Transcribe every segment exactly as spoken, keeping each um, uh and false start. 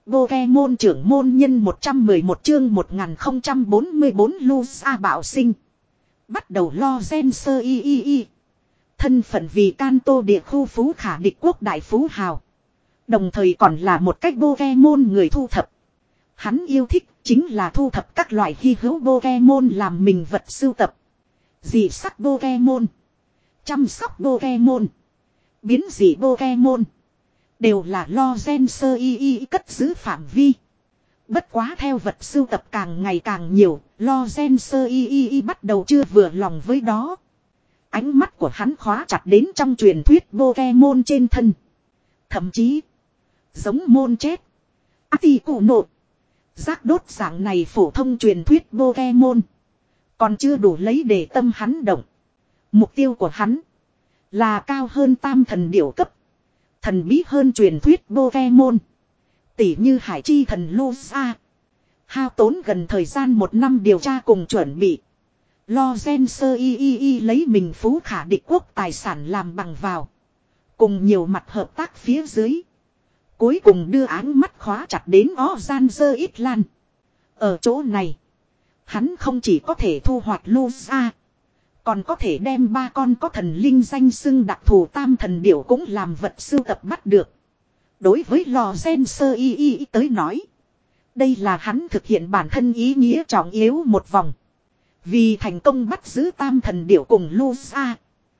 Pokemon trưởng môn nhân một trăm mười một chương một nghìn không trăm bốn mươi bốn Lugia bạo sinh. Bắt đầu lo gen sơ y y y. Thân phận vì Kanto địa khu phú khả địch quốc đại phú hào. Đồng thời còn là một cách Pokemon người thu thập. Hắn yêu thích chính là thu thập các loại hy hữu Pokemon làm mình vật sưu tập. Dị sắc Pokemon. Chăm sóc Pokemon. Biến dị Pokemon. Đều là lo gen sơ y y cất giữ phạm vi. Bất quá theo vật sưu tập càng ngày càng nhiều, lo gen sơ y y y bắt đầu chưa vừa lòng với đó. Ánh mắt của hắn khóa chặt đến trong truyền thuyết Pokemon trên thân. Thậm chí, giống môn chết, Articuno, giác đốt dạng này phổ thông truyền thuyết Pokemon. Còn chưa đủ lấy để tâm hắn động. Mục tiêu của hắn là cao hơn tam thần điểu cấp. Thần bí hơn truyền thuyết Pokemon. Tỉ như hải chi thần Lugia. Hao tốn gần thời gian một năm điều tra cùng chuẩn bị. Lo gen sơ y y y lấy mình phú khả địch quốc tài sản làm bằng vào. Cùng nhiều mặt hợp tác phía dưới. Cuối cùng đưa áng mắt khóa chặt đến Ozanzer Island. Ở chỗ này, hắn không chỉ có thể thu hoạch Lugia, còn có thể đem ba con có thần linh danh xưng đặc thù tam thần điểu cũng làm vật sưu tập bắt được. Đối với lò gen sơ y y tới nói, đây là hắn thực hiện bản thân ý nghĩa trọng yếu một vòng. Vì thành công bắt giữ tam thần điểu cùng Lugia,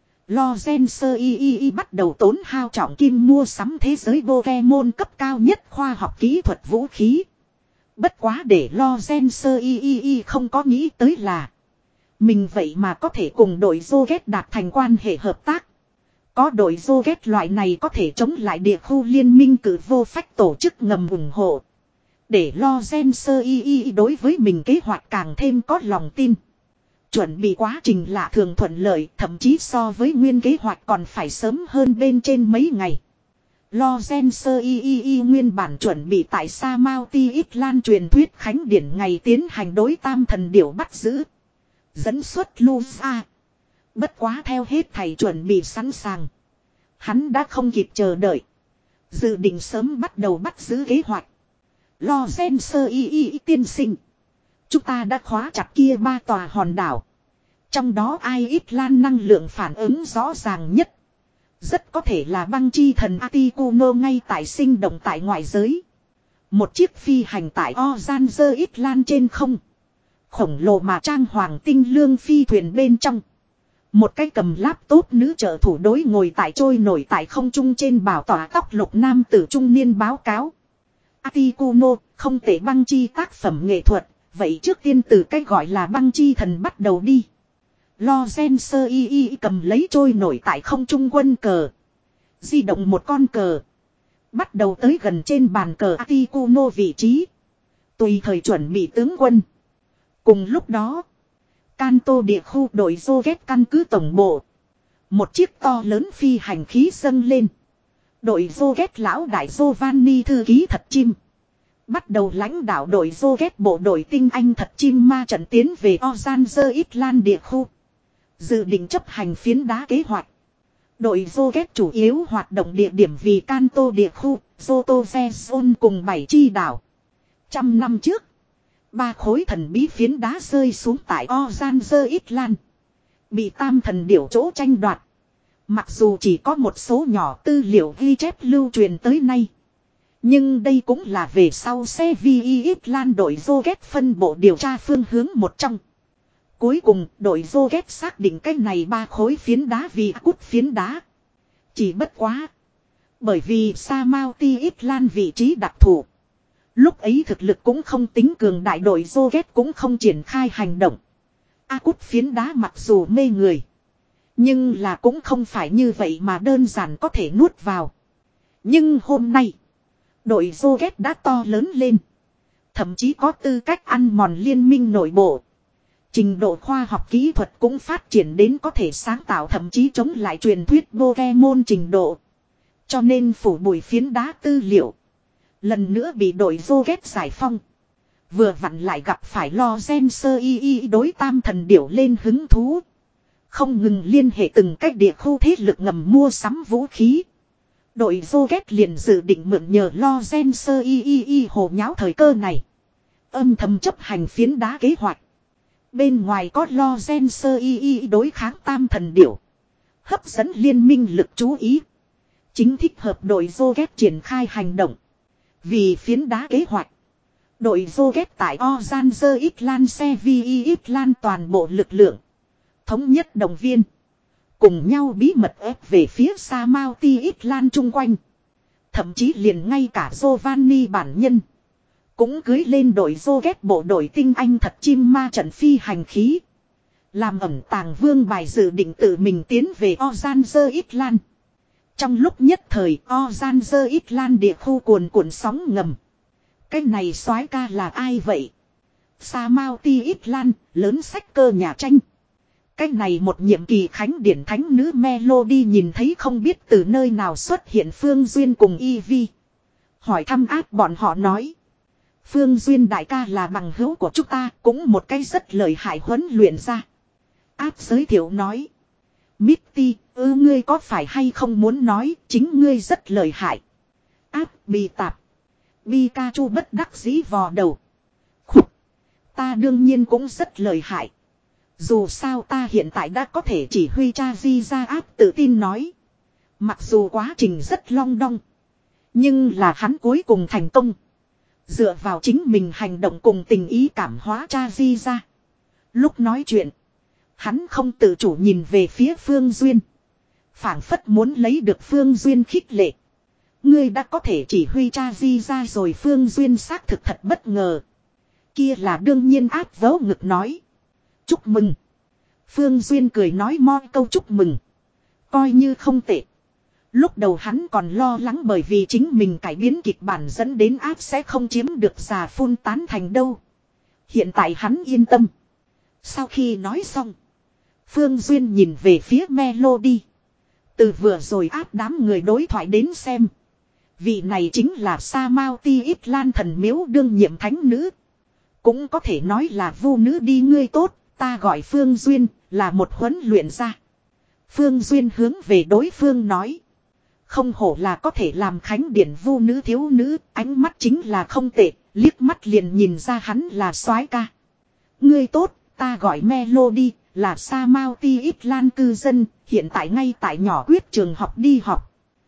lò gen sơ y y bắt đầu tốn hao trọng kim mua sắm thế giới Pokemon cấp cao nhất khoa học kỹ thuật vũ khí. Bất quá để lo gen sơ y y không có nghĩ tới là mình vậy mà có thể cùng đội Zoget đạt thành quan hệ hợp tác. Có đội Zoget loại này có thể chống lại địa khu liên minh cử vô phách tổ chức ngầm ủng hộ. Để lo gen sơ y y đối với mình kế hoạch càng thêm có lòng tin. Chuẩn bị quá trình lạ thường thuận lợi, thậm chí so với nguyên kế hoạch còn phải sớm hơn bên trên mấy ngày. Lo gen sơ y y y nguyên bản chuẩn bị tại Sa Mao Ti Ít Lan truyền thuyết khánh điển ngày tiến hành đối tam thần điểu bắt giữ. Dẫn xuất Lugia. Bất quá theo hết thầy chuẩn bị sẵn sàng. Hắn đã không kịp chờ đợi. Dự định sớm bắt đầu bắt giữ kế hoạch. Lo gen sơ y y tiên sinh. Chúng ta đã khóa chặt kia ba tòa hòn đảo. Trong đó ai ít lan năng lượng phản ứng rõ ràng nhất. Rất có thể là băng chi thần Articuno ngay tại sinh động tại ngoại giới. Một chiếc phi hành tại Ozanzer ít lan trên không. Khổng lồ mà trang hoàng tinh lương phi thuyền bên trong. Một cái cầm laptop nữ trợ thủ đối ngồi tại trôi nổi tại không trung trên bảo tỏa tóc lục nam tử trung niên báo cáo. Articuno không thể băng chi tác phẩm nghệ thuật. Vậy trước tiên từ cái gọi là băng chi thần bắt đầu đi. Lo gen sơ y y cầm lấy trôi nổi tại không trung quân cờ. Di động một con cờ. Bắt đầu tới gần trên bàn cờ Articuno vị trí. Tùy thời chuẩn bị tướng quân. Cùng lúc đó, Kanto địa khu đội Zoget căn cứ tổng bộ. Một chiếc to lớn phi hành khí dâng lên. Đội Zoget lão đại Giovanni thư ký thật chim. Bắt đầu lãnh đạo đội Zoget bộ đội tinh anh thật chim ma trận tiến về Ozanzer Island địa khu. Dự định chấp hành phiến đá kế hoạch. Đội Zoget chủ yếu hoạt động địa điểm vì Kanto địa khu, Zoto Zone cùng bảy chi đảo. Trăm năm trước, ba khối thần bí phiến đá rơi xuống tại Ozanzer Island. Bị tam thần điểu chỗ tranh đoạt. Mặc dù chỉ có một số nhỏ tư liệu ghi chép lưu truyền tới nay. Nhưng đây cũng là về sau xe vi Island đội Zoget phân bộ điều tra phương hướng một trong. Cuối cùng đội Zoget xác định cái này ba khối phiến đá vì cút phiến đá. Chỉ bất quá. Bởi vì Sa Mao Ti Island vị trí đặc thù. Lúc ấy thực lực cũng không tính cường đại đội Zoget cũng không triển khai hành động. A cút phiến đá mặc dù mê người. Nhưng là cũng không phải như vậy mà đơn giản có thể nuốt vào. Nhưng hôm nay. Đội Zoget đã to lớn lên. Thậm chí có tư cách ăn mòn liên minh nội bộ. Trình độ khoa học kỹ thuật cũng phát triển đến có thể sáng tạo thậm chí chống lại truyền thuyết Pokemon trình độ. Cho nên phủ bụi phiến đá tư liệu. Lần nữa bị đội Zoget giải phong. Vừa vặn lại gặp phải lo gen sơ y y đối tam thần điểu lên hứng thú. Không ngừng liên hệ từng cách địa khu thế lực ngầm mua sắm vũ khí. Đội Rocket liền dự định mượn nhờ Lozenser y y y hồ nháo thời cơ này. Âm thầm chấp hành phiến đá kế hoạch. Bên ngoài có Lozenser y y đối kháng tam thần điểu. Hấp dẫn liên minh lực chú ý. Chính thích hợp đội Rocket triển khai hành động. Vì phiến đá kế hoạch. Đội Rocket tại Ozanzer Island Sevi Island toàn bộ lực lượng. Thống nhất đồng viên. Cùng nhau bí mật ép về phía Samauti Island chung quanh. Thậm chí liền ngay cả Giovanni bản nhân. Cũng cưới lên đội Rocket bộ đội tinh anh thật chim ma trận phi hành khí. Làm ẩn tàng vương bài dự định tự mình tiến về Ozanzer Island. Trong lúc nhất thời Ozanzer Island địa khu cuồn cuộn sóng ngầm. Cái này soái ca là ai vậy? Samauti Island, lớn sách cơ nhà tranh. Cái này một nhiệm kỳ khánh điển thánh nữ Melody nhìn thấy không biết từ nơi nào xuất hiện Phương Duyên cùng Ivy. Hỏi thăm áp bọn họ nói. Phương Duyên đại ca là bằng hữu của chúng ta, cũng một cái rất lợi hại huấn luyện ra. Áp giới thiệu nói. Mitty, ư ngươi có phải hay không muốn nói, chính ngươi rất lợi hại. Áp bị tạp. Pikachu bất đắc dĩ vò đầu. Khục. Ta đương nhiên cũng rất lợi hại. Dù sao ta hiện tại đã có thể chỉ huy cha di ra áp tự tin nói. Mặc dù quá trình rất long đong. Nhưng là hắn cuối cùng thành công. Dựa vào chính mình hành động cùng tình ý cảm hóa cha di ra. Lúc nói chuyện. Hắn không tự chủ nhìn về phía Phương Duyên. Phảng phất muốn lấy được Phương Duyên khích lệ. Ngươi đã có thể chỉ huy cha di ra rồi. Phương Duyên xác thực thật bất ngờ. Kia là đương nhiên áp vớ ngực nói. Chúc mừng. Phương Duyên cười nói mo câu chúc mừng. Coi như không tệ. Lúc đầu hắn còn lo lắng bởi vì chính mình cải biến kịch bản dẫn đến áp sẽ không chiếm được già phun tán thành đâu. Hiện tại hắn yên tâm. Sau khi nói xong. Phương Duyên nhìn về phía Melody. Từ vừa rồi áp đám người đối thoại đến xem. Vị này chính là Samauti Island thần miếu đương nhiệm thánh nữ. Cũng có thể nói là vu nữ đi ngươi tốt. Ta gọi Phương Duyên là một huấn luyện gia. Phương Duyên hướng về đối phương nói. Không hổ là có thể làm khánh điển vu nữ thiếu nữ. Ánh mắt chính là không tệ. Liếc mắt liền nhìn ra hắn là soái ca. Ngươi tốt, ta gọi Melody, là Samauti Island cư dân. Hiện tại ngay tại nhỏ quyết trường học đi học.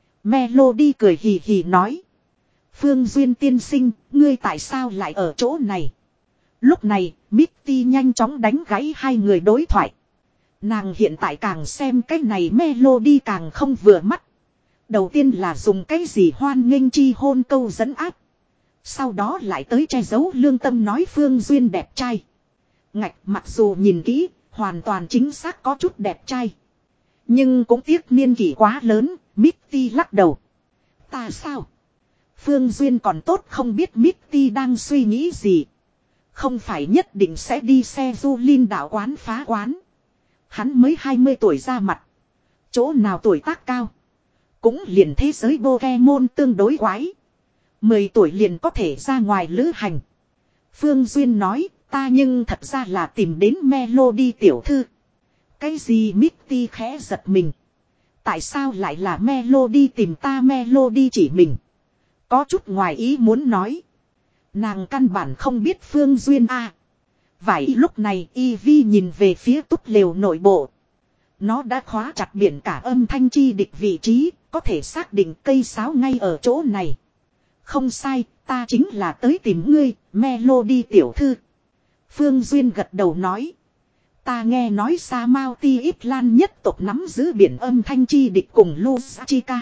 Melody cười hì hì nói. Phương Duyên tiên sinh, ngươi tại sao lại ở chỗ này? Lúc này, Mitty nhanh chóng đánh gãy hai người đối thoại. Nàng hiện tại càng xem cái này Melody càng không vừa mắt. Đầu tiên là dùng cái gì hoan nghênh chi hôn câu dẫn áp. Sau đó lại tới che giấu lương tâm nói Phương Duyên đẹp trai. Ngạch mặc dù nhìn kỹ, hoàn toàn chính xác có chút đẹp trai. Nhưng cũng tiếc niên kỷ quá lớn, Mitty lắc đầu. Ta sao? Phương Duyên còn tốt không biết Mitty đang suy nghĩ gì. Không phải nhất định sẽ đi xe du linh đạo quán phá quán. Hắn mới hai mươi tuổi ra mặt. Chỗ nào tuổi tác cao. Cũng liền thế giới Pokemon tương đối quái. mười tuổi liền có thể ra ngoài lữ hành. Phương Duyên nói ta nhưng thật ra là tìm đến Melody tiểu thư. Cái gì Mitty khẽ giật mình. Tại sao lại là Melody tìm ta? Melody chỉ mình. Có chút ngoài ý muốn nói. Nàng căn bản không biết Phương Duyên a. À. Vậy lúc này Ivy nhìn về phía túp lều nội bộ. Nó đã khóa chặt biển cả âm thanh chi địch vị trí, có thể xác định cây sáo ngay ở chỗ này. Không sai, ta chính là tới tìm ngươi, Melody tiểu thư. Phương Duyên gật đầu nói. Ta nghe nói Samauti Island nhất tộc nắm giữ biển âm thanh chi địch cùng Lusachika.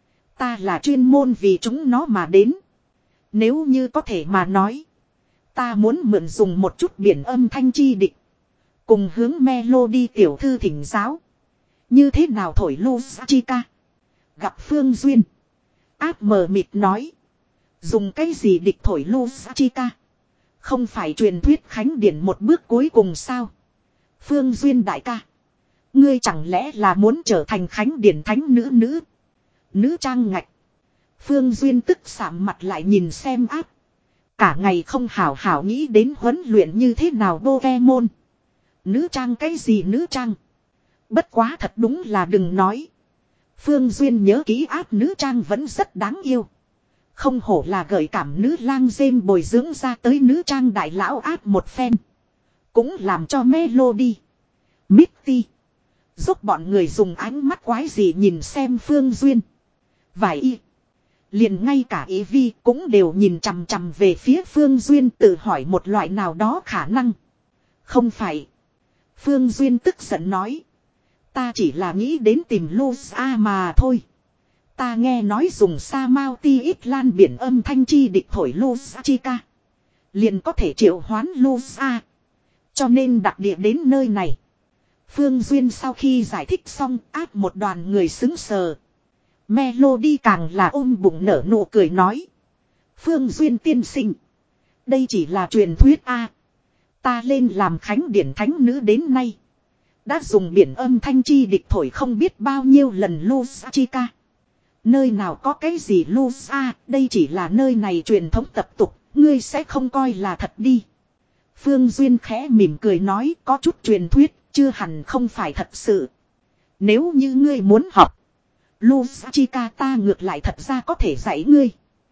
Ta là chuyên môn vì chúng nó mà đến. Nếu như có thể mà nói. Ta muốn mượn dùng một chút biển âm thanh chi địch. Cùng hướng Melody tiểu thư thỉnh giáo. Như thế nào thổi Lusachika? Gặp Phương Duyên. Áp mờ mịt nói. Dùng cái gì địch thổi Lusachika? Không phải truyền thuyết khánh điển một bước cuối cùng sao? Phương Duyên đại ca. Ngươi chẳng lẽ là muốn trở thành khánh điển thánh nữ nữ? Nữ trang ngạch. Phương Duyên tức sạm mặt lại nhìn xem áp. Cả ngày không hảo hảo nghĩ đến huấn luyện như thế nào Pokemon. Nữ trang cái gì nữ trang? Bất quá thật đúng là đừng nói. Phương Duyên nhớ ký áp nữ trang vẫn rất đáng yêu. Không hổ là gợi cảm nữ lang dêm bồi dưỡng ra tới nữ trang đại lão áp một phen. Cũng làm cho Melody, Mitty, giúp bọn người dùng ánh mắt quái gì nhìn xem Phương Duyên. Vài y. Liền ngay cả ý vi cũng đều nhìn chằm chằm về phía Phương Duyên tự hỏi một loại nào đó khả năng. Không phải. Phương Duyên tức giận nói. Ta chỉ là nghĩ đến tìm Lusa mà thôi. Ta nghe nói dùng sa mao ti ít lan biển âm thanh chi địch thổi Lusa chi ca. Liền có thể triệu hoán Lusa. Cho nên đặc địa đến nơi này. Phương Duyên sau khi giải thích xong áp một đoàn người xứng sờ. Melody càng là ôm bụng nở nụ cười nói. Phương Duyên tiên sinh. Đây chỉ là truyền thuyết a. Ta lên làm khánh điển thánh nữ đến nay. Đã dùng biển âm thanh chi địch thổi không biết bao nhiêu lần Lusa chi ca. Nơi nào có cái gì Lusa, đây chỉ là nơi này truyền thống tập tục, ngươi sẽ không coi là thật đi. Phương Duyên khẽ mỉm cười nói có chút truyền thuyết, chưa hẳn không phải thật sự. Nếu như ngươi muốn học Lusa chi ca ta ngược lại thật ra có thể dạy ngươi.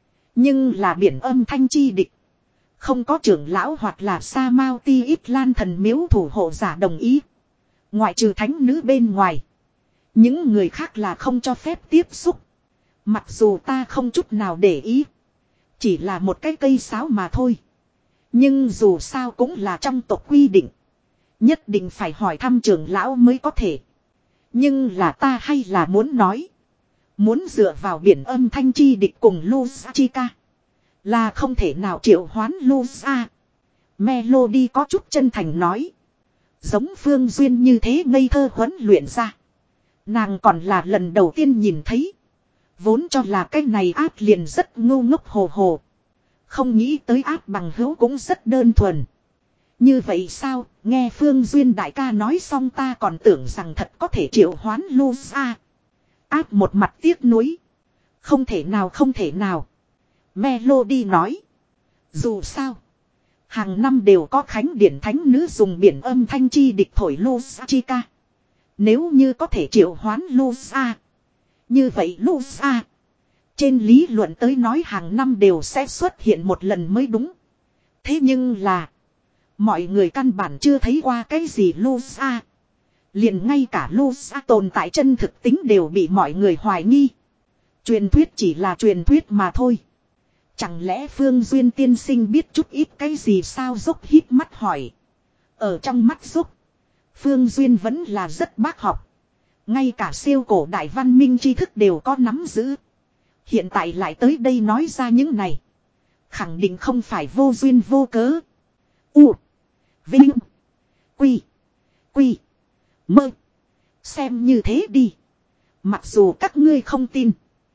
Nhưng là biển âm thanh chi địch. Không có trưởng lão hoặc là sa mao ti ít lan thần miếu thủ hộ giả đồng ý. Ngoại trừ thánh nữ bên ngoài. Những người khác là không cho phép tiếp xúc. Mặc dù ta không chút nào để ý. Chỉ là một cái cây sáo mà thôi. Nhưng dù sao cũng là trong tộc quy định. Nhất định phải hỏi thăm trưởng lão mới có thể. Nhưng là ta hay là muốn nói. Muốn dựa vào biển âm thanh chi địch cùng Lusa chi ca. Là không thể nào triệu hoán Lusa. Melody có chút chân thành nói. Giống Phương Duyên như thế ngây thơ huấn luyện ra. Nàng còn là lần đầu tiên nhìn thấy. Vốn cho là cái này áp liền rất ngu ngốc hồ hồ. Không nghĩ tới áp bằng hữu cũng rất đơn thuần. Như vậy sao, nghe Phương Duyên đại ca nói xong ta còn tưởng rằng thật có thể triệu hoán Lusa. Áp một mặt tiếc nuối. Không thể nào không thể nào. Melody nói. Dù sao. Hàng năm đều có khánh điển thánh nữ dùng biển âm thanh chi địch thổi Lusa chi ca. Nếu như có thể triệu hoán Lusa. Như vậy Lusa. Trên lý luận tới nói hàng năm đều sẽ xuất hiện một lần mới đúng. Thế nhưng là. Mọi người căn bản chưa thấy qua cái gì Lusa. Liền ngay cả Lusa tồn tại chân thực tính đều bị mọi người hoài nghi. Truyền thuyết chỉ là truyền thuyết mà thôi. Chẳng lẽ Phương Duyên tiên sinh biết chút ít cái gì sao dốc hít mắt hỏi. Ở trong mắt dốc. Phương Duyên vẫn là rất bác học. Ngay cả siêu cổ đại văn minh tri thức đều có nắm giữ. Hiện tại lại tới đây nói ra những này. Khẳng định không phải vô duyên vô cớ. U. Vinh. Quy. Quy. Mơ. Xem như thế đi. Mặc dù các ngươi không tin.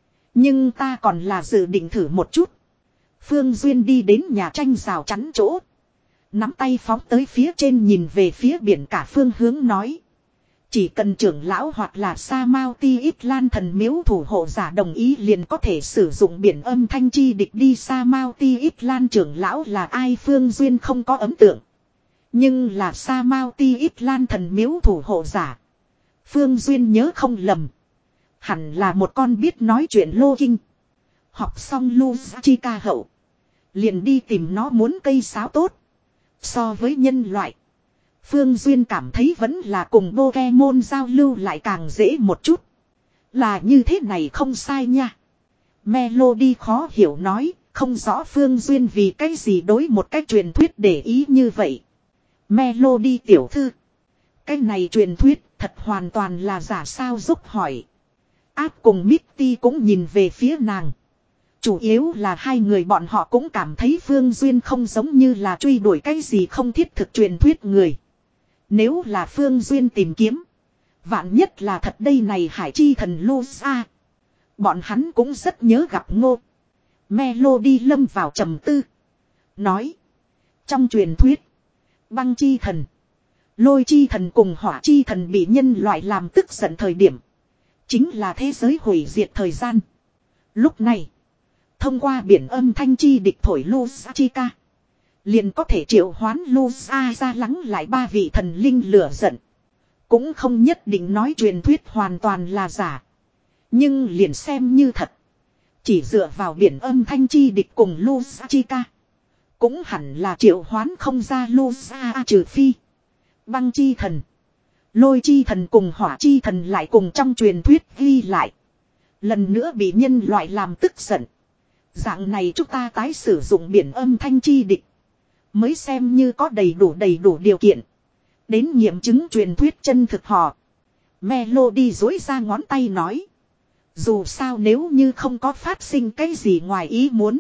Nhưng ta còn là dự định thử một chút. Phương Duyên đi đến nhà tranh rào chắn chỗ. Nắm tay phóng tới phía trên nhìn về phía biển cả phương hướng nói. Chỉ cần trưởng lão hoặc là sa mao ti ít lan thần miếu thủ hộ giả đồng ý liền có thể sử dụng biển âm thanh chi địch đi. Sa mao ti ít lan trưởng lão là ai? Phương Duyên không có ấn tượng. Nhưng là sa mao ti ít lan thần miếu thủ hộ giả. Phương Duyên nhớ không lầm. Hẳn là một con biết nói chuyện lô kinh. Học xong Lusa chi ca hậu. Liền đi tìm nó muốn cây sáo tốt. So với nhân loại. Phương Duyên cảm thấy vẫn là cùng Pokemon giao lưu lại càng dễ một chút. Là như thế này không sai nha. Melody khó hiểu nói. Không rõ Phương Duyên vì cái gì đối một cái truyền thuyết để ý như vậy. Melody tiểu thư. Cái này truyền thuyết thật hoàn toàn là giả sao giúp hỏi. Áp cùng Mitty cũng nhìn về phía nàng. Chủ yếu là hai người bọn họ cũng cảm thấy Phương Duyên không giống như là truy đuổi cái gì không thiết thực truyền thuyết người. Nếu là Phương Duyên tìm kiếm. Vạn nhất là thật đây này hải chi thần Lusa. Bọn hắn cũng rất nhớ gặp ngô. Melody lâm vào trầm tư. Nói. Trong truyền thuyết. Băng chi thần. Lôi chi thần cùng hỏa chi thần bị nhân loại làm tức giận thời điểm. Chính là thế giới hủy diệt thời gian. Lúc này. Thông qua biển âm thanh chi địch thổi Lusa chi ca. Liền có thể triệu hoán Lusa ra lắng lại ba vị thần linh lửa giận. Cũng không nhất định nói truyền thuyết hoàn toàn là giả. Nhưng liền xem như thật. Chỉ dựa vào biển âm thanh chi địch cùng Luzachika. Cũng hẳn là triệu hoán không ra Luza trừ phi. Băng chi thần. Lôi chi thần cùng hỏa chi thần lại cùng trong truyền thuyết ghi lại. Lần nữa bị nhân loại làm tức giận. Dạng này chúng ta tái sử dụng biển âm thanh chi địch. Mới xem như có đầy đủ đầy đủ điều kiện. Đến nghiệm chứng truyền thuyết chân thực họ. Melody dối ra ngón tay nói. Dù sao nếu như không có phát sinh cái gì ngoài ý muốn.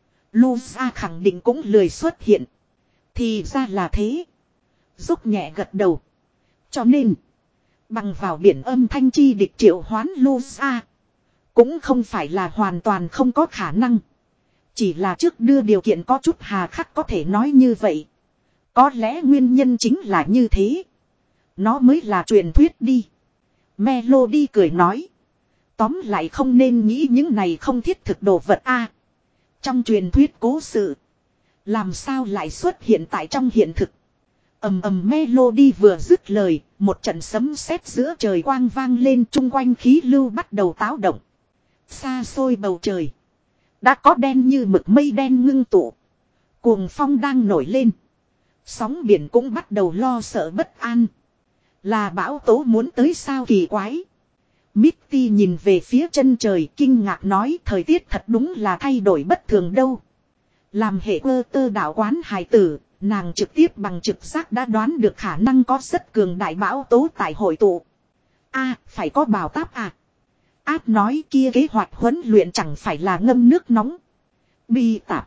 Luza khẳng định cũng lười xuất hiện. Thì ra là thế. Dốc nhẹ gật đầu. Cho nên. Bằng vào biển âm thanh chi địch triệu hoán Luza. Cũng không phải là hoàn toàn không có khả năng. Chỉ là trước đưa điều kiện có chút hà khắc có thể nói như vậy. Có lẽ nguyên nhân chính là như thế. Nó mới là truyền thuyết đi. Melody cười nói. Tóm lại không nên nghĩ những này không thiết thực đồ vật a. Trong truyền thuyết cố sự. Làm sao lại xuất hiện tại trong hiện thực. Ầm ầm Melody vừa dứt lời. Một trận sấm sét giữa trời quang vang lên, chung quanh khí lưu bắt đầu táo động. Xa xôi bầu trời. Đã có đen như mực mây đen ngưng tụ. Cuồng phong đang nổi lên. Sóng biển cũng bắt đầu lo sợ bất an. Là bão tố muốn tới sao kỳ quái. Mitty nhìn về phía chân trời kinh ngạc nói thời tiết thật đúng là thay đổi bất thường đâu. Làm hệ ơ tơ đạo quán hài tử, nàng trực tiếp bằng trực giác đã đoán được khả năng có rất cường đại bão tố tại hội tụ. A, phải có bào táp à. Áp nói kia kế hoạch huấn luyện chẳng phải là ngâm nước nóng. Bi tạp.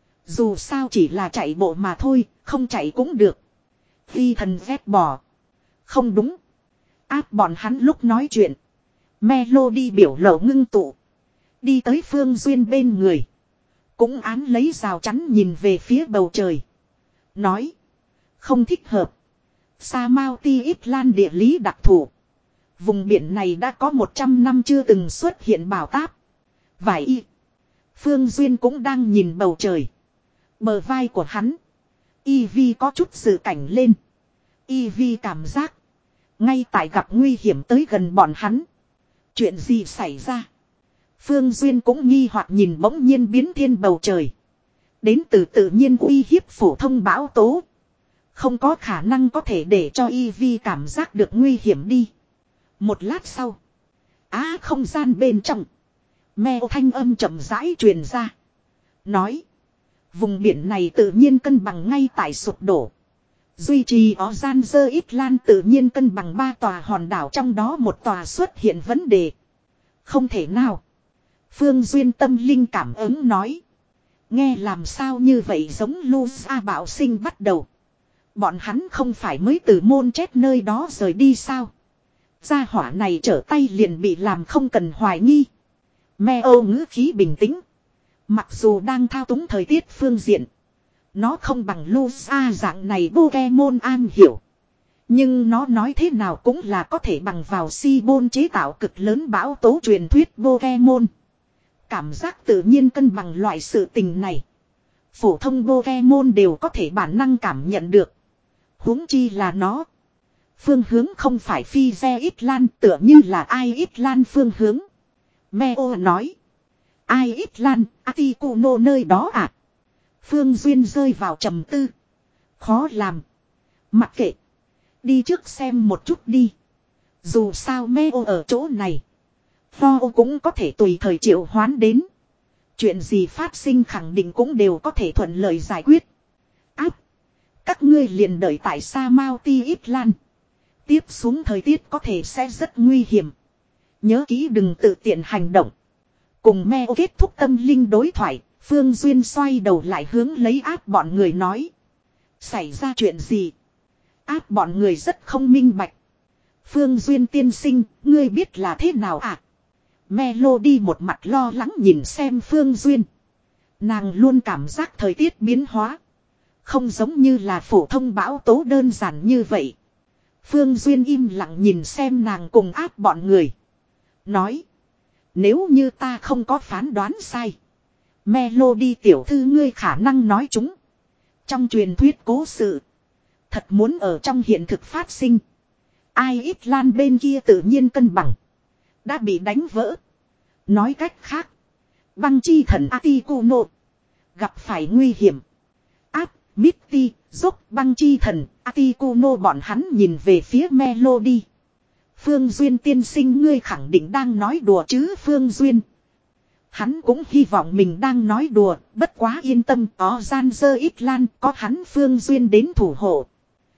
Dù sao chỉ là chạy bộ mà thôi, không chạy cũng được. Vi thần ghét bỏ. Không đúng. Áp bọn hắn lúc nói chuyện. Melody biểu lộ ngưng tụ. Đi tới Phương Duyên bên người. Cũng án lấy rào chắn nhìn về phía bầu trời. Nói. Không thích hợp. Sa Mao Ti ít lan địa lý đặc thù. Vùng biển này đã có một trăm năm chưa từng xuất hiện bão táp. Vài y. Phương Duyên cũng đang nhìn bầu trời. Bờ vai của hắn. Y Vi có chút dự cảnh lên. Y Vi cảm giác. Ngay tại gặp nguy hiểm tới gần bọn hắn. Chuyện gì xảy ra? Phương Duyên cũng nghi hoặc nhìn bỗng nhiên biến thiên bầu trời. Đến từ tự nhiên uy hiếp phổ thông bão tố. Không có khả năng có thể để cho Y Vi cảm giác được nguy hiểm đi. Một lát sau. Á không gian bên trong. Mèo thanh âm chậm rãi truyền ra. Nói. Vùng biển này tự nhiên cân bằng ngay tại sụp đổ. Duy trì ó gian dơ ít lan tự nhiên cân bằng ba tòa hòn đảo trong đó một tòa xuất hiện vấn đề. Không thể nào. Phương Duyên tâm linh cảm ứng nói. Nghe làm sao như vậy giống Luza bạo sinh bắt đầu. Bọn hắn không phải mới từ môn chết nơi đó rời đi sao. Gia hỏa này trở tay liền bị làm không cần hoài nghi. Meo ngữ khí bình tĩnh. Mặc dù đang thao túng thời tiết phương diện. Nó không bằng Luza dạng này Pokemon an hiểu. Nhưng nó nói thế nào cũng là có thể bằng vào Sibon chế tạo cực lớn bão tố truyền thuyết Pokemon. Cảm giác tự nhiên cân bằng loại sự tình này. Phổ thông Pokemon đều có thể bản năng cảm nhận được. Huống chi là nó. Phương hướng không phải phi xe ít lan tựa như là ai ít lan phương hướng. Meo nói. Ai ít lan, Atikuno nơi đó à? Phương Duyên rơi vào trầm tư. Khó làm. Mặc kệ. Đi trước xem một chút đi. Dù sao Meo ở chỗ này. Pho cũng có thể tùy thời triệu hoán đến. Chuyện gì phát sinh khẳng định cũng đều có thể thuận lợi giải quyết. Áp. Các ngươi liền đợi tại Sa Mao Ti ít lan. Tiếp xuống thời tiết có thể sẽ rất nguy hiểm. Nhớ kỹ đừng tự tiện hành động. Cùng Meo kết thúc tâm linh đối thoại. Phương Duyên xoay đầu lại hướng lấy áp bọn người nói. Xảy ra chuyện gì? Áp bọn người rất không minh bạch. Phương Duyên tiên sinh, ngươi biết là thế nào à? Melody một mặt lo lắng nhìn xem Phương Duyên. Nàng luôn cảm giác thời tiết biến hóa. Không giống như là phổ thông bão tố đơn giản như vậy. Phương Duyên im lặng nhìn xem nàng cùng áp bọn người. Nói. Nếu như ta không có phán đoán sai. Melody tiểu thư ngươi khả năng nói chúng. Trong truyền thuyết cố sự. Thật muốn ở trong hiện thực phát sinh. Ai ít lan bên kia tự nhiên cân bằng. Đã bị đánh vỡ. Nói cách khác, băng chi thần Articuno gặp phải nguy hiểm. Áp, Mitty, dốc băng chi thần Articuno bọn hắn nhìn về phía Melody. Phương Duyên tiên sinh, ngươi khẳng định đang nói đùa chứ? Phương Duyên. Hắn cũng hy vọng mình đang nói đùa, bất quá yên tâm, có gian dơ ít lan, có hắn Phương Duyên đến thủ hộ.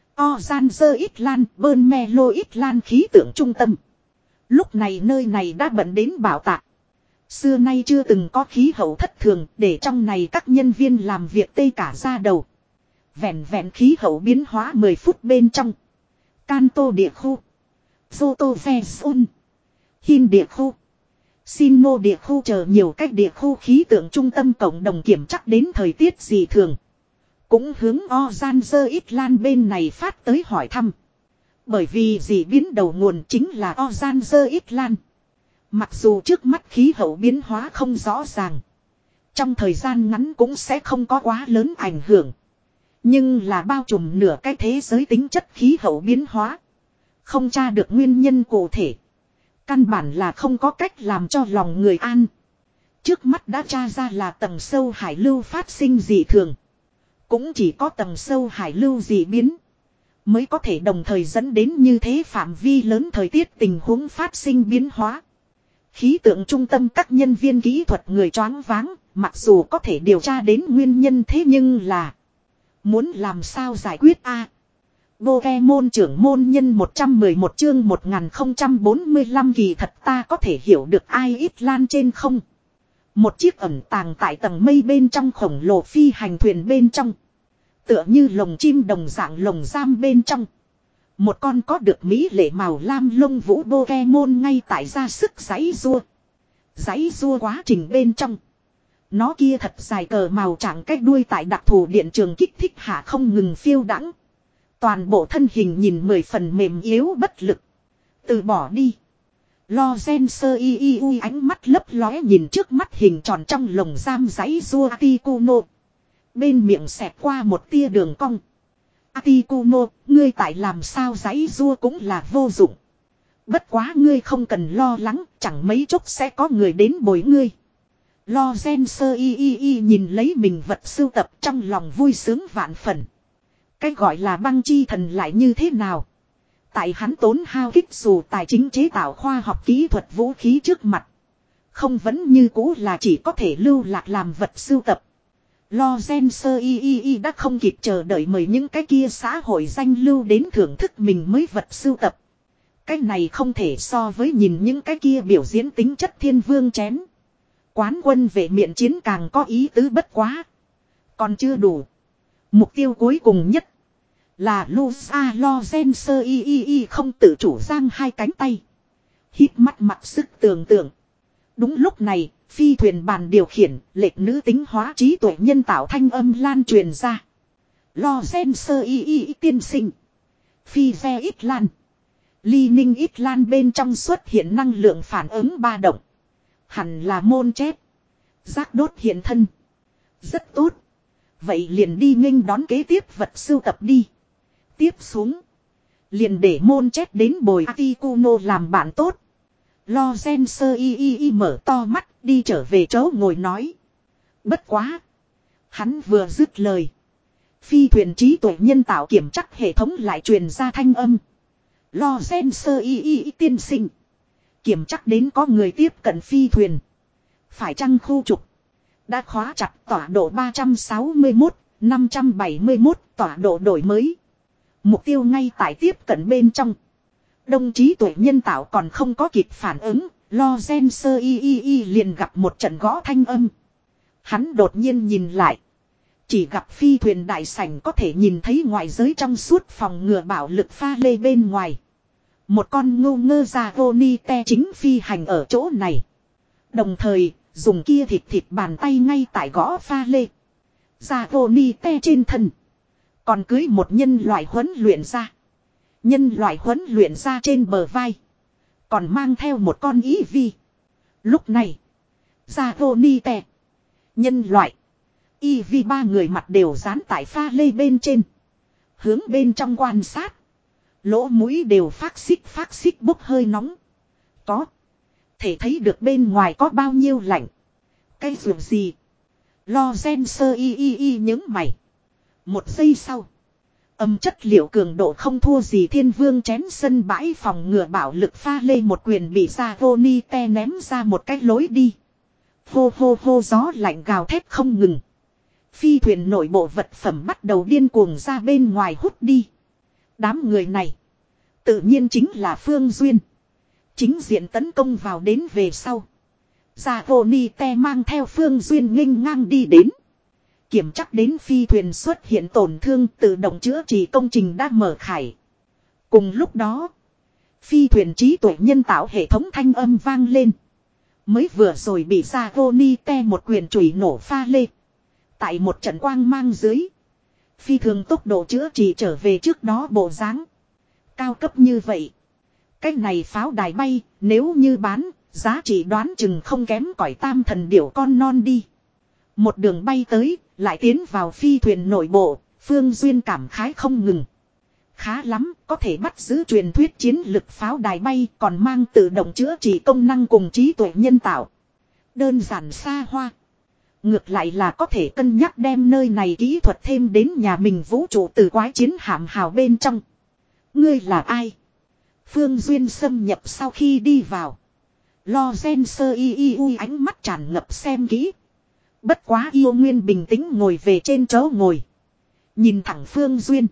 O gian dơ ít lan, bơn melo ít lan khí tượng trung tâm. Lúc này nơi này đã bận đến bảo tạc. Xưa nay chưa từng có khí hậu thất thường, để trong này các nhân viên làm việc tê cả da đầu. Vẹn vẹn khí hậu biến hóa mười phút bên trong. Kanto địa khu, Zoto Vesun, Hin địa khu, Sinno địa khu chờ nhiều cách địa khu khí tượng trung tâm cộng đồng kiểm chắc đến thời tiết dị thường. Cũng hướng Ozanzer Itlan bên này phát tới hỏi thăm. Bởi vì dị biến đầu nguồn chính là Ozanzer Itlan. Mặc dù trước mắt khí hậu biến hóa không rõ ràng, trong thời gian ngắn cũng sẽ không có quá lớn ảnh hưởng. Nhưng là bao trùm nửa cái thế giới tính chất khí hậu biến hóa. Không tra được nguyên nhân cụ thể. Căn bản là không có cách làm cho lòng người an. Trước mắt đã tra ra là tầng sâu hải lưu phát sinh dị thường. Cũng chỉ có tầng sâu hải lưu dị biến mới có thể đồng thời dẫn đến như thế phạm vi lớn thời tiết tình huống phát sinh biến hóa. Khí tượng trung tâm các nhân viên kỹ thuật người choáng váng, mặc dù có thể điều tra đến nguyên nhân thế nhưng là muốn làm sao giải quyết a? À, Pokemon trưởng môn nhân một trăm mười một chương một nghìn không trăm bốn mươi lăm kỳ thật ta có thể hiểu được ai ít lan trên không. Một chiếc ẩn tàng tại tầng mây bên trong khổng lồ phi hành thuyền bên trong. Tựa như lồng chim đồng dạng lồng giam bên trong. Một con có được mỹ lệ màu lam lông vũ Pokemon ngay tại ra sức giãy rua. Giãy rua quá trình bên trong. Nó kia thật dài cờ màu trạng cách đuôi tại đặc thù điện trường kích thích hạ không ngừng phiêu đãng. Toàn bộ thân hình nhìn mười phần mềm yếu bất lực. Từ bỏ đi. Lo gen sơ y y u ánh mắt lấp lóe nhìn trước mắt hình tròn trong lồng giam giãy rua Articuno. Bên miệng xẹt qua một tia đường cong. Articuno, ngươi tại làm sao giãy rua cũng là vô dụng. Bất quá ngươi không cần lo lắng, chẳng mấy chốc sẽ có người đến bồi ngươi. Lo gen sơ y y y nhìn lấy mình vật sưu tập trong lòng vui sướng vạn phần. Cái gọi là băng chi thần lại như thế nào? Tại hắn tốn hao kích dù tài chính chế tạo khoa học kỹ thuật vũ khí trước mặt. Không vẫn như cũ là chỉ có thể lưu lạc làm vật sưu tập. Lo gen sơ y y y đã không kịp chờ đợi mời những cái kia xã hội danh lưu đến thưởng thức mình mới vật sưu tập. Cái này không thể so với nhìn những cái kia biểu diễn tính chất thiên vương chén. Quán quân vệ miện chiến càng có ý tứ bất quá. Còn chưa đủ. Mục tiêu cuối cùng nhất là Lusa Lozen sơ y y y không tự chủ giang hai cánh tay. Hít mắt mặc sức tưởng tượng. Đúng lúc này, phi thuyền bàn điều khiển, lệch nữ tính hóa trí tuệ nhân tạo thanh âm lan truyền ra. Lozen sơ y y y tiên sinh. Phi ve ít lan. Ly ninh ít lan bên trong xuất hiện năng lượng phản ứng ba động. Hẳn là môn chết. Giác đốt hiện thân. Rất tốt. Vậy liền đi nghênh đón kế tiếp vật sưu tập đi. Tiếp xuống. Liền để môn chết đến bồi Articuno làm bạn tốt. Lo gen sơ y y y mở to mắt đi trở về chỗ ngồi nói. Bất quá. Hắn vừa dứt lời. Phi thuyền trí tuệ nhân tạo kiểm chắc hệ thống lại truyền ra thanh âm. Lo gen sơ y y y tiên sinh. Kiểm chắc đến có người tiếp cận phi thuyền. Phải chăng khu trục. Đã khóa chặt tọa độ ba trăm sáu mươi mốt, năm trăm bảy mươi mốt tọa độ đổi mới. Mục tiêu ngay tại tiếp cận bên trong. Đồng trí tuệ nhân tạo còn không có kịp phản ứng. Lo gen sơ y y y liền gặp một trận gõ thanh âm. Hắn đột nhiên nhìn lại. Chỉ gặp phi thuyền đại sảnh có thể nhìn thấy ngoại giới trong suốt phòng ngừa bạo lực pha lê bên ngoài. Một con ngu ngơ ra vô ni te chính phi hành ở chỗ này. Đồng thời, dùng kia thịt thịt bàn tay ngay tại gõ pha lê. Ra vô ni te trên thân. Còn cưới một nhân loại huấn luyện ra. Nhân loại huấn luyện ra trên bờ vai. Còn mang theo một con ý vi. Lúc này, ra vô ni te. Nhân loại. Y vi ba người mặt đều dán tại pha lê bên trên. Hướng bên trong quan sát. Lỗ mũi đều phát xích phát xích bốc hơi nóng. Có. Thể thấy được bên ngoài có bao nhiêu lạnh. Cái dù gì. Lo gen sơ y y y những mày. Một giây sau. Âm chất liệu cường độ không thua gì thiên vương chén sân bãi phòng ngừa bạo lực pha lê một quyền bị ra vô ni te ném ra một cái lối đi. Hô hô hô gió lạnh gào thét không ngừng. Phi thuyền nội bộ vật phẩm bắt đầu điên cuồng ra bên ngoài hút đi. Đám người này. Tự nhiên chính là Phương Duyên. Chính diện tấn công vào đến về sau. Gia vô ni te mang theo Phương Duyên nghênh ngang đi đến. Kiểm chắc đến phi thuyền xuất hiện tổn thương tự động chữa trị công trình đã mở khải. Cùng lúc đó. Phi thuyền trí tuệ nhân tạo hệ thống thanh âm vang lên. Mới vừa rồi bị Gia vô ni te một quyền chùy nổ pha lê. Tại một trận quang mang dưới. Phi thường tốc độ chữa trị trở về trước đó bộ dáng cao cấp như vậy. Cái này pháo đài bay, nếu như bán, giá trị đoán chừng không kém cỏi tam thần điểu con non đi. Một đường bay tới, lại tiến vào phi thuyền nội bộ, Phương Duyên cảm khái không ngừng. Khá lắm, có thể bắt giữ truyền thuyết chiến lực pháo đài bay còn mang tự động chữa trị công năng cùng trí tuệ nhân tạo. Đơn giản xa hoa. Ngược lại là có thể cân nhắc đem nơi này kỹ thuật thêm đến nhà mình vũ trụ từ quái chiến hạm hào bên trong. Ngươi là ai? Phương Duyên xâm nhập sau khi đi vào. Lo gen sơ y y u ánh mắt tràn ngập xem kỹ. Bất quá yêu nguyên bình tĩnh ngồi về trên chỗ ngồi. Nhìn thẳng Phương Duyên.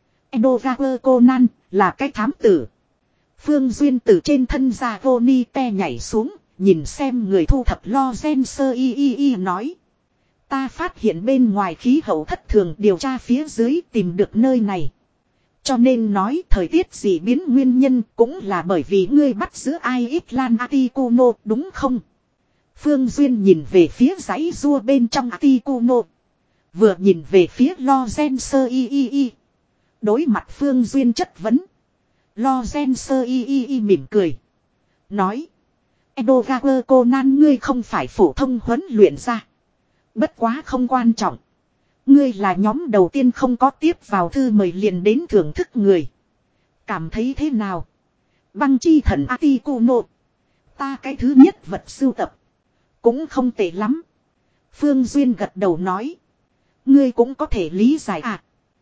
Edogawa Conan là cái thám tử. Phương Duyên từ trên thân ra vô ni te nhảy xuống. Nhìn xem người thu thập lo gen sơ y y y nói. Ta phát hiện bên ngoài khí hậu thất thường điều tra phía dưới tìm được nơi này. Cho nên nói thời tiết dị biến nguyên nhân cũng là bởi vì ngươi bắt giữ ai ít lan Atikuno đúng không? Phương Duyên nhìn về phía dãy rua bên trong Atikuno. Vừa nhìn về phía Lo Gen Sơ Y Y Y. Đối mặt Phương Duyên chất vấn. Lo Gen Sơ Y Y Y mỉm cười. Nói. Edogawa Conan ngươi không phải phổ thông huấn luyện ra. Bất quá không quan trọng. Ngươi là nhóm đầu tiên không có tiếp vào thư mời liền đến thưởng thức người. Cảm thấy thế nào? Băng chi thần Atikuno. Ta cái thứ nhất vật sưu tập. Cũng không tệ lắm. Phương Duyên gật đầu nói. Ngươi cũng có thể lý giải à.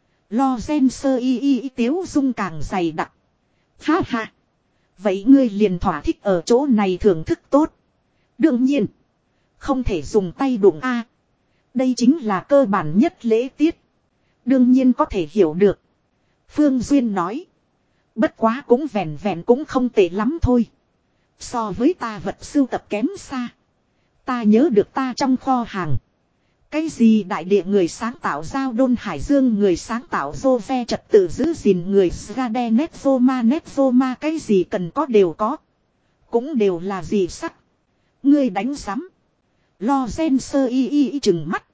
Lo gen sơ y y y tiếu dung càng dày đặc. Ha ha. Vậy ngươi liền thỏa thích ở chỗ này thưởng thức tốt. Đương nhiên. Không thể dùng tay đụng a. À, đây chính là cơ bản nhất lễ tiết. Đương nhiên có thể hiểu được. Phương Duyên nói. Bất quá cũng vẹn vẹn cũng không tệ lắm thôi. So với ta vật sưu tập kém xa. Ta nhớ được ta trong kho hàng. Cái gì đại địa người sáng tạo giao đôn hải dương người sáng tạo dô ve trật tự giữ gìn người Sgade Netzoma Netzoma cái gì cần có đều có. Cũng đều là gì sắc. Ngươi đánh giám. Lo gen sơ y y y chừng mắt.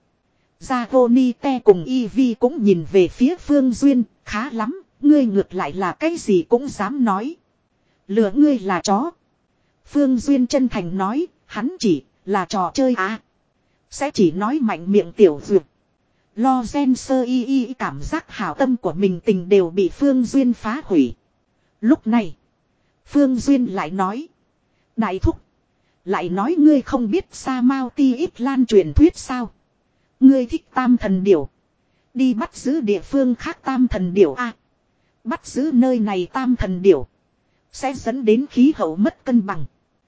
Zagoni te cùng y vi cũng nhìn về phía Phương Duyên. Khá lắm. Ngươi ngược lại là cái gì cũng dám nói. Lừa ngươi là chó. Phương Duyên chân thành nói. Hắn chỉ là trò chơi à. Sẽ chỉ nói mạnh miệng tiểu duyệt. Lo gen sơ y y cảm giác hảo tâm của mình tình đều bị Phương Duyên phá hủy. Lúc này. Phương Duyên lại nói. Đại thúc. Lại nói ngươi không biết Sa Mao Ti ít lan truyền thuyết sao. Ngươi thích tam thần điểu. Đi bắt giữ địa phương khác tam thần điểu a. À, bắt giữ nơi này tam thần điểu. Sẽ dẫn đến khí hậu mất cân bằng.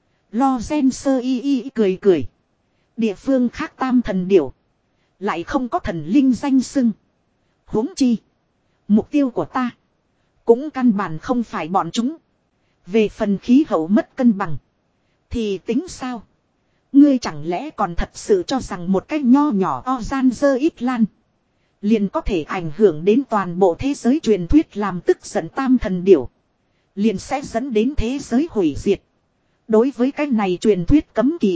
Lo gen sơ y y cười cười. Địa phương khác tam thần điểu. Lại không có thần linh danh xưng. Huống chi. Mục tiêu của ta. Cũng căn bản không phải bọn chúng. Về phần khí hậu mất cân bằng. Thì tính sao? Ngươi chẳng lẽ còn thật sự cho rằng một cái nho nhỏ Ozanger ít lan. Liền có thể ảnh hưởng đến toàn bộ thế giới truyền thuyết làm tức giận tam thần điểu. Liền sẽ dẫn đến thế giới hủy diệt. Đối với cái này truyền thuyết cấm kỵ.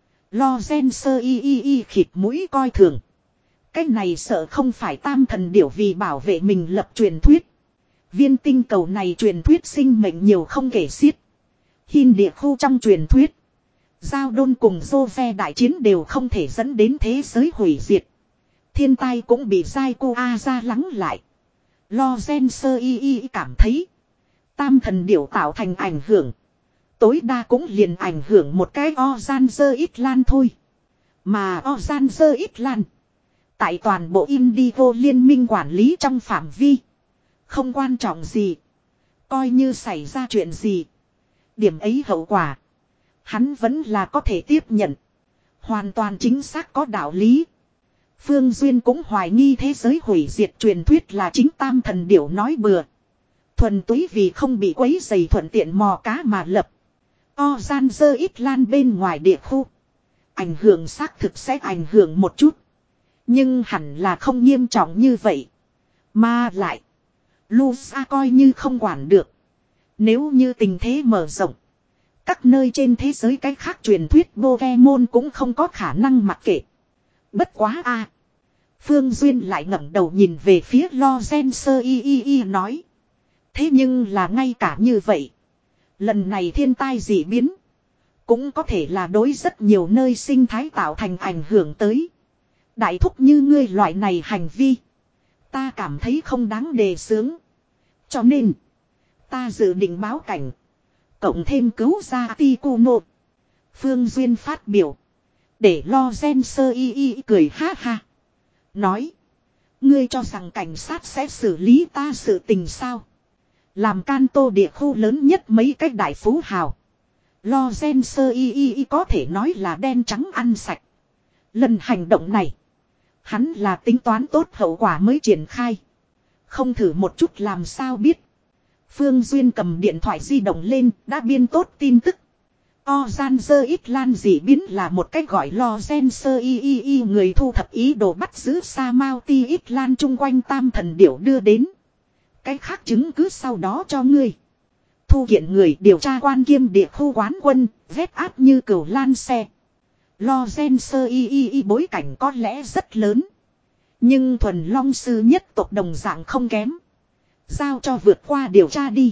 Lo gen sơ y y y khịt mũi coi thường. Cái này sợ không phải tam thần điểu vì bảo vệ mình lập truyền thuyết. Viên tinh cầu này truyền thuyết sinh mệnh nhiều không kể xiết. Hiên địa khu trong truyền thuyết. Giao đôn cùng dô ve đại chiến đều không thể dẫn đến thế giới hủy diệt. Thiên tai cũng bị dai cô A ra lắng lại. Lo gen sơ y y cảm thấy. Tam thần điểu tạo thành ảnh hưởng. Tối đa cũng liền ảnh hưởng một cái Orange Island thôi. Mà Orange Island. Tại toàn bộ Indigo liên minh quản lý trong phạm vi. Không quan trọng gì. Coi như xảy ra chuyện gì. Điểm ấy hậu quả. Hắn vẫn là có thể tiếp nhận. Hoàn toàn chính xác có đạo lý. Phương Duyên cũng hoài nghi thế giới hủy diệt truyền thuyết là chính tam thần điểu nói bừa. Thuần túy vì không bị quấy dày thuận tiện mò cá mà lập. Orange Island bên ngoài địa khu. Ảnh hưởng xác thực sẽ ảnh hưởng một chút. Nhưng hẳn là không nghiêm trọng như vậy. Mà lại. Lusa coi như không quản được. Nếu như tình thế mở rộng. Các nơi trên thế giới cái khác truyền thuyết Pokemon cũng không có khả năng mặc kệ. Bất quá a. Phương Duyên lại ngẩng đầu nhìn về phía Lozenser y y y nói. Thế nhưng là ngay cả như vậy. Lần này thiên tai dị biến. Cũng có thể là đối rất nhiều nơi sinh thái tạo thành ảnh hưởng tới. Đại thúc như ngươi loại này hành vi. Ta cảm thấy không đáng đề xướng. Cho nên. Ta dự định báo cảnh. Cộng thêm cứu ra Ticuno. Phương Duyên phát biểu. Để lo gen sơ y y cười ha ha. Nói. Ngươi cho rằng cảnh sát sẽ xử lý ta sự tình sao. Làm Kanto địa khu lớn nhất mấy cách đại phú hào. Lo gen sơ y y có thể nói là đen trắng ăn sạch. Lần hành động này. Hắn là tính toán tốt hậu quả mới triển khai. Không thử một chút làm sao biết. Phương Duyên cầm điện thoại di động lên đã biên tốt tin tức. Orange Island dị biến là một cách gọi lo gen sơ y y y người thu thập ý đồ bắt giữ Samauti Island chung quanh tam thần điểu đưa đến. Cái khác chứng cứ sau đó cho ngươi. Thu kiện người điều tra quan kiêm địa khu quán quân, vét áp như cửu lan xe. Lo gen sơ y y y bối cảnh có lẽ rất lớn. Nhưng thuần long sư nhất tộc đồng dạng không kém. Giao cho vượt qua điều tra đi.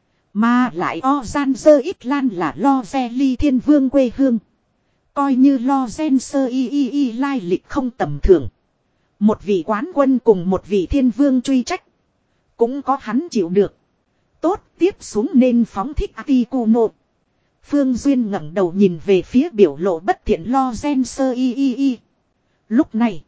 Mà lại Orange Island là Lo Ly Thiên Vương quê hương. Coi như Lo Gen Sơ Y Y Y lai lịch không tầm thường. Một vị quán quân cùng một vị thiên vương truy trách. Cũng có hắn chịu được. Tốt, tiếp xuống nên phóng thích Articuno. Phương Duyên ngẩng đầu nhìn về phía biểu lộ bất thiện Lo Gen Sơ Y Y Y. Lúc này,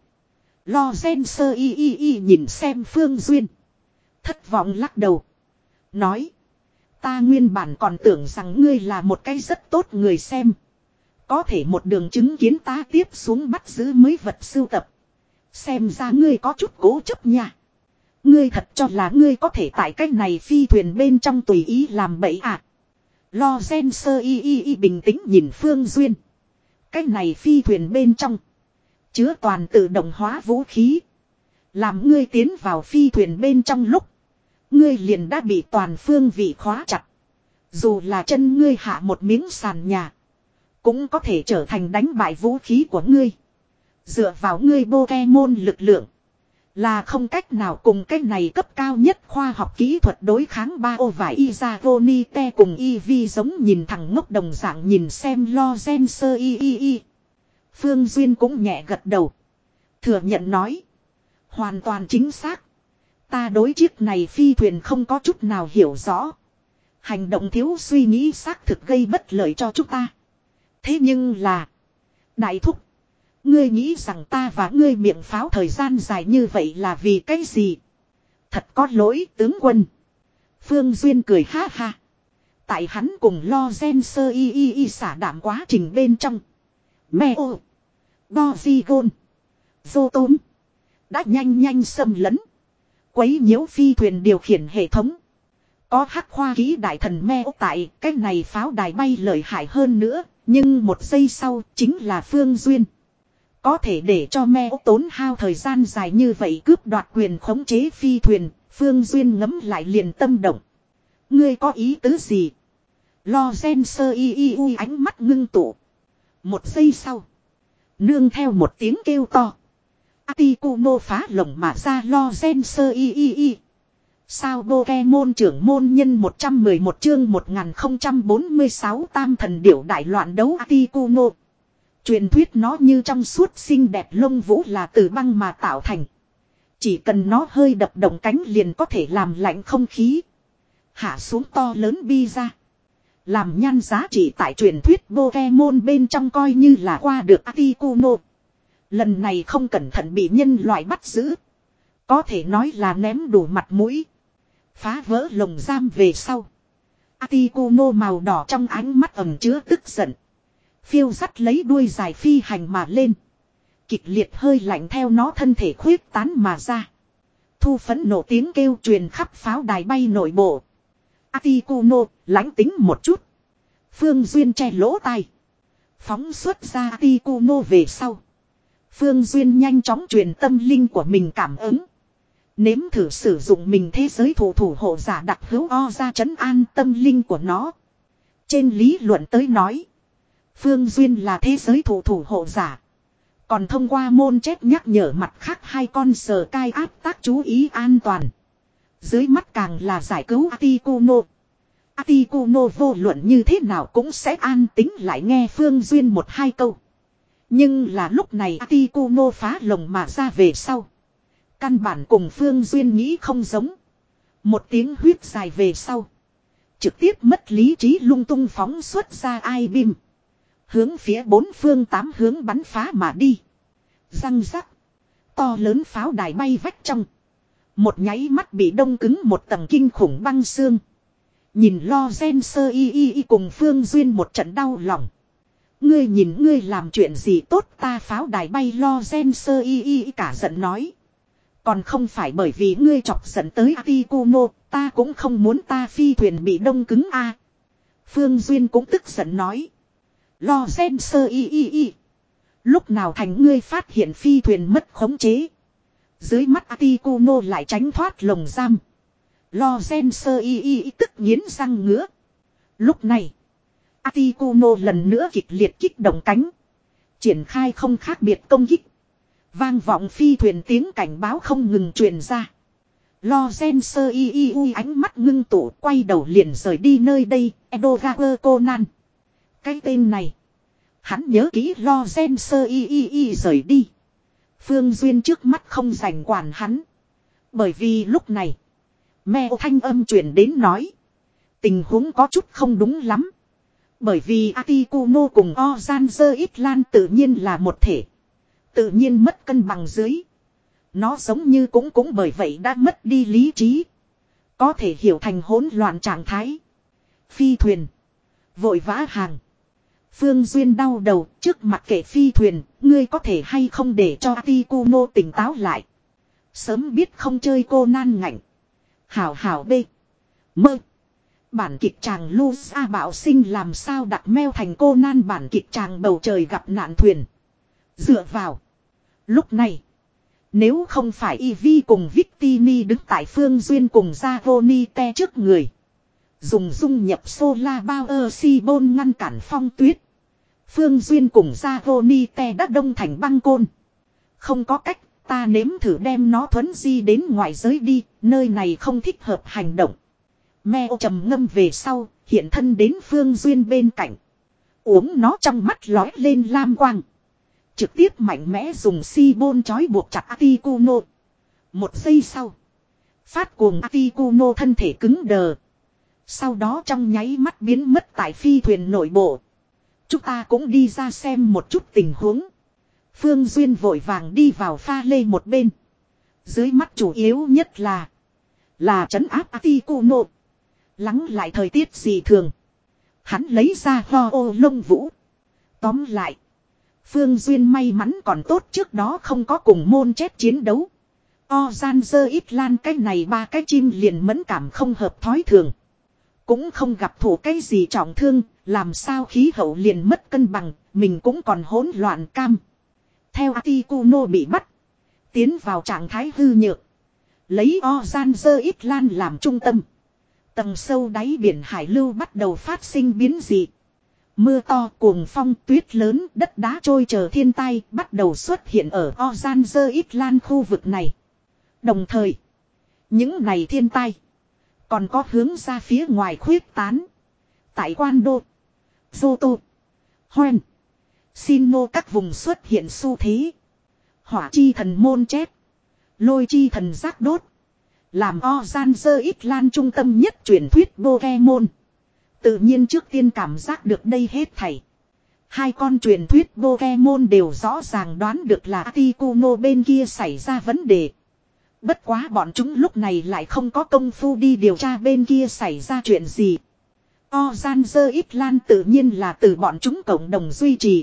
Lo Gen Sơ Y Y Y nhìn xem Phương Duyên. Thất vọng lắc đầu. Nói. Ta nguyên bản còn tưởng rằng ngươi là một cái rất tốt người xem. Có thể một đường chứng kiến ta tiếp xuống bắt giữ mới vật sưu tập. Xem ra ngươi có chút cố chấp nha. Ngươi thật cho là ngươi có thể tại cách này phi thuyền bên trong tùy ý làm bẫy à. Lo gen sơ y y y bình tĩnh nhìn Phương Duyên. Cách này phi thuyền bên trong. Chứa toàn tự động hóa vũ khí. Làm ngươi tiến vào phi thuyền bên trong lúc. Ngươi liền đã bị toàn phương vị khóa chặt. Dù là chân ngươi hạ một miếng sàn nhà. Cũng có thể trở thành đánh bại vũ khí của ngươi. Dựa vào ngươi Pokemon lực lượng. Là không cách nào cùng cách này cấp cao nhất khoa học kỹ thuật đối kháng ba ô vải Izagoni cùng Eevee giống nhìn thằng ngốc đồng dạng nhìn xem lo gen sơ y y y. Phương Duyên cũng nhẹ gật đầu. Thừa nhận nói. Hoàn toàn chính xác. Ta đối chiếc này phi thuyền không có chút nào hiểu rõ. Hành động thiếu suy nghĩ xác thực gây bất lợi cho chúng ta. Thế nhưng là. Đại thúc. Ngươi nghĩ rằng ta và ngươi miệng pháo thời gian dài như vậy là vì cái gì? Thật có lỗi tướng quân. Phương Duyên cười ha ha. Tại hắn cùng lo gen sơ y y y xả đảm quá trình bên trong. Mẹ ô. Bozigon. Vô tôm. Đã nhanh nhanh xâm lấn. Quấy nhiễu phi thuyền điều khiển hệ thống. Có hắc khoa ký đại thần me tại cái này pháo đài bay lợi hại hơn nữa. Nhưng một giây sau chính là Phương Duyên. Có thể để cho me tốn hao thời gian dài như vậy cướp đoạt quyền khống chế phi thuyền. Phương Duyên ngấm lại liền tâm động. Ngươi có ý tứ gì? Lo gen sơ y y u ánh mắt ngưng tụ. Một giây sau. Nương theo một tiếng kêu to. Articuno phá lồng mà ra lo gen sơ y y y. Sao Pokemon trưởng môn nhân một trăm mười một chương một nghìn không trăm bốn mươi sáu tam thần điểu đại loạn đấu Articuno. Truyền thuyết nó như trong suốt xinh đẹp lông vũ là từ băng mà tạo thành. Chỉ cần nó hơi đập động cánh liền có thể làm lạnh không khí. Hạ xuống to lớn bi ra. Làm nhan giá trị tại truyền thuyết Pokemon bên trong coi như là qua được Articuno. Lần này không cẩn thận bị nhân loại bắt giữ. Có thể nói là ném đủ mặt mũi. Phá vỡ lồng giam về sau. Articuno màu đỏ trong ánh mắt ẩn chứa tức giận. Phiêu dắt lấy đuôi dài phi hành mà lên. Kịch liệt hơi lạnh theo nó thân thể khuyết tán mà ra. Thu phấn nổ tiếng kêu truyền khắp pháo đài bay nội bộ. Articuno lãnh tính một chút. Phương Duyên che lỗ tai. Phóng xuất ra Articuno về sau. Phương Duyên nhanh chóng truyền tâm linh của mình cảm ứng. Nếm thử sử dụng mình thế giới thủ thủ hộ giả đặc hữu o ra trấn an tâm linh của nó. Trên lý luận tới nói. Phương Duyên là thế giới thủ thủ hộ giả. Còn thông qua môn chết nhắc nhở mặt khác hai con sờ cai áp tác chú ý an toàn. Dưới mắt càng là giải cứu Articuno. Articuno vô luận như thế nào cũng sẽ an tính lại nghe Phương Duyên một hai câu. Nhưng là lúc này Articuno phá lồng mà ra về sau. Căn bản cùng Phương Duyên nghĩ không giống. Một tiếng huyết dài về sau. Trực tiếp mất lý trí lung tung phóng xuất ra ai bim. Hướng phía bốn phương tám hướng bắn phá mà đi. Răng rắc. To lớn pháo đài bay vách trong. Một nháy mắt bị đông cứng một tầng kinh khủng băng xương. Nhìn lo gen sơ y y y cùng Phương Duyên một trận đau lòng. Ngươi nhìn ngươi làm chuyện gì tốt ta pháo đài bay lo gen sơ y y cả giận nói. Còn không phải bởi vì ngươi chọc giận tới Articuno, ta cũng không muốn ta phi thuyền bị đông cứng a. À. Phương Duyên cũng tức giận nói. Lo gen sơ y y y. Lúc nào thành ngươi phát hiện phi thuyền mất khống chế. Dưới mắt Articuno lại tránh thoát lồng giam. Lo gen sơ y y tức nghiến răng ngứa. Lúc này. Articuno lần nữa kịch liệt kích động cánh. Triển khai không khác biệt công kích. Vang vọng phi thuyền tiếng cảnh báo không ngừng truyền ra. Lo gen sơ y y u ánh mắt ngưng tụ quay đầu liền rời đi nơi đây. Edogawa Conan. Cái tên này. Hắn nhớ kỹ lo gen sơ y y y rời đi. Phương Duyên trước mắt không rảnh quản hắn. Bởi vì lúc này. Mẹ thanh âm truyền đến nói. Tình huống có chút không đúng lắm. Bởi vì Articuno cùng Ozanzer Itlan tự nhiên là một thể. Tự nhiên mất cân bằng dưới. Nó giống như cũng cũng bởi vậy đã mất đi lý trí. Có thể hiểu thành hỗn loạn trạng thái. Phi thuyền. Vội vã hàng. Phương Duyên đau đầu trước mặt kệ phi thuyền. Ngươi có thể hay không để cho Articuno tỉnh táo lại. Sớm biết không chơi cô nan ngạnh. Hảo hảo bê. Mơ. Bản kịch chàng Lusa Bảo Sinh làm sao đặt meo thành cô nan bản kịch chàng bầu trời gặp nạn thuyền. Dựa vào. Lúc này. Nếu không phải Ivy cùng Victini đứng tại Phương Duyên cùng Zavonite trước người. Dùng dung nhập Solar Power Sibon ngăn cản phong tuyết. Phương Duyên cùng Zavonite đã đông thành băng côn. Không có cách. Ta nếm thử đem nó thuấn di đến ngoài giới đi. Nơi này không thích hợp hành động. Meo trầm ngâm về sau, hiện thân đến Phương Duyên bên cạnh. Uống nó trong mắt lói lên lam quang. Trực tiếp mạnh mẽ dùng si bôn trói buộc chặt Articuno. Một giây sau. Phát cuồng Articuno thân thể cứng đờ. Sau đó trong nháy mắt biến mất tại phi thuyền nội bộ. Chúng ta cũng đi ra xem một chút tình huống. Phương Duyên vội vàng đi vào pha lê một bên. Dưới mắt chủ yếu nhất là. Là trấn áp Articuno. Lắng lại thời tiết dị thường. Hắn lấy ra ho ô lông vũ. Tóm lại. Phương Duyên may mắn còn tốt trước đó không có cùng môn chết chiến đấu. Ozanzer Itlan cái này ba cái chim liền mẫn cảm không hợp thói thường. Cũng không gặp thủ cái gì trọng thương. Làm sao khí hậu liền mất cân bằng. Mình cũng còn hỗn loạn cam. Theo Articuno bị bắt. Tiến vào trạng thái hư nhược. Lấy Ozanzer Itlan làm trung tâm. Tầng sâu đáy biển hải lưu bắt đầu phát sinh biến dị. Mưa to, cuồng phong, tuyết lớn, đất đá trôi chờ thiên tai bắt đầu xuất hiện ở Ozanzer Itlan khu vực này. Đồng thời, những này thiên tai còn có hướng ra phía ngoài khuyết tán. Tại Quan Đô, Zoto, Hoen, Sinnoh các vùng xuất hiện xu thế. Hỏa chi thần môn chết, lôi chi thần giác đốt. Làm Ozanzer Itlan trung tâm nhất truyền thuyết Pokemon. Tự nhiên trước tiên cảm giác được đây hết thảy. Hai con truyền thuyết Pokemon đều rõ ràng đoán được là Articuno bên kia xảy ra vấn đề. Bất quá bọn chúng lúc này lại không có công phu đi điều tra bên kia xảy ra chuyện gì. Orange Island tự nhiên là từ bọn chúng cộng đồng duy trì.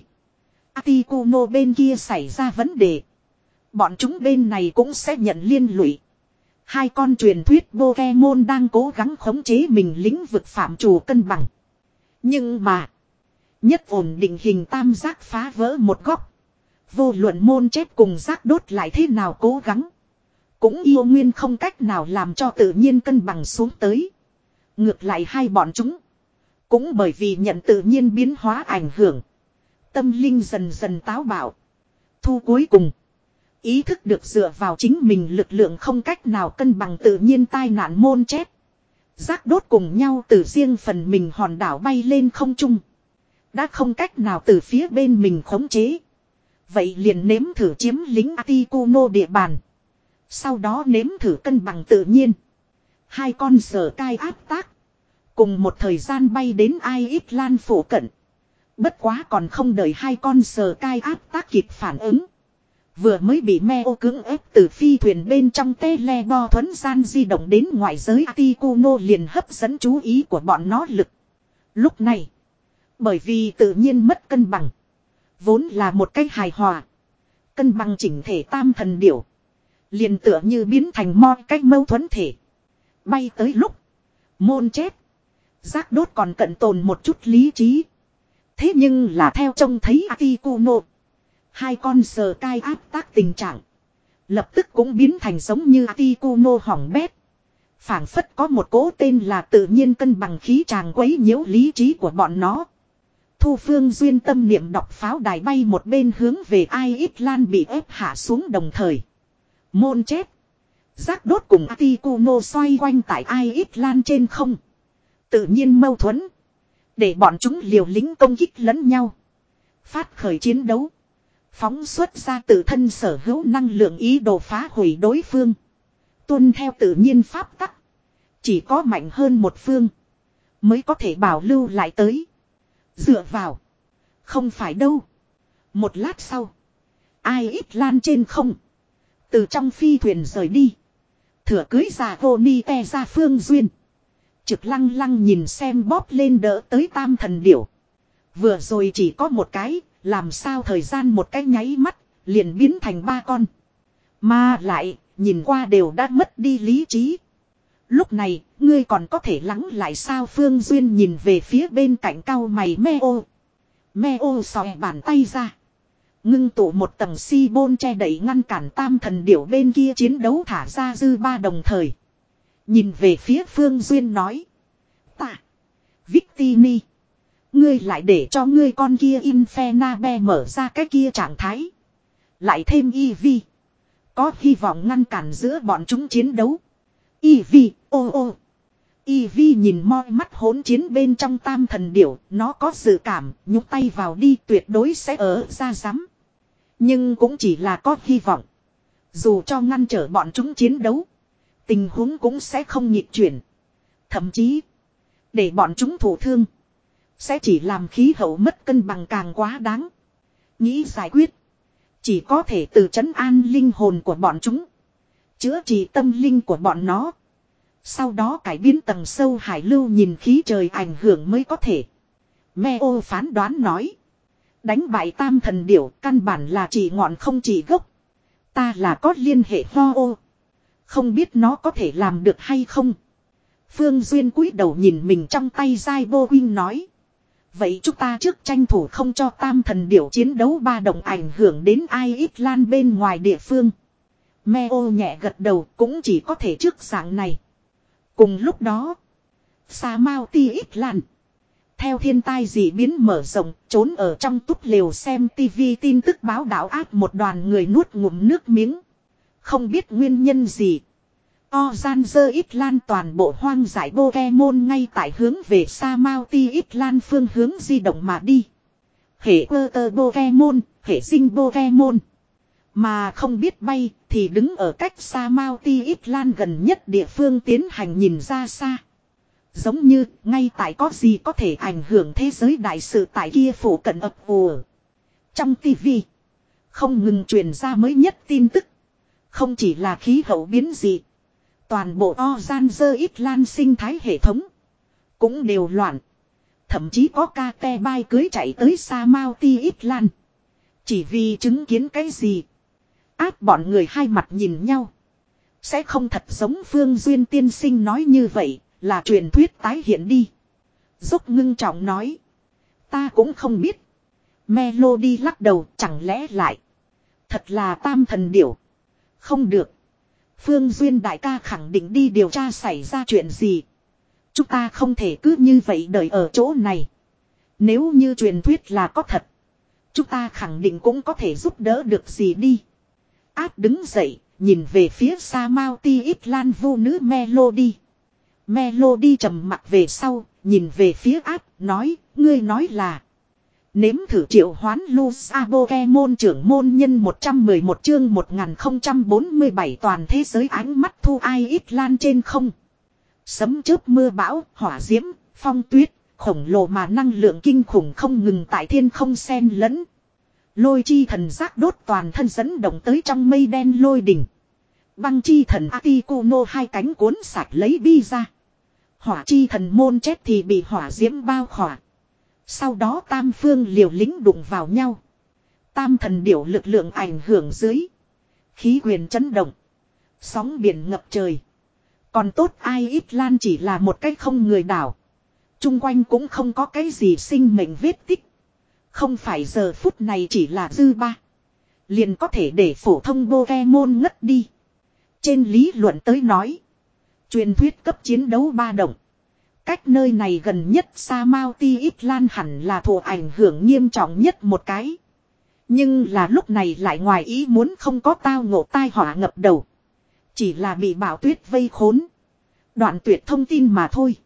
Articuno bên kia xảy ra vấn đề. Bọn chúng bên này cũng sẽ nhận liên lụy. Hai con truyền thuyết Pokemon đang cố gắng khống chế mình lĩnh vực phạm trù cân bằng. Nhưng mà, nhất ổn định hình tam giác phá vỡ một góc. Vô luận môn chết cùng giác đốt lại thế nào cố gắng. Cũng yêu nguyên không cách nào làm cho tự nhiên cân bằng xuống tới. Ngược lại hai bọn chúng. Cũng bởi vì nhận tự nhiên biến hóa ảnh hưởng. Tâm linh dần dần táo bạo. Thu cuối cùng. Ý thức được dựa vào chính mình lực lượng không cách nào cân bằng tự nhiên tai nạn môn chết. Giác đốt cùng nhau từ riêng phần mình hòn đảo bay lên không trung. Đã không cách nào từ phía bên mình khống chế. Vậy liền nếm thử chiếm lính Articuno địa bàn. Sau đó nếm thử cân bằng tự nhiên. Hai con sở cai áp tác. Cùng một thời gian bay đến Ai Ít Lan phủ cận. Bất quá còn không đợi hai con sở cai áp tác kịp phản ứng. Vừa mới bị Meo cưỡng ép từ phi thuyền bên trong tele bo thuấn gian di động đến ngoại giới Articuno liền hấp dẫn chú ý của bọn nó lực. Lúc này, bởi vì tự nhiên mất cân bằng. Vốn là một cách hài hòa. Cân bằng chỉnh thể tam thần điểu. Liền tựa như biến thành mo cách mâu thuẫn thể. Bay tới lúc. Môn chết. Giác đốt còn cận tồn một chút lý trí. Thế nhưng là theo trông thấy Articuno. Hai con sờ cai áp tác tình trạng. Lập tức cũng biến thành giống như Articuno hỏng bét. Phảng phất có một cố tên là tự nhiên cân bằng khí tràng quấy nhiễu lý trí của bọn nó. Thu Phương duyên tâm niệm đọc pháo đài bay một bên hướng về Ai Ít Lan bị ép hạ xuống đồng thời. Môn chết. Giác đốt cùng Articuno xoay quanh tại Ai Ít Lan trên không. Tự nhiên mâu thuẫn. Để bọn chúng liều lĩnh công kích lẫn nhau. Phát khởi chiến đấu. Phóng xuất ra tự thân sở hữu năng lượng ý đồ phá hủy đối phương. Tuân theo tự nhiên pháp tắc. Chỉ có mạnh hơn một phương. Mới có thể bảo lưu lại tới. Dựa vào. Không phải đâu. Một lát sau. Ai Ít Lan trên không. Từ trong phi thuyền rời đi. Thừa cưới già vô ni te ra Phương Duyên. Trực lăng lăng nhìn xem bóp lên đỡ tới tam thần điểu. Vừa rồi chỉ có một cái. Làm sao thời gian một cái nháy mắt. Liền biến thành ba con. Mà lại nhìn qua đều đã mất đi lý trí. Lúc này ngươi còn có thể lắng lại sao? Phương Duyên nhìn về phía bên cạnh cau mày Meo. Meo xòe bàn tay ra. Ngưng tụ một tầng si bôn che đậy ngăn cản tam thần điểu bên kia chiến đấu thả ra dư ba đồng thời. Nhìn về phía Phương Duyên nói. Ta. Victini. Ngươi lại để cho ngươi con kia Infernabe mở ra cái kia trạng thái. Lại thêm Eevee. Có hy vọng ngăn cản giữa bọn chúng chiến đấu. Eevee, ô ô. Eevee nhìn moi mắt hỗn chiến bên trong tam thần điểu. Nó có dự cảm, nhúc tay vào đi tuyệt đối sẽ ở ra rắm. Nhưng cũng chỉ là có hy vọng. Dù cho ngăn trở bọn chúng chiến đấu. Tình huống cũng sẽ không nghịch chuyển. Thậm chí. Để bọn chúng thụ thương. Sẽ chỉ làm khí hậu mất cân bằng càng quá đáng. Nghĩ giải quyết. Chỉ có thể từ trấn an linh hồn của bọn chúng. Chữa trị tâm linh của bọn nó. Sau đó cải biến tầng sâu hải lưu nhìn khí trời ảnh hưởng mới có thể. Meo phán đoán nói. Đánh bại tam thần điểu căn bản là chỉ ngọn không chỉ gốc. Ta là có liên hệ ho ô. Không biết nó có thể làm được hay không. Phương Duyên cúi đầu nhìn mình trong tay dai vô huynh nói. Vậy chúng ta trước tranh thủ không cho tam thần điểu chiến đấu ba đồng ảnh hưởng đến Ai Ít Lan bên ngoài địa phương. Meo nhẹ gật đầu cũng chỉ có thể trước dạng này. Cùng lúc đó. Sa Mao Ti Ít Lan. Theo thiên tai dị biến mở rộng, trốn ở trong túp lều xem tivi tin tức báo đảo áp một đoàn người nuốt ngụm nước miếng. Không biết nguyên nhân gì. Orange Ít Lan toàn bộ hoang dại Pokemon ngay tại hướng về Sa Mao Ti Ít Lan phương hướng di động mà đi. Hệ cơ tơ Pokemon, hệ sinh Pokemon. Mà không biết bay thì đứng ở cách Sa Mao Ti Ít Lan gần nhất địa phương tiến hành nhìn ra xa. Giống như ngay tại có gì có thể ảnh hưởng thế giới đại sự tại kia phủ cận ập ùa. Trong tivi không ngừng truyền ra mới nhất tin tức. Không chỉ là khí hậu biến dị. Toàn bộ Orange Island sinh thái hệ thống cũng đều loạn. Thậm chí có ca te bay cưới chạy tới Samauti Island. Chỉ vì chứng kiến cái gì. Áp bọn người hai mặt nhìn nhau. Sẽ không thật giống Phương Duyên tiên sinh nói như vậy. Là truyền thuyết tái hiện đi. Dốc ngưng trọng nói. Ta cũng không biết. Melody lắc đầu chẳng lẽ lại. Thật là tam thần điểu. Không được. Phương Duyên đại ca khẳng định đi điều tra xảy ra chuyện gì. Chúng ta không thể cứ như vậy đợi ở chỗ này. Nếu như truyền thuyết là có thật. Chúng ta khẳng định cũng có thể giúp đỡ được gì đi. Át đứng dậy. Nhìn về phía xa Mauti Island vô nữ Melody. Melody trầm mặt về sau. Nhìn về phía áp nói. Ngươi nói là. Nếm thử triệu hoán Lusa Pokemon trưởng môn nhân một trăm mười một chương một nghìn không trăm bốn mươi bảy toàn thế giới ánh mắt thu ai ít lan trên không. Sấm chớp mưa bão, hỏa diễm, phong tuyết, khổng lồ mà năng lượng kinh khủng không ngừng tại thiên không xen lẫn. Lôi chi thần giác đốt toàn thân dẫn động tới trong mây đen lôi đỉnh. Băng chi thần Atikuno hai cánh cuốn sạch lấy bi ra. Hỏa chi thần môn chết thì bị hỏa diễm bao khỏa. Sau đó tam phương liều lính đụng vào nhau. Tam thần điểu lực lượng ảnh hưởng dưới. Khí quyền chấn động. Sóng biển ngập trời. Còn tốt ai ít lan chỉ là một cái không người đảo. Trung quanh cũng không có cái gì sinh mệnh vết tích. Không phải giờ phút này chỉ là dư ba. Liền có thể để phổ thông Pokemon ngất đi. Trên lý luận tới nói. Truyền thuyết cấp chiến đấu ba động. Cách nơi này gần nhất Samauti Island hẳn là thụ ảnh hưởng nghiêm trọng nhất một cái. Nhưng là lúc này lại ngoài ý muốn không có tao ngộ tai họa ngập đầu. Chỉ là bị bão tuyết vây khốn. Đoạn tuyệt thông tin mà thôi.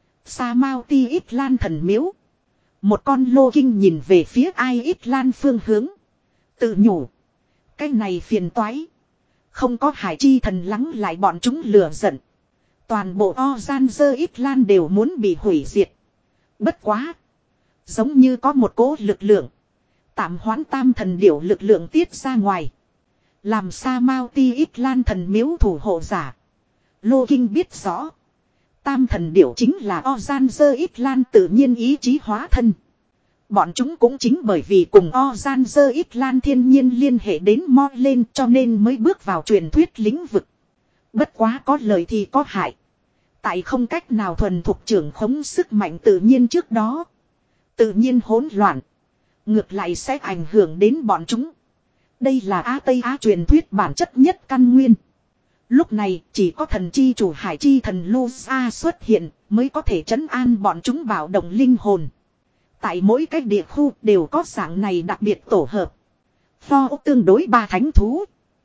Samauti Island thần miếu. Một con lô kinh nhìn về phía ai Island phương hướng. Tự nhủ. Cái này phiền toái. Không có hải chi thần lắng lại bọn chúng lừa giận. Toàn bộ Orange Island đều muốn bị hủy diệt. Bất quá. Giống như có một cỗ lực lượng. Tạm hoãn tam thần điểu lực lượng tiết ra ngoài. Làm Samauti Island thần miếu thủ hộ giả. Lô Kinh biết rõ. Tam thần điểu chính là Orange Island tự nhiên ý chí hóa thân. Bọn chúng cũng chính bởi vì cùng Orange Island thiên nhiên liên hệ đến mo lên cho nên mới bước vào truyền thuyết lĩnh vực. Bất quá có lợi thì có hại. Tại không cách nào thuần thuộc trưởng khống sức mạnh tự nhiên trước đó. Tự nhiên hỗn loạn. Ngược lại sẽ ảnh hưởng đến bọn chúng. Đây là Á Tây Á truyền thuyết bản chất nhất căn nguyên. Lúc này chỉ có thần chi chủ hải chi thần Lusa xuất hiện mới có thể trấn an bọn chúng bảo động linh hồn. Tại mỗi cái địa khu đều có dạng này đặc biệt tổ hợp. Pho tương đối ba thánh thú.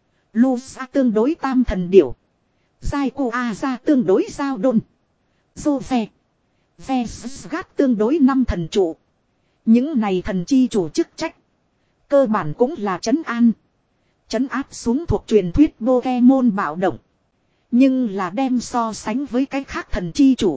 Lusa tương đối tam thần điểu. Giai cô A ra tương đối giao đôn. Dô phe. Vesgat tương đối năm thần trụ. Những này thần chi chủ chức trách. Cơ bản cũng là trấn an. Trấn áp xuống thuộc truyền thuyết Pokemon bạo động. Nhưng là đem so sánh với cái khác thần chi chủ.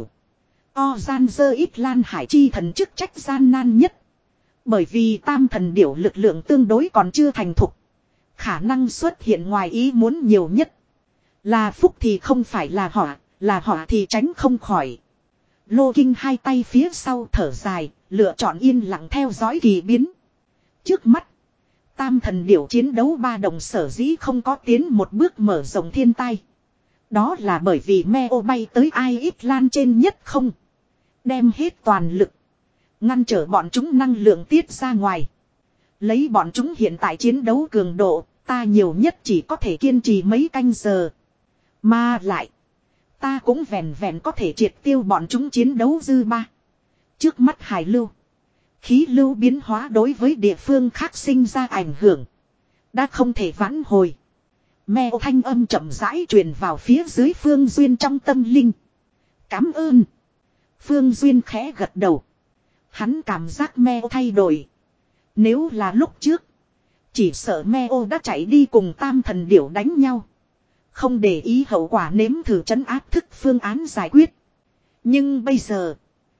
Orange Island hải chi thần chức trách gian nan nhất. Bởi vì tam thần điểu lực lượng tương đối còn chưa thành thục. Khả năng xuất hiện ngoài ý muốn nhiều nhất. Là phúc thì không phải là họa, là họa thì tránh không khỏi. Lô Kinh hai tay phía sau thở dài, lựa chọn yên lặng theo dõi kỳ biến. Trước mắt, tam thần điểu chiến đấu ba đồng sở dĩ không có tiến một bước mở rộng thiên tai. Đó là bởi vì Meo bay tới ai ít lan trên nhất không. Đem hết toàn lực. Ngăn trở bọn chúng năng lượng tiết ra ngoài. Lấy bọn chúng hiện tại chiến đấu cường độ, ta nhiều nhất chỉ có thể kiên trì mấy canh giờ. Mà lại, ta cũng vẹn vẹn có thể triệt tiêu bọn chúng chiến đấu dư ba. Trước mắt hải lưu. Khí lưu biến hóa đối với địa phương khác sinh ra ảnh hưởng. Đã không thể vãn hồi. Mèo thanh âm chậm rãi truyền vào phía dưới Phương Duyên trong tâm linh. Cảm ơn. Phương Duyên khẽ gật đầu. Hắn cảm giác mèo thay đổi. Nếu là lúc trước. Chỉ sợ mèo đã chạy đi cùng tam thần điểu đánh nhau. Không để ý hậu quả nếm thử trấn áp thức phương án giải quyết. Nhưng bây giờ,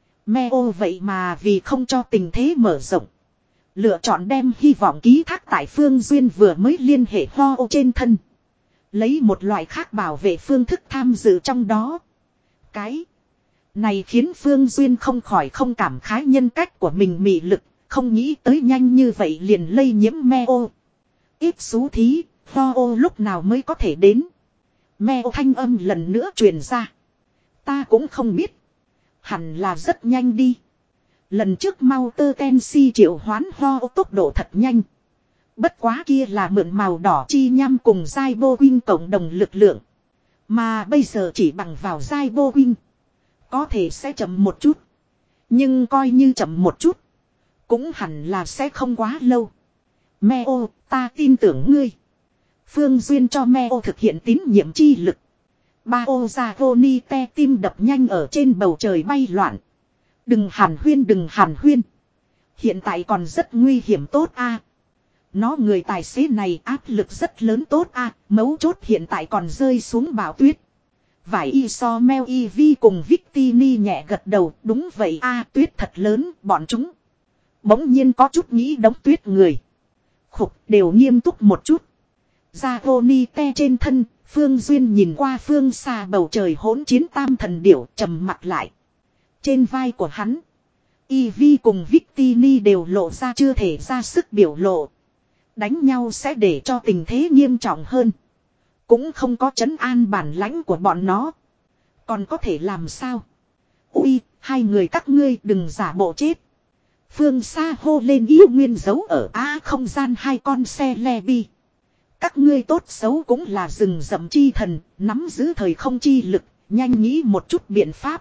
Meo vậy mà vì không cho tình thế mở rộng, lựa chọn đem hy vọng ký thác tại Phương Duyên vừa mới liên hệ Ho trên thân. Lấy một loại khác bảo vệ phương thức tham dự trong đó. Cái này khiến Phương Duyên không khỏi không cảm khái nhân cách của mình mị lực, không nghĩ tới nhanh như vậy liền lây nhiễm Meo. Ít xú thí, Ho lúc nào mới có thể đến. Meo thanh âm lần nữa truyền ra. Ta cũng không biết. Hẳn là rất nhanh đi. Lần trước mau tơ Tensi triệu hoán Ho tốc độ thật nhanh. Bất quá kia là mượn màu đỏ chi nhăm cùng Giai Bô Quynh cộng đồng lực lượng. Mà bây giờ chỉ bằng vào Giai Bô Quynh. Có thể sẽ chậm một chút. Nhưng coi như chậm một chút. Cũng hẳn là sẽ không quá lâu. Meo, ta tin tưởng ngươi. Phương Duyên cho Meo thực hiện tín nhiệm chi lực. Ba ô ra Roni te tim đập nhanh ở trên bầu trời bay loạn. Đừng hàn huyên đừng hàn huyên. Hiện tại còn rất nguy hiểm tốt a. Nó người tài xế này áp lực rất lớn tốt a. Mấu chốt hiện tại còn rơi xuống bão tuyết. Vải y so Mel y vi cùng Victini nhẹ gật đầu. Đúng vậy a, tuyết thật lớn bọn chúng. Bỗng nhiên có chút nghĩ đống tuyết người. Khục đều nghiêm túc một chút. Ra Roni te trên thân. Phương Duyên nhìn qua phương xa bầu trời hỗn chiến tam thần điểu trầm mặt lại. Trên vai của hắn, Ivy cùng Victini đều lộ ra chưa thể ra sức biểu lộ. Đánh nhau sẽ để cho tình thế nghiêm trọng hơn. Cũng không có trấn an bản lãnh của bọn nó. Còn có thể làm sao? Ui, hai người các ngươi đừng giả bộ chết. Phương xa hô lên yêu nguyên giấu ở á không gian hai con xe le bi. Các ngươi tốt xấu cũng là rừng rậm chi thần, nắm giữ thời không chi lực, nhanh nghĩ một chút biện pháp.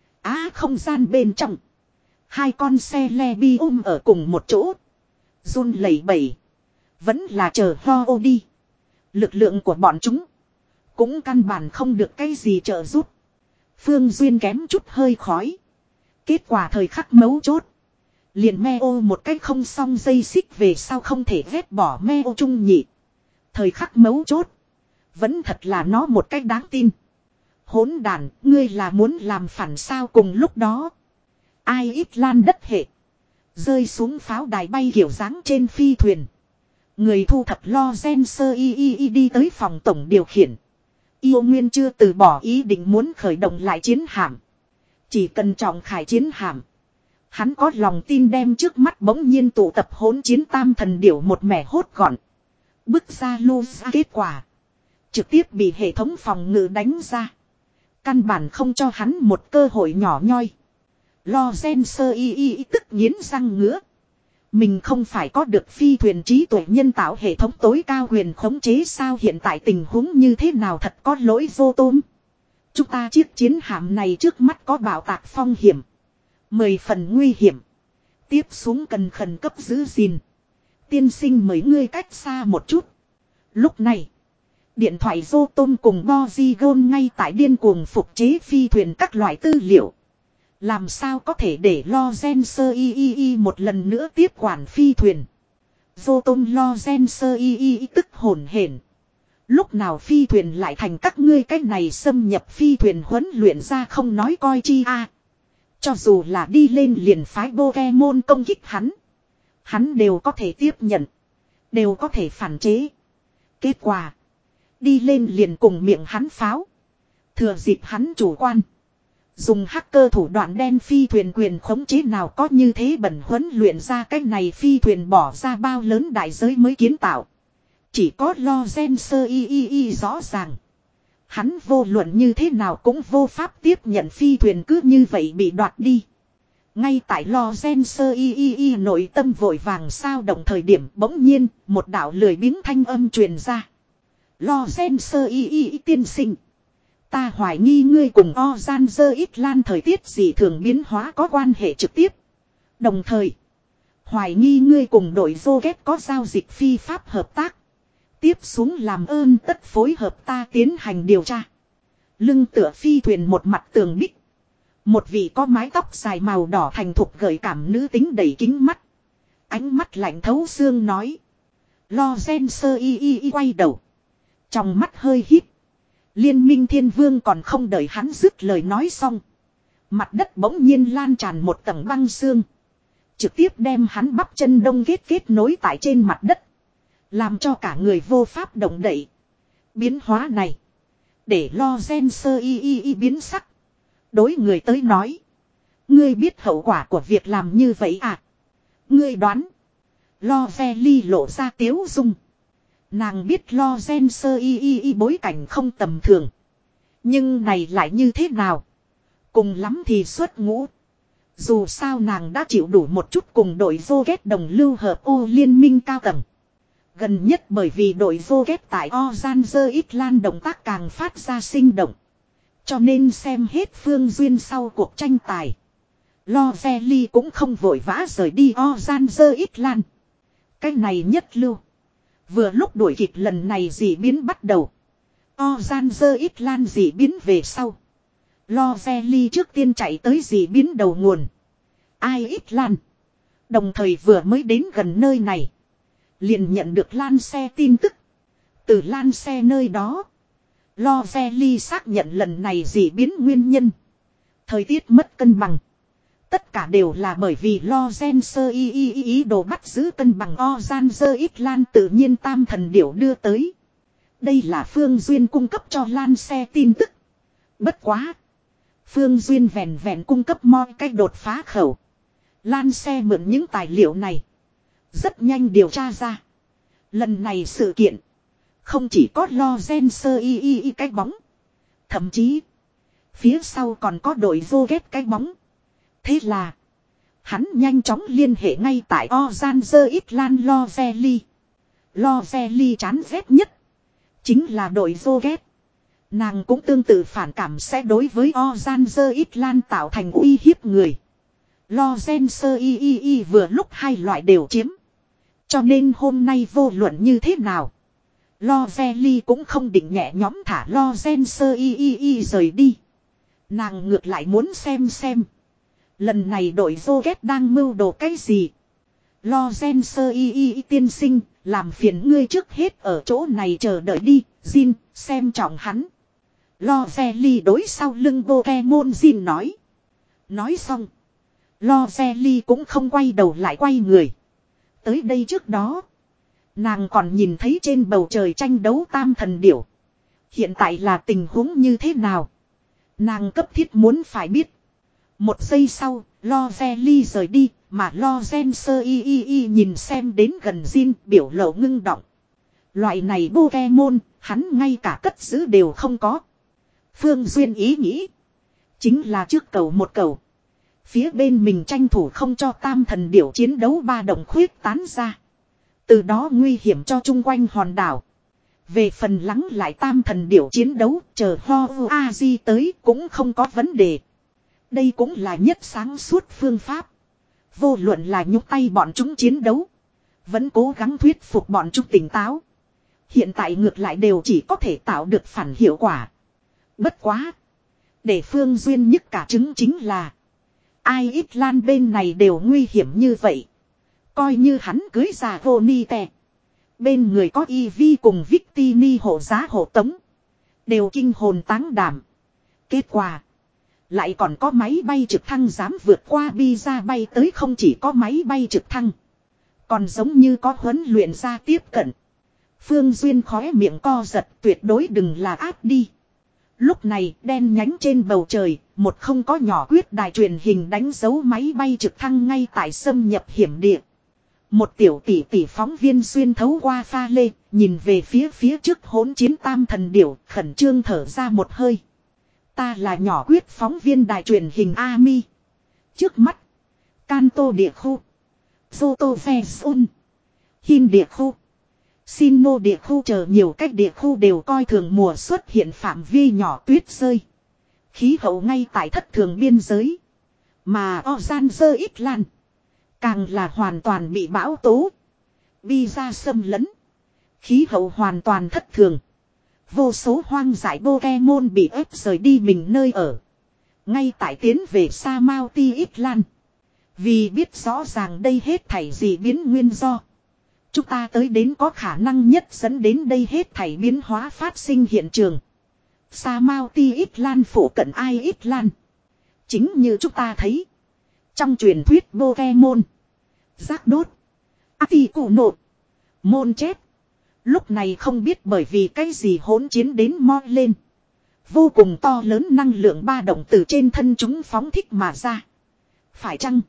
Á không gian bên trong. Hai con xe le bi ôm ở cùng một chỗ. Run lẩy bẩy. Vẫn là chờ Ho đi. Lực lượng của bọn chúng. Cũng căn bản không được cái gì trợ giúp. Phương Duyên kém chút hơi khói. Kết quả thời khắc mấu chốt. Liền Meo một cách không xong dây xích về sau không thể ghét bỏ Meo trung nhị. Thời khắc mấu chốt. Vẫn thật là nó một cách đáng tin. Hỗn đàn, ngươi là muốn làm phản sao cùng lúc đó. Ai ít lan đất hệ. Rơi xuống pháo đài bay kiểu dáng trên phi thuyền. Người thu thập lo gen sơ y y y đi tới phòng tổng điều khiển. Yêu Nguyên chưa từ bỏ ý định muốn khởi động lại chiến hạm. Chỉ cần trọng khải chiến hạm. Hắn có lòng tin đem trước mắt bỗng nhiên tụ tập hỗn chiến tam thần điểu một mẻ hốt gọn. Bước ra lưu ra kết quả. Trực tiếp bị hệ thống phòng ngự đánh ra. Căn bản không cho hắn một cơ hội nhỏ nhoi. Lo gen sơ y y tức nghiến răng ngứa. Mình không phải có được phi thuyền trí tuệ nhân tạo hệ thống tối cao huyền khống chế sao hiện tại tình huống như thế nào thật có lỗi vô tôm. Chúng ta chiếc chiến hạm này trước mắt có bảo tạc phong hiểm. Mười phần nguy hiểm. Tiếp xuống cần khẩn cấp giữ gìn. Tiên sinh mời ngươi cách xa một chút. Lúc này. Điện thoại vô tôm cùng Bozigon ngay tại điên cuồng phục chế phi thuyền các loại tư liệu. Làm sao có thể để lo gen sơ y y y một lần nữa tiếp quản phi thuyền. Vô tôm lo gen sơ y y tức hồn hển. Lúc nào phi thuyền lại thành các ngươi cách này xâm nhập phi thuyền huấn luyện ra không nói coi chi a. À. Cho dù là đi lên liền phái Pokemon công kích hắn. Hắn đều có thể tiếp nhận. Đều có thể phản chế. Kết quả. Đi lên liền cùng miệng hắn pháo. Thừa dịp hắn chủ quan. Dùng hacker thủ đoạn đen phi thuyền quyền khống chế nào có như thế bẩn huấn luyện ra cái này phi thuyền bỏ ra bao lớn đại giới mới kiến tạo. Chỉ có lo gen sơ y y y rõ ràng. Hắn vô luận như thế nào cũng vô pháp tiếp nhận phi thuyền cứ như vậy bị đoạt đi. Ngay tại lo gen sơ y y y nội tâm vội vàng sao động thời điểm bỗng nhiên một đạo lười biếng thanh âm truyền ra. Lo gen sơ y y tiên sinh. Ta hoài nghi ngươi cùng Ozan dơ ít lan thời tiết gì thường biến hóa có quan hệ trực tiếp. Đồng thời, hoài nghi ngươi cùng đội Rocket có giao dịch phi pháp hợp tác. Tiếp xuống làm ơn tất phối hợp ta tiến hành điều tra. Lưng tựa phi thuyền một mặt tường bích. Một vị có mái tóc dài màu đỏ thành thục gợi cảm nữ tính đầy kính mắt. Ánh mắt lạnh thấu xương nói. Lo gen sơ y y y quay đầu. Trong mắt hơi hít. Liên minh thiên vương còn không đợi hắn dứt lời nói xong. Mặt đất bỗng nhiên lan tràn một tầng băng xương. Trực tiếp đem hắn bắp chân đông kết kết nối tại trên mặt đất. Làm cho cả người vô pháp động đậy. Biến hóa này. Để lo gen sơ y y y biến sắc. Đối người tới nói. Ngươi biết hậu quả của việc làm như vậy à? Ngươi đoán. Lo ve ly lộ ra tiếu dung. Nàng biết lo gen sơ y y y bối cảnh không tầm thường. Nhưng này lại như thế nào? Cùng lắm thì xuất ngũ. Dù sao nàng đã chịu đủ một chút cùng đội vô ghét đồng lưu hợp ô liên minh cao tầng. Gần nhất bởi vì đội vô ghét tại Ozanzer Itlan động tác càng phát ra sinh động. Cho nên xem hết Phương Duyên sau cuộc tranh tài. Lo ve ly cũng không vội vã rời đi Ozanzer Itlan. Cái này nhất lưu. Vừa lúc đuổi kịp lần này dị biến bắt đầu. Ozanzer Itlan dị biến về sau. Lo ve ly trước tiên chạy tới dị biến đầu nguồn. Ai Itlan. Đồng thời vừa mới đến gần nơi này. Liền nhận được Lan xe tin tức. Từ Lan xe nơi đó. Lo ve ly xác nhận lần này dị biến nguyên nhân. Thời tiết mất cân bằng. Tất cả đều là bởi vì lo gen sơ y y y ý đồ bắt giữ cân bằng Ozanzer Itlan tự nhiên tam thần điểu đưa tới. Đây là Phương Duyên cung cấp cho Lan xe tin tức. Bất quá. Phương Duyên vẹn vẹn cung cấp moi cách đột phá khẩu. Lan xe mượn những tài liệu này. Rất nhanh điều tra ra. Lần này sự kiện. Không chỉ có lo gen sơ y y y cái bóng. Thậm chí. Phía sau còn có đội vô ghét cái bóng. Thế là. Hắn nhanh chóng liên hệ ngay tại Ozanzer Itlan Lo Veli. Lo Veli chán ghét nhất. Chính là đội vô ghét. Nàng cũng tương tự phản cảm sẽ đối với Ozanzer Itlan tạo thành uy hiếp người. Lo gen sơ y y y vừa lúc hai loại đều chiếm. Cho nên hôm nay vô luận như thế nào. Lo Veli cũng không định nhẹ nhóm thả Lo gen sơ y y y rời đi. Nàng ngược lại muốn xem xem. Lần này đội vô ghét đang mưu đồ cái gì. Lo gen sơ y y tiên sinh. Làm phiền ngươi trước hết ở chỗ này chờ đợi đi. Jin xem trọng hắn. Lo Veli đối sau lưng Pokemon Jin nói. Nói xong. Lo Veli cũng không quay đầu lại quay người. Tới đây trước đó. Nàng còn nhìn thấy trên bầu trời tranh đấu tam thần điểu. Hiện tại là tình huống như thế nào. Nàng cấp thiết muốn phải biết. Một giây sau, Lo Veli rời đi. Mà Lo Gen Sơ Y Y Y nhìn xem đến gần Jin biểu lộ ngưng động. Loại này Pokemon, hắn ngay cả cất giữ đều không có. Phương Duyên ý nghĩ. Chính là trước cầu một cầu. Phía bên mình tranh thủ không cho tam thần điểu chiến đấu ba đồng khuyết tán ra. Từ đó nguy hiểm cho chung quanh hòn đảo. Về phần lắng lại tam thần điểu chiến đấu, chờ Ho A Di tới cũng không có vấn đề. Đây cũng là nhất sáng suốt phương pháp. Vô luận là nhúc tay bọn chúng chiến đấu. Vẫn cố gắng thuyết phục bọn chúng tỉnh táo. Hiện tại ngược lại đều chỉ có thể tạo được phản hiệu quả. Bất quá. Để Phương Duyên nhất cả chứng chính là. Ai ít lan bên này đều nguy hiểm như vậy. Coi như hắn cưới già vô ni tè. Bên người có Eevee cùng Victini hộ giá hộ tống. Đều kinh hồn táng đảm. Kết quả. Lại còn có máy bay trực thăng dám vượt qua Pizza bay tới không chỉ có máy bay trực thăng. Còn giống như có huấn luyện ra tiếp cận. Phương Duyên khóe miệng co giật tuyệt đối đừng là áp đi. Lúc này đen nhánh trên bầu trời, một không có nhỏ quyết đài truyền hình đánh dấu máy bay trực thăng ngay tại xâm nhập hiểm địa. Một tiểu tỷ tỷ phóng viên xuyên thấu qua pha lê, nhìn về phía phía trước hỗn chiến tam thần điểu, khẩn trương thở ra một hơi. Ta là nhỏ quyết phóng viên đài truyền hình Ami. Trước mắt, Kanto địa khu, Zoto Vezun, Hin địa khu, Sinnoh địa khu chờ nhiều cách địa khu đều coi thường mùa xuất hiện phạm vi nhỏ tuyết rơi. Khí hậu ngay tại thất thường biên giới. Mà Ozanzer Itlan càng là hoàn toàn bị bão tố. Bi ra xâm lấn. Khí hậu hoàn toàn thất thường. Vô số hoang dại Pokemon bị ép rời đi mình nơi ở. Ngay tại tiến về Sa Mao Ti Itlan. Vì biết rõ ràng đây hết thảy gì biến nguyên do. Chúng ta tới đến có khả năng nhất dẫn đến đây hết thảy biến hóa phát sinh hiện trường. Sa Mao Ti Itlan phủ cận ai Itlan. Chính như chúng ta thấy. Trong truyền thuyết Pokemon. Giác đốt. Ati cụ nộp. Môn chết. Lúc này không biết bởi vì cái gì hỗn chiến đến mo lên. Vô cùng to lớn năng lượng ba động từ trên thân chúng phóng thích mà ra. Phải chăng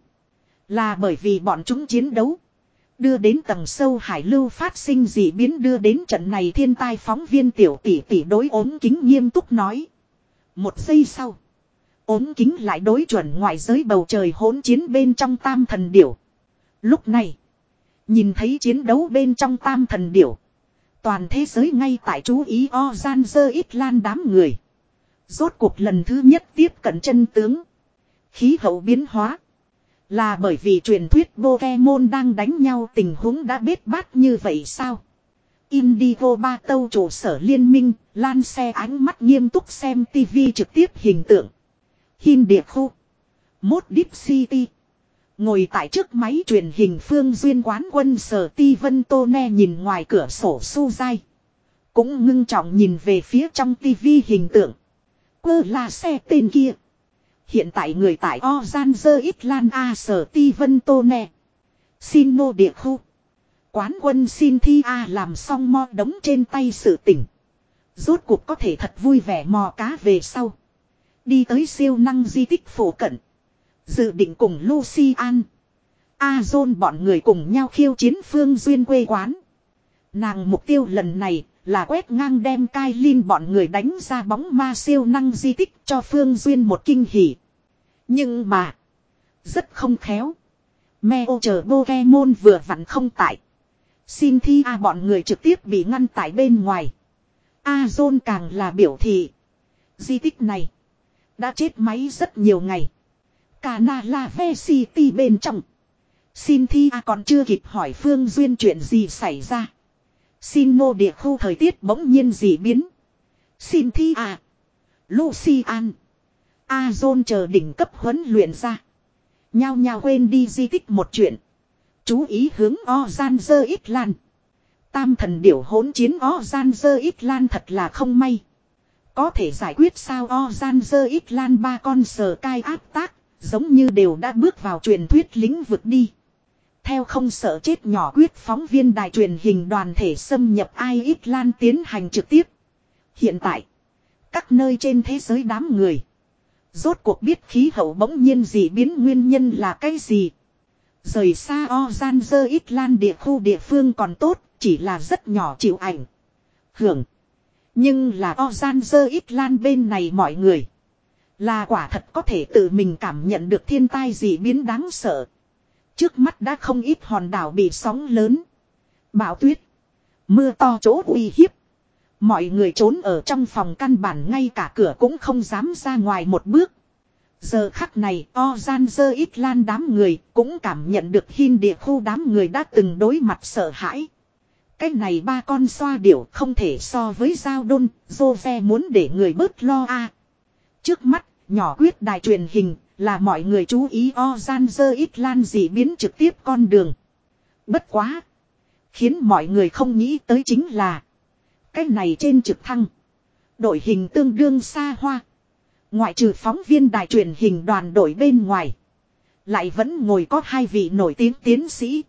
là bởi vì bọn chúng chiến đấu. Đưa đến tầng sâu hải lưu phát sinh dị biến đưa đến trận này thiên tai phóng viên tiểu tỷ tỷ đối ốm kính nghiêm túc nói. Một giây sau. Ốm kính lại đối chuẩn ngoại giới bầu trời hỗn chiến bên trong tam thần điểu. Lúc này. Nhìn thấy chiến đấu bên trong tam thần điểu. Toàn thế giới ngay tại chú ý Ozan ít lan đám người. Rốt cuộc lần thứ nhất tiếp cận chân tướng. Khí hậu biến hóa. Là bởi vì truyền thuyết Pokemon đang đánh nhau tình huống đã bết bát như vậy sao? Indigo ba tâu trụ sở liên minh, Lan xe ánh mắt nghiêm túc xem tivi trực tiếp hình tượng. Hin địa khu. Mốt Deep City. Ngồi tại trước máy truyền hình Phương Duyên quán quân sở ti vân tô ne nhìn ngoài cửa sổ su dai. Cũng ngưng trọng nhìn về phía trong tivi hình tượng. Quơ là xe tên kia. Hiện tại người tại Ozan ít lan A sở ti vân tô ne. Xin nô địa khu. Quán quân xin thi A làm xong mo đống trên tay sự tỉnh. Rốt cuộc có thể thật vui vẻ mò cá về sau. Đi tới siêu năng di tích phổ cận. Dự định cùng Lucian. Azon bọn người cùng nhau khiêu chiến Phương Duyên quê quán. Nàng mục tiêu lần này là quét ngang đem Kailin bọn người đánh ra bóng ma siêu năng di tích cho Phương Duyên một kinh hỉ. Nhưng mà. Rất không khéo. Meo chờ Pokemon vừa vặn không tại. Xin thi A bọn người trực tiếp bị ngăn tại bên ngoài. Azon càng là biểu thị. Di tích này. Đã chết máy rất nhiều ngày. Canala V City bên trong. Xin thi A còn chưa kịp hỏi Phương Duyên chuyện gì xảy ra. Xin nô địa khu thời tiết bỗng nhiên dị biến. Xin thi A. Lucian. Azon chờ đỉnh cấp huấn luyện ra. Nhao nhao quên đi di tích một chuyện. Chú ý hướng Ozan ít lan. Tam thần điểu hỗn chiến Ozan ít lan thật là không may. Có thể giải quyết sao Ozan ít lan ba con sờ cai áp tác. Giống như đều đã bước vào truyền thuyết lĩnh vực đi. Theo không sợ chết nhỏ quyết phóng viên đài truyền hình đoàn thể xâm nhập ai ít lan tiến hành trực tiếp. Hiện tại. Các nơi trên thế giới đám người. Rốt cuộc biết khí hậu bỗng nhiên dị biến nguyên nhân là cái gì. Rời xa Ozan ít lan địa khu địa phương còn tốt. Chỉ là rất nhỏ chịu ảnh. Hưởng. Nhưng là Ozan ít lan bên này mọi người. Là quả thật có thể tự mình cảm nhận được thiên tai dị biến đáng sợ. Trước mắt đã không ít hòn đảo bị sóng lớn. Bão tuyết. Mưa to chỗ uy hiếp. Mọi người trốn ở trong phòng căn bản ngay cả cửa cũng không dám ra ngoài một bước. Giờ khắc này Ozan ít lan đám người cũng cảm nhận được hin địa khu đám người đã từng đối mặt sợ hãi. Cái này ba con xoa điểu không thể so với giao đôn. Jose muốn để người bớt lo a. À. Trước mắt, nhỏ quyết đài truyền hình là mọi người chú ý Ozan ít lan dị biến trực tiếp con đường. Bất quá. Khiến mọi người không nghĩ tới chính là. Cái này trên trực thăng. Đội hình tương đương xa hoa. Ngoại trừ phóng viên đài truyền hình đoàn đội bên ngoài. Lại vẫn ngồi có hai vị nổi tiếng tiến sĩ.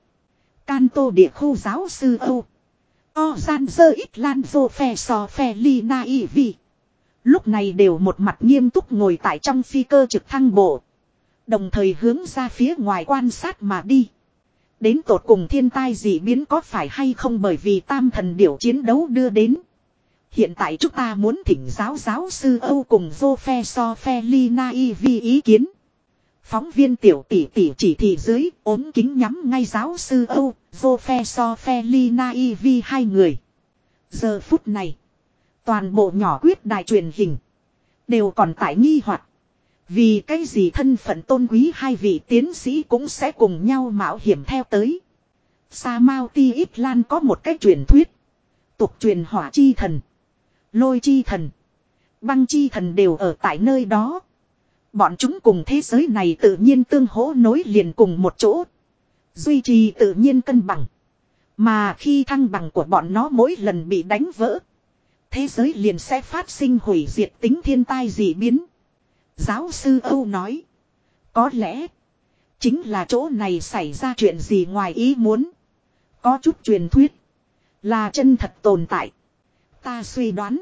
Kanto địa khu giáo sư Âu. Ozan ít lan Professor Felina Ivy. Lúc này đều một mặt nghiêm túc ngồi tại trong phi cơ trực thăng bộ. Đồng thời hướng ra phía ngoài quan sát mà đi. Đến tột cùng thiên tai dị biến có phải hay không bởi vì tam thần điểu chiến đấu đưa đến. Hiện tại chúng ta muốn thỉnh giáo giáo sư Âu cùng Professor Felina Ivy ý kiến. Phóng viên tiểu tỷ tỷ chỉ thị dưới ốm kính nhắm ngay giáo sư Âu, Professor Felina Ivy hai người. Giờ phút này. Toàn bộ nhỏ quyết đài truyền hình. Đều còn tại nghi hoặc. Vì cái gì thân phận tôn quý hai vị tiến sĩ cũng sẽ cùng nhau mạo hiểm theo tới. Sa Mao Ti ít lan có một cái truyền thuyết. Tục truyền hỏa chi thần. Lôi chi thần. Băng chi thần đều ở tại nơi đó. Bọn chúng cùng thế giới này tự nhiên tương hỗ nối liền cùng một chỗ. Duy trì tự nhiên cân bằng. Mà khi thăng bằng của bọn nó mỗi lần bị đánh vỡ. Thế giới liền sẽ phát sinh hủy diệt tính thiên tai dị biến. Giáo sư Âu nói. Có lẽ. Chính là chỗ này xảy ra chuyện gì ngoài ý muốn. Có chút truyền thuyết. Là chân thật tồn tại. Ta suy đoán.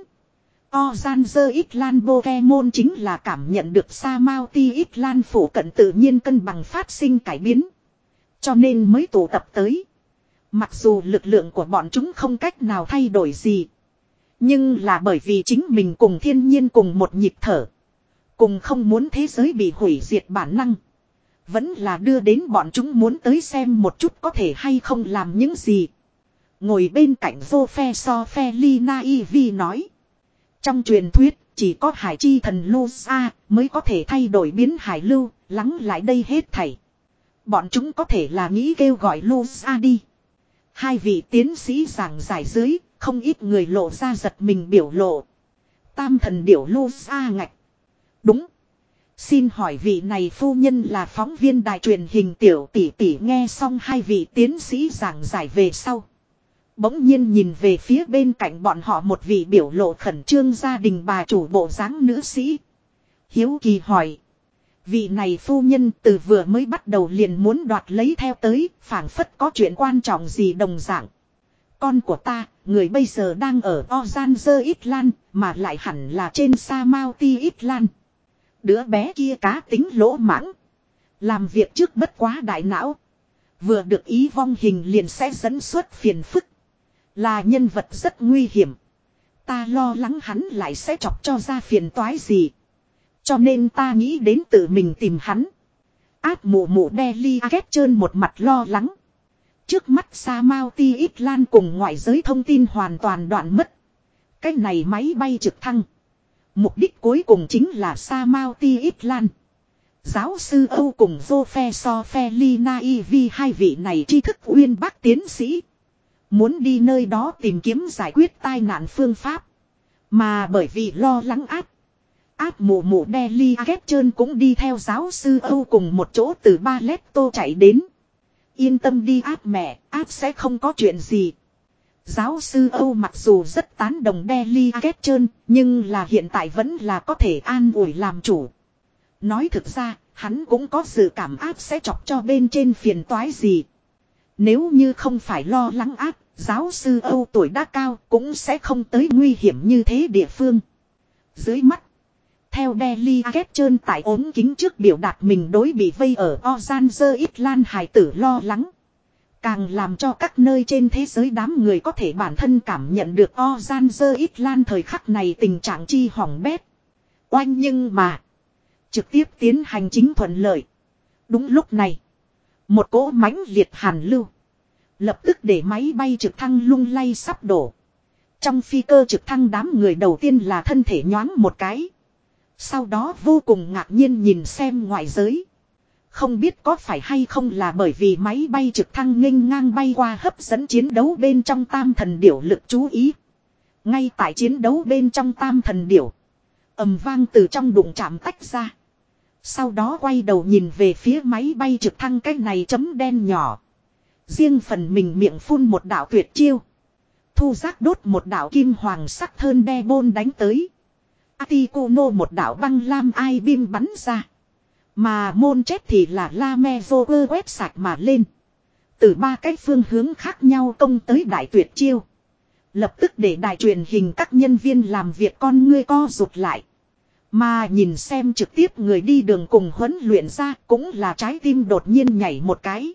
Ozanzer Island Pokemon chính là cảm nhận được Samauti Island phủ cận tự nhiên cân bằng phát sinh cải biến. Cho nên mới tụ tập tới. Mặc dù lực lượng của bọn chúng không cách nào thay đổi gì. Nhưng là bởi vì chính mình cùng thiên nhiên cùng một nhịp thở. Cùng không muốn thế giới bị hủy diệt bản năng. Vẫn là đưa đến bọn chúng muốn tới xem một chút có thể hay không làm những gì. Ngồi bên cạnh Professor Felina Ivy nói. Trong truyền thuyết, chỉ có hải chi thần Lusa mới có thể thay đổi biến hải lưu, lắng lại đây hết thảy. Bọn chúng có thể là nghĩ kêu gọi Lusa đi. Hai vị tiến sĩ giảng giải dưới, không ít người lộ ra giật mình biểu lộ. Tam thần điểu Lusa ngạch. Đúng. Xin hỏi vị này phu nhân là phóng viên đài truyền hình tiểu tỷ tỷ nghe xong hai vị tiến sĩ giảng giải về sau. Bỗng nhiên nhìn về phía bên cạnh bọn họ một vị biểu lộ khẩn trương gia đình bà chủ bộ dáng nữ sĩ. Hiếu kỳ hỏi. Vị này phu nhân từ vừa mới bắt đầu liền muốn đoạt lấy theo tới, phảng phất có chuyện quan trọng gì đồng dạng. Con của ta, người bây giờ đang ở Ozanzer Island, mà lại hẳn là trên Samauti Island. Đứa bé kia cá tính lỗ mãng. Làm việc trước bất quá đại não. Vừa được ý vong hình liền sẽ dẫn xuất phiền phức. Là nhân vật rất nguy hiểm. Ta lo lắng hắn lại sẽ chọc cho ra phiền toái gì. Cho nên ta nghĩ đến tự mình tìm hắn. Át mụ mụ Delhi ghét trơn một mặt lo lắng. Trước mắt Samauti Island cùng ngoại giới thông tin hoàn toàn đoạn mất. Cái này máy bay trực thăng. Mục đích cuối cùng chính là Samauti Island. Giáo sư Âu cùng Professor Felina Ivy hai vị này tri thức uyên bác tiến sĩ. Muốn đi nơi đó tìm kiếm giải quyết tai nạn phương pháp. Mà bởi vì lo lắng áp. Áp mụ mụ Delhi ghét trơn cũng đi theo giáo sư Âu cùng một chỗ từ Ba Letto chạy đến. Yên tâm đi áp mẹ, áp sẽ không có chuyện gì. Giáo sư Âu mặc dù rất tán đồng Delhi ghét trơn, nhưng là hiện tại vẫn là có thể an ủi làm chủ. Nói thực ra, hắn cũng có dự cảm áp sẽ chọc cho bên trên phiền toái gì. Nếu như không phải lo lắng áp, giáo sư Âu tuổi đã cao cũng sẽ không tới nguy hiểm như thế địa phương. Dưới mắt, theo Delhi ghét trơn tại ốm kính trước biểu đạt mình đối bị vây ở Ozanzer Island hài tử lo lắng. Càng làm cho các nơi trên thế giới đám người có thể bản thân cảm nhận được Ozanzer Island thời khắc này tình trạng chi hỏng bét. Oanh nhưng mà, trực tiếp tiến hành chính thuận lợi. Đúng lúc này, một cỗ mãnh liệt hàn lưu. Lập tức để máy bay trực thăng lung lay sắp đổ. Trong phi cơ trực thăng đám người đầu tiên là thân thể nhoáng một cái. Sau đó vô cùng ngạc nhiên nhìn xem ngoại giới. Không biết có phải hay không là bởi vì máy bay trực thăng nghênh ngang bay qua hấp dẫn chiến đấu bên trong tam thần điểu lực chú ý. Ngay tại chiến đấu bên trong tam thần điểu. Ầm vang từ trong đụng chạm tách ra. Sau đó quay đầu nhìn về phía máy bay trực thăng cái này chấm đen nhỏ. Riêng phần mình miệng phun một đạo tuyệt chiêu. Thu giác đốt một đạo kim hoàng sắc thơn đe bôn đánh tới. Atikuno một đạo băng lam ai bim bắn ra. Mà môn chết thì là la me vô ơ quét sạch mà lên. Từ ba cái phương hướng khác nhau công tới đại tuyệt chiêu. Lập tức để đài truyền hình các nhân viên làm việc con ngươi co rụt lại. Mà nhìn xem trực tiếp người đi đường cùng huấn luyện ra cũng là trái tim đột nhiên nhảy một cái.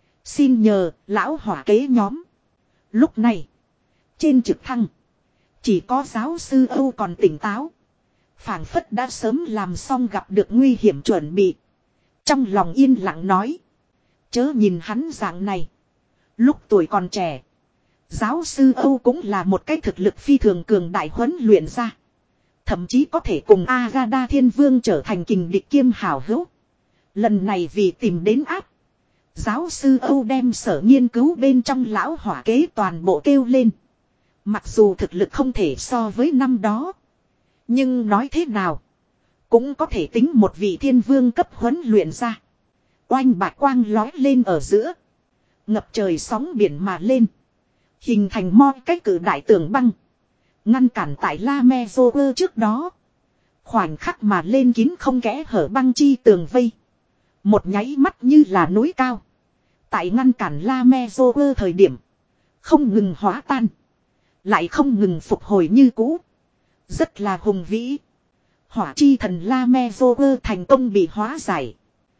Xin nhờ, lão hỏa kế nhóm. Lúc này, trên trực thăng, chỉ có giáo sư Âu còn tỉnh táo. Phảng phất đã sớm làm xong gặp được nguy hiểm chuẩn bị. Trong lòng yên lặng nói. Chớ nhìn hắn dạng này. Lúc tuổi còn trẻ, giáo sư Âu cũng là một cái thực lực phi thường cường đại huấn luyện ra. Thậm chí có thể cùng Agada Thiên Vương trở thành kình địch kiêm hảo hữu. Lần này vì tìm đến áp. Giáo sư Âu đem sở nghiên cứu bên trong lão hỏa kế toàn bộ kêu lên. Mặc dù thực lực không thể so với năm đó. Nhưng nói thế nào, cũng có thể tính một vị thiên vương cấp huấn luyện ra. Oanh bạc quang lói lên ở giữa. Ngập trời sóng biển mà lên. Hình thành mo cách cử đại tường băng. Ngăn cản tại La Me Vô trước đó. Khoảnh khắc mà lên kín không kẽ hở băng chi tường vây. Một nháy mắt như là núi cao. Tại ngăn cản La Me Zoe thời điểm. Không ngừng hóa tan. Lại không ngừng phục hồi như cũ. Rất là hùng vĩ. Hỏa chi thần La Me Zoe thành công bị hóa giải.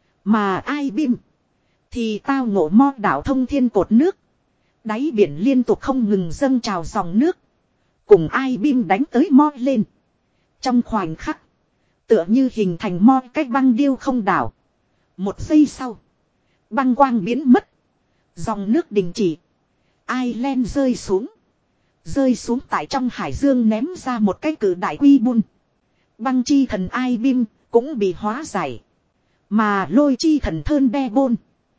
Mà ai bim. Thì tao ngộ mo đảo thông thiên cột nước. Đáy biển liên tục không ngừng dâng trào dòng nước. Cùng ai bim đánh tới mo lên. Trong khoảnh khắc. Tựa như hình thành mo cách băng điêu không đảo. Một giây sau. Băng quang biến mất. Dòng nước đình chỉ. Ireland rơi xuống. Rơi xuống tại trong hải dương ném ra một cái cử đại quy bun. Băng chi thần I-Beam cũng bị hóa giải. Mà lôi chi thần Thơn Đe Bôn.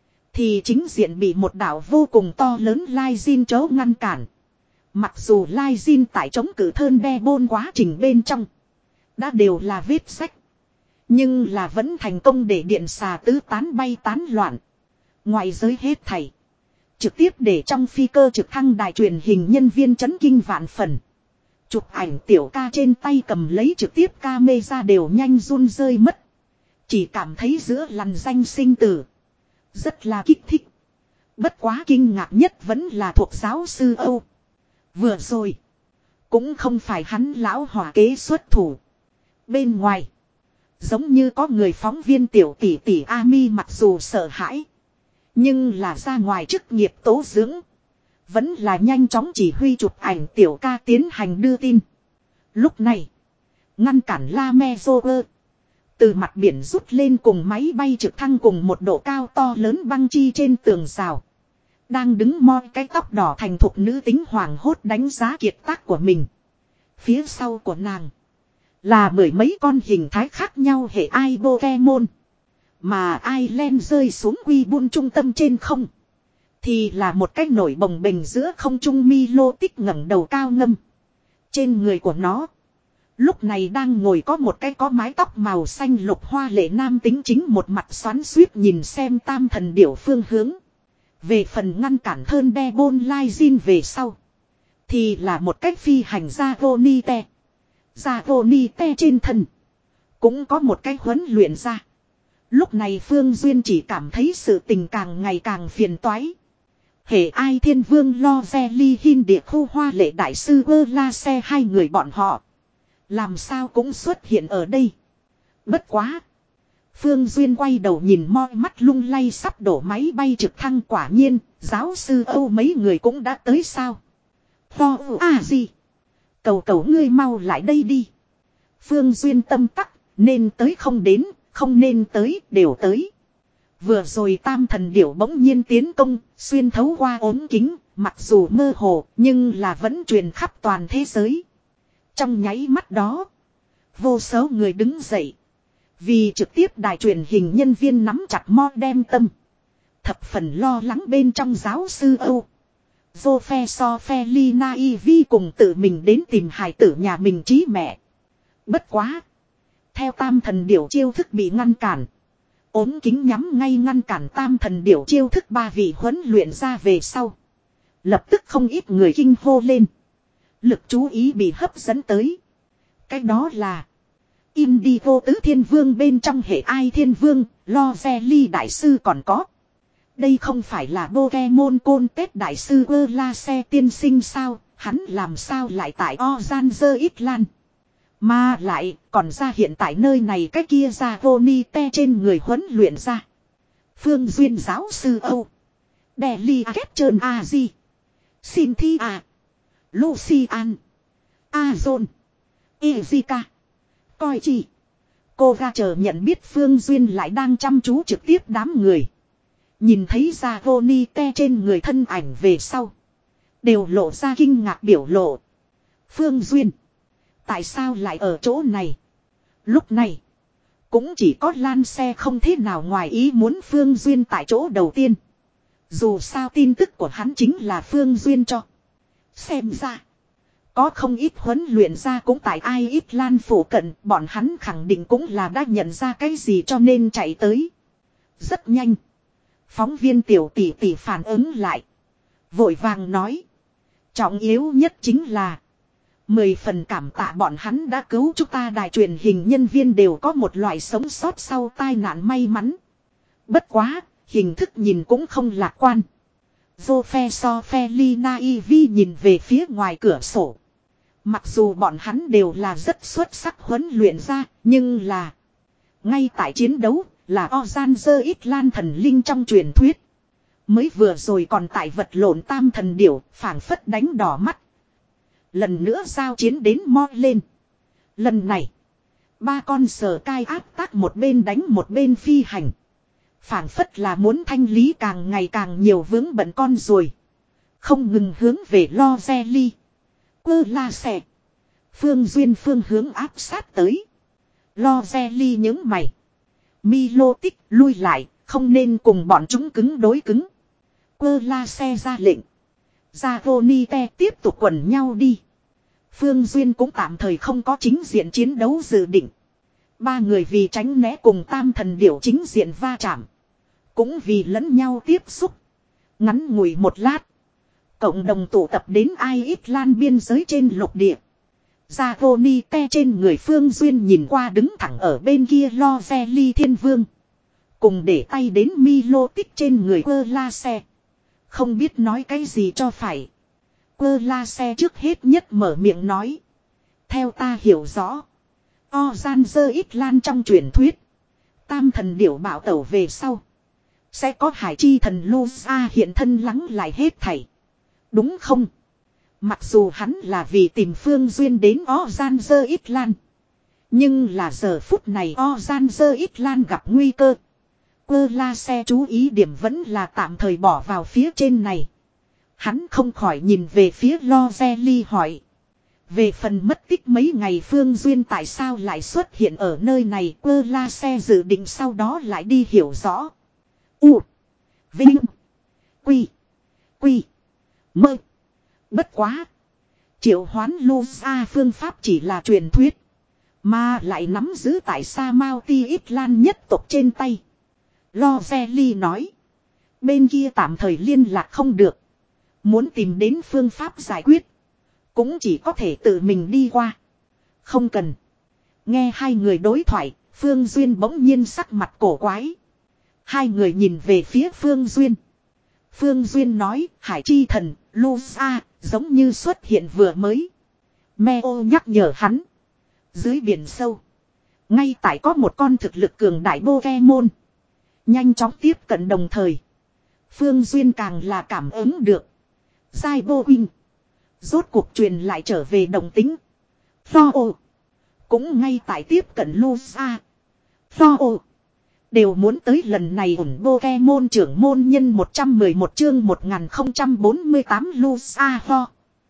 Thì chính diện bị một đảo vô cùng to lớn Lai Jin chớ ngăn cản. Mặc dù Lai Jin tại chống cử Thơn Đe Bôn quá trình bên trong. Đã đều là vết sách. Nhưng là vẫn thành công để điện xà tứ tán bay tán loạn. Ngoài giới hết thảy. Trực tiếp để trong phi cơ trực thăng đài truyền hình nhân viên chấn kinh vạn phần. Chụp ảnh tiểu ca trên tay cầm lấy trực tiếp camera đều nhanh run rơi mất. Chỉ cảm thấy giữa lằn danh sinh tử. Rất là kích thích. Bất quá kinh ngạc nhất vẫn là thuộc giáo sư Âu. Vừa rồi. Cũng không phải hắn lão hỏa kế xuất thủ. Bên ngoài. Giống như có người phóng viên tiểu tỷ tỷ Ami mặc dù sợ hãi. Nhưng là ra ngoài chức nghiệp tố dưỡng. Vẫn là nhanh chóng chỉ huy chụp ảnh tiểu ca tiến hành đưa tin. Lúc này. Ngăn cản La Me Zoe. Từ mặt biển rút lên cùng máy bay trực thăng cùng một độ cao to lớn băng chi trên tường rào. Đang đứng mo cái tóc đỏ thành thục nữ tính hoàng hốt đánh giá kiệt tác của mình. Phía sau của nàng. Là mười mấy con hình thái khác nhau hệ ai Pokemon. Mà Ireland rơi xuống quy buôn trung tâm trên không. Thì là một cái nổi bồng bềnh giữa không trung Milo tích ngẩng đầu cao ngâm. Trên người của nó. Lúc này đang ngồi có một cái có mái tóc màu xanh lục hoa lệ nam tính chính một mặt xoắn xuýt nhìn xem tam thần điểu phương hướng. Về phần ngăn cản Thơn Đe Bôn Lai Jin về sau. Thì là một cách phi hành gia Ronite. Gia Ronite trên thân. Cũng có một cái huấn luyện ra. Lúc này Phương Duyên chỉ cảm thấy sự tình càng ngày càng phiền toái. Hệ ai thiên vương lo ve ly hin địa khu hoa lệ đại sư ơ la xe hai người bọn họ. Làm sao cũng xuất hiện ở đây. Bất quá. Phương Duyên quay đầu nhìn moi mắt lung lay sắp đổ máy bay trực thăng quả nhiên. Giáo sư Âu mấy người cũng đã tới sao. Tho à gì. Cầu cầu ngươi mau lại đây đi. Phương Duyên tâm tắc. Nên tới không đến. Không nên tới đều tới. Vừa rồi tam thần điểu bỗng nhiên tiến công. Xuyên thấu qua ốm kính. Mặc dù mơ hồ nhưng là vẫn truyền khắp toàn thế giới. Trong nháy mắt đó. Vô số người đứng dậy. Vì trực tiếp đài truyền hình nhân viên nắm chặt mo đem tâm. Thập phần lo lắng bên trong giáo sư Âu. Joe so Felina Ivy cùng tự mình đến tìm hài tử nhà mình trí mẹ. Bất quá. Theo tam thần điểu chiêu thức bị ngăn cản. Ốm kính nhắm ngay ngăn cản tam thần điểu chiêu thức ba vị huấn luyện ra về sau. Lập tức không ít người kinh hô lên. Lực chú ý bị hấp dẫn tới. Cái đó là. Indigo tứ thiên vương bên trong hệ ai thiên vương. Lo ve ly đại sư còn có. Đây không phải là Pokemon Contest đại sư ơ la xe tiên sinh sao. Hắn làm sao lại tại Ozanzer Island. Mà lại còn ra hiện tại nơi này cái kia ra Ronite trên người huấn luyện ra. Phương Duyên giáo sư Âu. Delhi Ketchern Aji. Cynthia. Lucian. Azon. Ezika. Coi chi. Cô ra chờ nhận biết Phương Duyên lại đang chăm chú trực tiếp đám người. Nhìn thấy ra Ronite trên người thân ảnh về sau. Đều lộ ra kinh ngạc biểu lộ. Phương Duyên. Tại sao lại ở chỗ này? Lúc này. Cũng chỉ có Lan xe không thế nào ngoài ý muốn Phương Duyên tại chỗ đầu tiên. Dù sao tin tức của hắn chính là Phương Duyên cho. Xem ra. Có không ít huấn luyện ra cũng tại ai ít Lan phủ cận. Bọn hắn khẳng định cũng là đã nhận ra cái gì cho nên chạy tới. Rất nhanh. Phóng viên tiểu tỷ tỷ phản ứng lại. Vội vàng nói. Trọng yếu nhất chính là. Mười phần cảm tạ bọn hắn đã cứu chúng ta. Đài truyền hình nhân viên đều có một loại sống sót sau tai nạn may mắn. Bất quá, hình thức nhìn cũng không lạc quan. Professor Felina Ivy nhìn về phía ngoài cửa sổ. Mặc dù bọn hắn đều là rất xuất sắc huấn luyện ra, nhưng là ngay tại chiến đấu là Ozan Island thần linh trong truyền thuyết. Mới vừa rồi còn tại vật lộn tam thần điểu, phảng phất đánh đỏ mắt. Lần nữa giao chiến đến mo lên. Lần này, ba con sờ cai áp tác một bên đánh một bên phi hành. Phảng phất là muốn thanh lý càng ngày càng nhiều vướng bận con ruồi. Không ngừng hướng về Lo Zelly. Quơ la xẻ. Phương Duyên phương hướng áp sát tới. Lo Zelly những mày. Milo tích lui lại, không nên cùng bọn chúng cứng đối cứng. Quơ la xe ra lệnh. Zagonite tiếp tục quần nhau đi. Phương Duyên cũng tạm thời không có chính diện chiến đấu dự định. Ba người vì tránh né cùng tam thần điểu chính diện va chạm. Cũng vì lẫn nhau tiếp xúc. Ngắn ngủi một lát. Cộng đồng tụ tập đến Ai Ít Lan biên giới trên lục địa. Zagonite trên người Phương Duyên nhìn qua đứng thẳng ở bên kia Lo Zelly Thiên Vương. Cùng để tay đến Milo tích trên người Quơ la xe. Không biết nói cái gì cho phải. Quơ la xe trước hết nhất mở miệng nói. Theo ta hiểu rõ. Ozan Island trong truyền thuyết. Tam thần điểu bảo tẩu về sau. Sẽ có hải chi thần Lusa hiện thân lắng lại hết thảy. Đúng không? Mặc dù hắn là vì tìm Phương Duyên đến Ozan Island. Nhưng là giờ phút này Ozan Island gặp nguy cơ. Quơ la xe chú ý điểm vẫn là tạm thời bỏ vào phía trên này. Hắn không khỏi nhìn về phía Lo Zelly hỏi. Về phần mất tích mấy ngày Phương Duyên tại sao lại xuất hiện ở nơi này. Quơ la xe dự định sau đó lại đi hiểu rõ. U. Vinh. Quy. Quy. Mơ. Bất quá. Triệu hoán Lusa phương pháp chỉ là truyền thuyết. Mà lại nắm giữ tại Sa Mao Ti Ít Lan nhất tộc trên tay. Lo Zelly nói. Bên kia tạm thời liên lạc không được. Muốn tìm đến phương pháp giải quyết. Cũng chỉ có thể tự mình đi qua. Không cần. Nghe hai người đối thoại. Phương Duyên bỗng nhiên sắc mặt cổ quái. Hai người nhìn về phía Phương Duyên. Phương Duyên nói. Hải chi thần, Lusa, giống như xuất hiện vừa mới. Meo nhắc nhở hắn. Dưới biển sâu. Ngay tại có một con thực lực cường đại Pokemon. Nhanh chóng tiếp cận đồng thời. Phương Duyên càng là cảm ứng được. Giai Bô Huynh. Rốt cuộc truyền lại trở về đồng tính. Pho ô. Cũng ngay tại tiếp cận Lusa. Pho ô. Đều muốn tới lần này ổn Pokemon trưởng môn nhân một trăm mười một chương một nghìn không trăm bốn mươi tám Lusa Pho.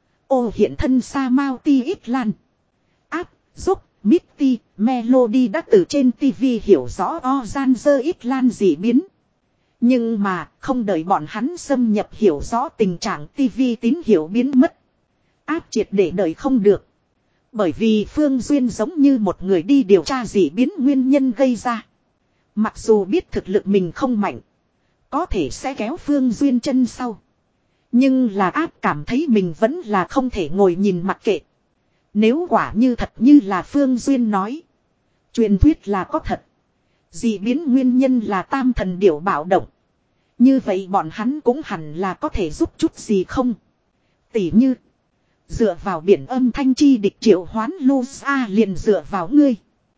Ô hiện thân Sa Mao Ti Ít Lan. Áp, giúp, Misty, Melody đã từ trên ti vi hiểu rõ Ozan Island dị biến. Nhưng mà, không đợi bọn hắn xâm nhập hiểu rõ tình trạng ti vi tín hiệu biến mất. Áp triệt để đợi không được. Bởi vì Phương Duyên giống như một người đi điều tra dị biến nguyên nhân gây ra. Mặc dù biết thực lực mình không mạnh. Có thể sẽ kéo Phương Duyên chân sau. Nhưng là áp cảm thấy mình vẫn là không thể ngồi nhìn mặc kệ. Nếu quả như thật như là Phương Duyên nói. Truyền thuyết là có thật. Dị biến nguyên nhân là tam thần điểu bạo động. Như vậy bọn hắn cũng hẳn là có thể giúp chút gì không? Tỉ như. Dựa vào biển âm thanh chi địch triệu hoán Lusa liền dựa vào ngươi.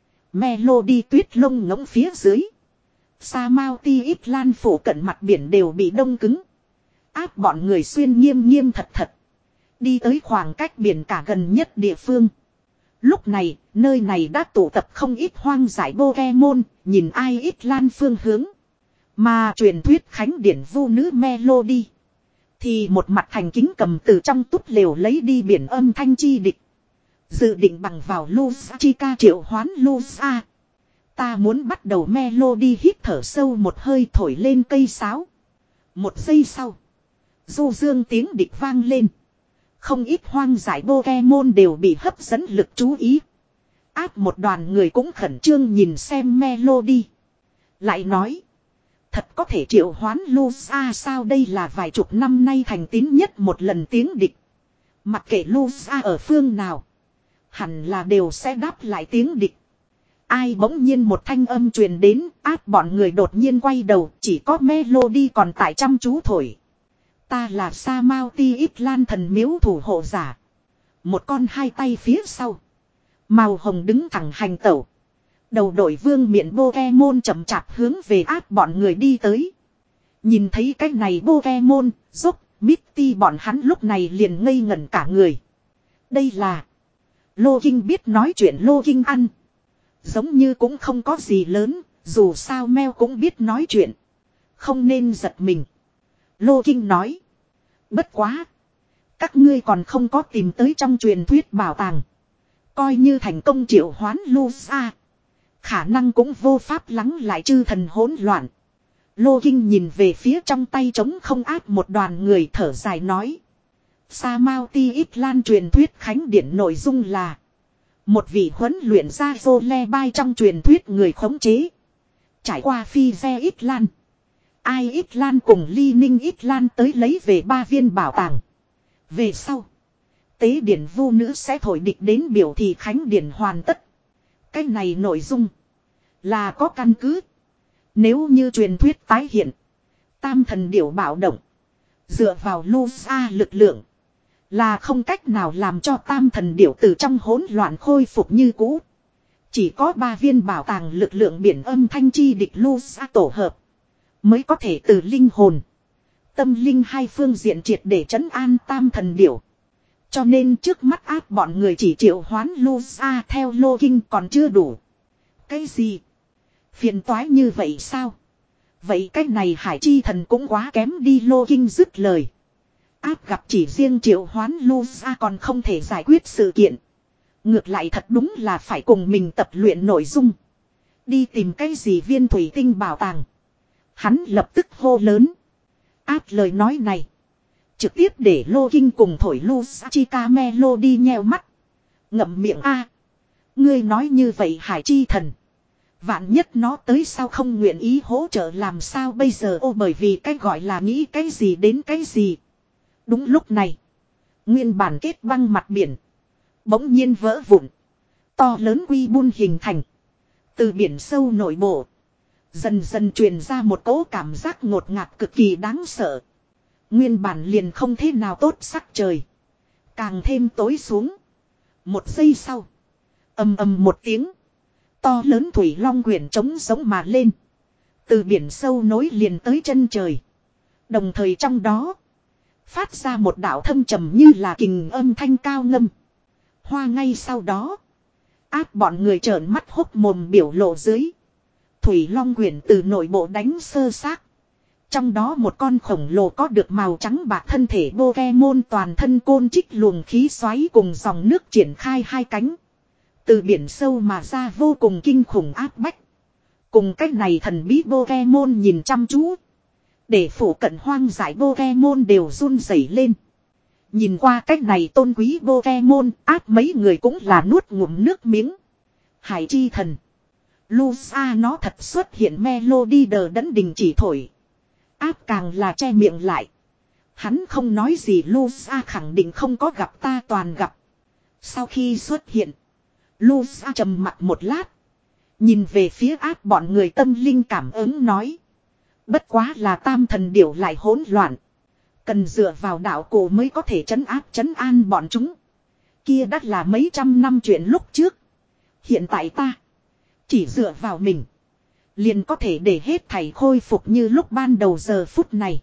Melody tuyết lông ngỗng phía dưới. Sa Mao Ti Ít Lan phủ cận mặt biển đều bị đông cứng. Áp bọn người xuyên nghiêm nghiêm thật thật. Đi tới khoảng cách biển cả gần nhất địa phương. Lúc này, nơi này đã tụ tập không ít hoang dại Pokemon, nhìn Ai Ít Lan phương hướng. Mà truyền thuyết khánh điển vu nữ Melody. Thì một mặt thành kính cầm từ trong túp lều lấy đi biển âm thanh chi địch. Dự định bằng vào Lusa Chica triệu hoán Lusa. Ta muốn bắt đầu Melody hít thở sâu một hơi thổi lên cây sáo. Một giây sau. Du dương tiếng địch vang lên. Không ít hoang dại Pokemon đều bị hấp dẫn lực chú ý. Áp một đoàn người cũng khẩn trương nhìn xem Melody. Lại nói. Thật có thể triệu hoán Lusa sao đây là vài chục năm nay thành tín nhất một lần tiếng địch. Mặc kệ Lusa ở phương nào. hẳn là đều sẽ đáp lại tiếng địch. Ai bỗng nhiên một thanh âm truyền đến, áp bọn người đột nhiên quay đầu, chỉ có Melody còn tại chăm chú thổi. Ta là Sa Mao Ti Ít Lan thần miếu thủ hộ giả. Một con hai tay phía sau. Màu hồng đứng thẳng hành tẩu. Đầu đội vương miện Pokemon chậm chạp hướng về áp bọn người đi tới. Nhìn thấy cái này Pokemon, dốc, Mitty bọn hắn lúc này liền ngây ngẩn cả người. Đây là Lô Kinh biết nói chuyện Lô Kinh ăn. Giống như cũng không có gì lớn, dù sao Meo cũng biết nói chuyện. Không nên giật mình. Lô Kinh nói. Bất quá. Các ngươi còn không có tìm tới trong truyền thuyết bảo tàng. Coi như thành công triệu hoán Lusa. Khả năng cũng vô pháp lắng lại chư thần hỗn loạn. Lô Kinh nhìn về phía trong tay trống không áp một đoàn người thở dài nói. Sa Mao Ti Ít Lan truyền thuyết khánh điển nội dung là. Một vị huấn luyện ra Zole Bai trong truyền thuyết người khống chế. Trải qua phi xe Ít Lan. Ai Ít Lan cùng Ly Ninh Ít Lan tới lấy về ba viên bảo tàng. Về sau. Tế điển vu nữ sẽ thổi địch đến biểu thị khánh điển hoàn tất. Cái này nội dung. Là có căn cứ. Nếu như truyền thuyết tái hiện. Tam thần điểu bạo động. Dựa vào Lusa lực lượng. Là không cách nào làm cho tam thần điểu từ trong hỗn loạn khôi phục như cũ. Chỉ có ba viên bảo tàng lực lượng biển âm thanh chi địch Lusa tổ hợp. Mới có thể từ linh hồn. Tâm linh hai phương diện triệt để trấn an tam thần điểu. Cho nên trước mắt áp bọn người chỉ triệu hoán Lusa theo Lô Kinh còn chưa đủ. Cái gì? Phiền toái như vậy sao? Vậy cái này hải chi thần cũng quá kém đi. Lô Kinh dứt lời. Áp gặp chỉ riêng triệu hoán Lusa còn không thể giải quyết sự kiện. Ngược lại thật đúng là phải cùng mình tập luyện nội dung. Đi tìm cái gì viên thủy tinh bảo tàng. Hắn lập tức hô lớn. Áp lời nói này. Trực tiếp để Lô Kinh cùng thổi Lusa Chica Melody nheo mắt. Ngậm miệng a. Ngươi nói như vậy hải chi thần. Vạn nhất nó tới sao không nguyện ý hỗ trợ làm sao bây giờ ô bởi vì cái gọi là nghĩ cái gì đến cái gì. Đúng lúc này. Nguyên bản kết băng mặt biển. Bỗng nhiên vỡ vụn. To lớn quy bun hình thành. Từ biển sâu nội bộ. Dần dần truyền ra một cỗ cảm giác ngột ngạt cực kỳ đáng sợ. Nguyên bản liền không thế nào tốt sắc trời. Càng thêm tối xuống. Một giây sau. Ầm ầm một tiếng. To lớn thủy long quyển trống giống mà lên. Từ biển sâu nối liền tới chân trời. Đồng thời trong đó. Phát ra một đạo thâm trầm như là kình âm thanh cao ngâm. Hoa ngay sau đó. Áp bọn người trợn mắt hốc mồm biểu lộ dưới. Thủy long quyển từ nội bộ đánh sơ xác. Trong đó một con khổng lồ có được màu trắng bạc thân thể Pokemon toàn thân côn trích luồng khí xoáy cùng dòng nước triển khai hai cánh. Từ biển sâu mà ra vô cùng kinh khủng áp bách. Cùng cách này thần bí Pokemon nhìn chăm chú. Để phủ cận hoang dại Pokemon đều run rẩy lên. Nhìn qua cách này tôn quý Pokemon áp mấy người cũng là nuốt ngụm nước miếng. Hải chi thần. Lusa nó thật xuất hiện Melody đờ đẫn đình chỉ thổi. Áp càng là che miệng lại. Hắn không nói gì Lusa khẳng định không có gặp ta toàn gặp. Sau khi xuất hiện. Lusa trầm mặt một lát. Nhìn về phía áp bọn người tâm linh cảm ứng nói. Bất quá là tam thần điểu lại hỗn loạn. Cần dựa vào đạo cổ mới có thể trấn áp trấn an bọn chúng. Kia đắt là mấy trăm năm chuyện lúc trước. Hiện tại ta. Chỉ dựa vào mình. Liền có thể để hết thảy khôi phục như lúc ban đầu giờ phút này.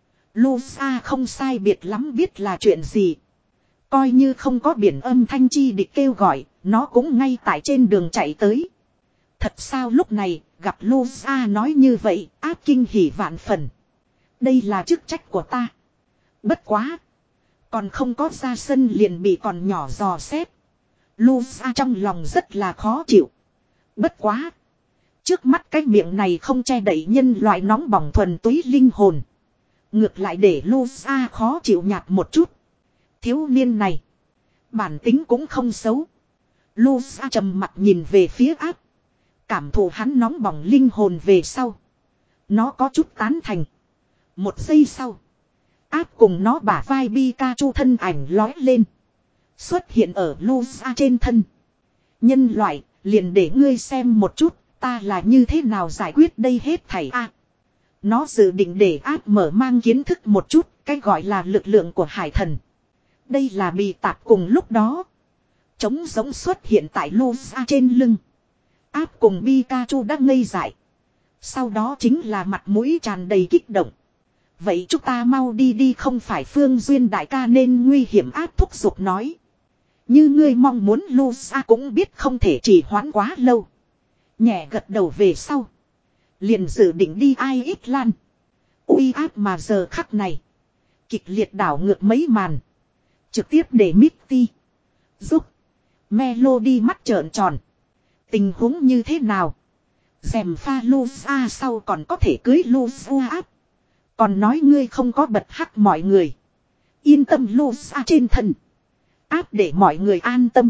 Lusa không sai biệt lắm biết là chuyện gì. Coi như không có biển âm thanh chi địch kêu gọi. Nó cũng ngay tại trên đường chạy tới. Thật sao lúc này gặp Lusa nói như vậy áp kinh hỉ vạn phần. Đây là chức trách của ta. Bất quá. Còn không có ra sân liền bị còn nhỏ dò xét. Lusa trong lòng rất là khó chịu. Bất quá. Trước mắt cái miệng này không che đậy nhân loại nóng bỏng thuần túy linh hồn. Ngược lại để Lusa khó chịu nhạt một chút. Thiếu niên này. Bản tính cũng không xấu. Lusa trầm mặt nhìn về phía áp. Cảm thụ hắn nóng bỏng linh hồn về sau. Nó có chút tán thành. Một giây sau. Áp cùng nó bả vai Pikachu thân ảnh lói lên. Xuất hiện ở Lusa trên thân. Nhân loại, liền để ngươi xem một chút, ta là như thế nào giải quyết đây hết thảy a. Nó dự định để áp mở mang kiến thức một chút, cái gọi là lực lượng của hải thần. Đây là bị tạp cùng lúc đó. Trống giống xuất hiện tại Lusa trên lưng. Áp cùng Pikachu đã ngây dại. Sau đó chính là mặt mũi tràn đầy kích động. Vậy chúng ta mau đi đi, không phải Phương Duyên đại ca nên nguy hiểm, áp thúc giục nói. Như ngươi mong muốn, Lusa cũng biết không thể trì hoãn quá lâu. Nhẹ gật đầu về sau. Liền dự định đi ai ít lan. Uy áp mà giờ khắc này. Kịch liệt đảo ngược mấy màn. Trực tiếp để Mitty giúp Melody mắt trợn tròn. Tình huống như thế nào? Dèm pha Lusa sau còn có thể cưới Lusa áp. Còn nói ngươi không có bật hắc mọi người. Yên tâm, Lusa trên thân. Áp để mọi người an tâm.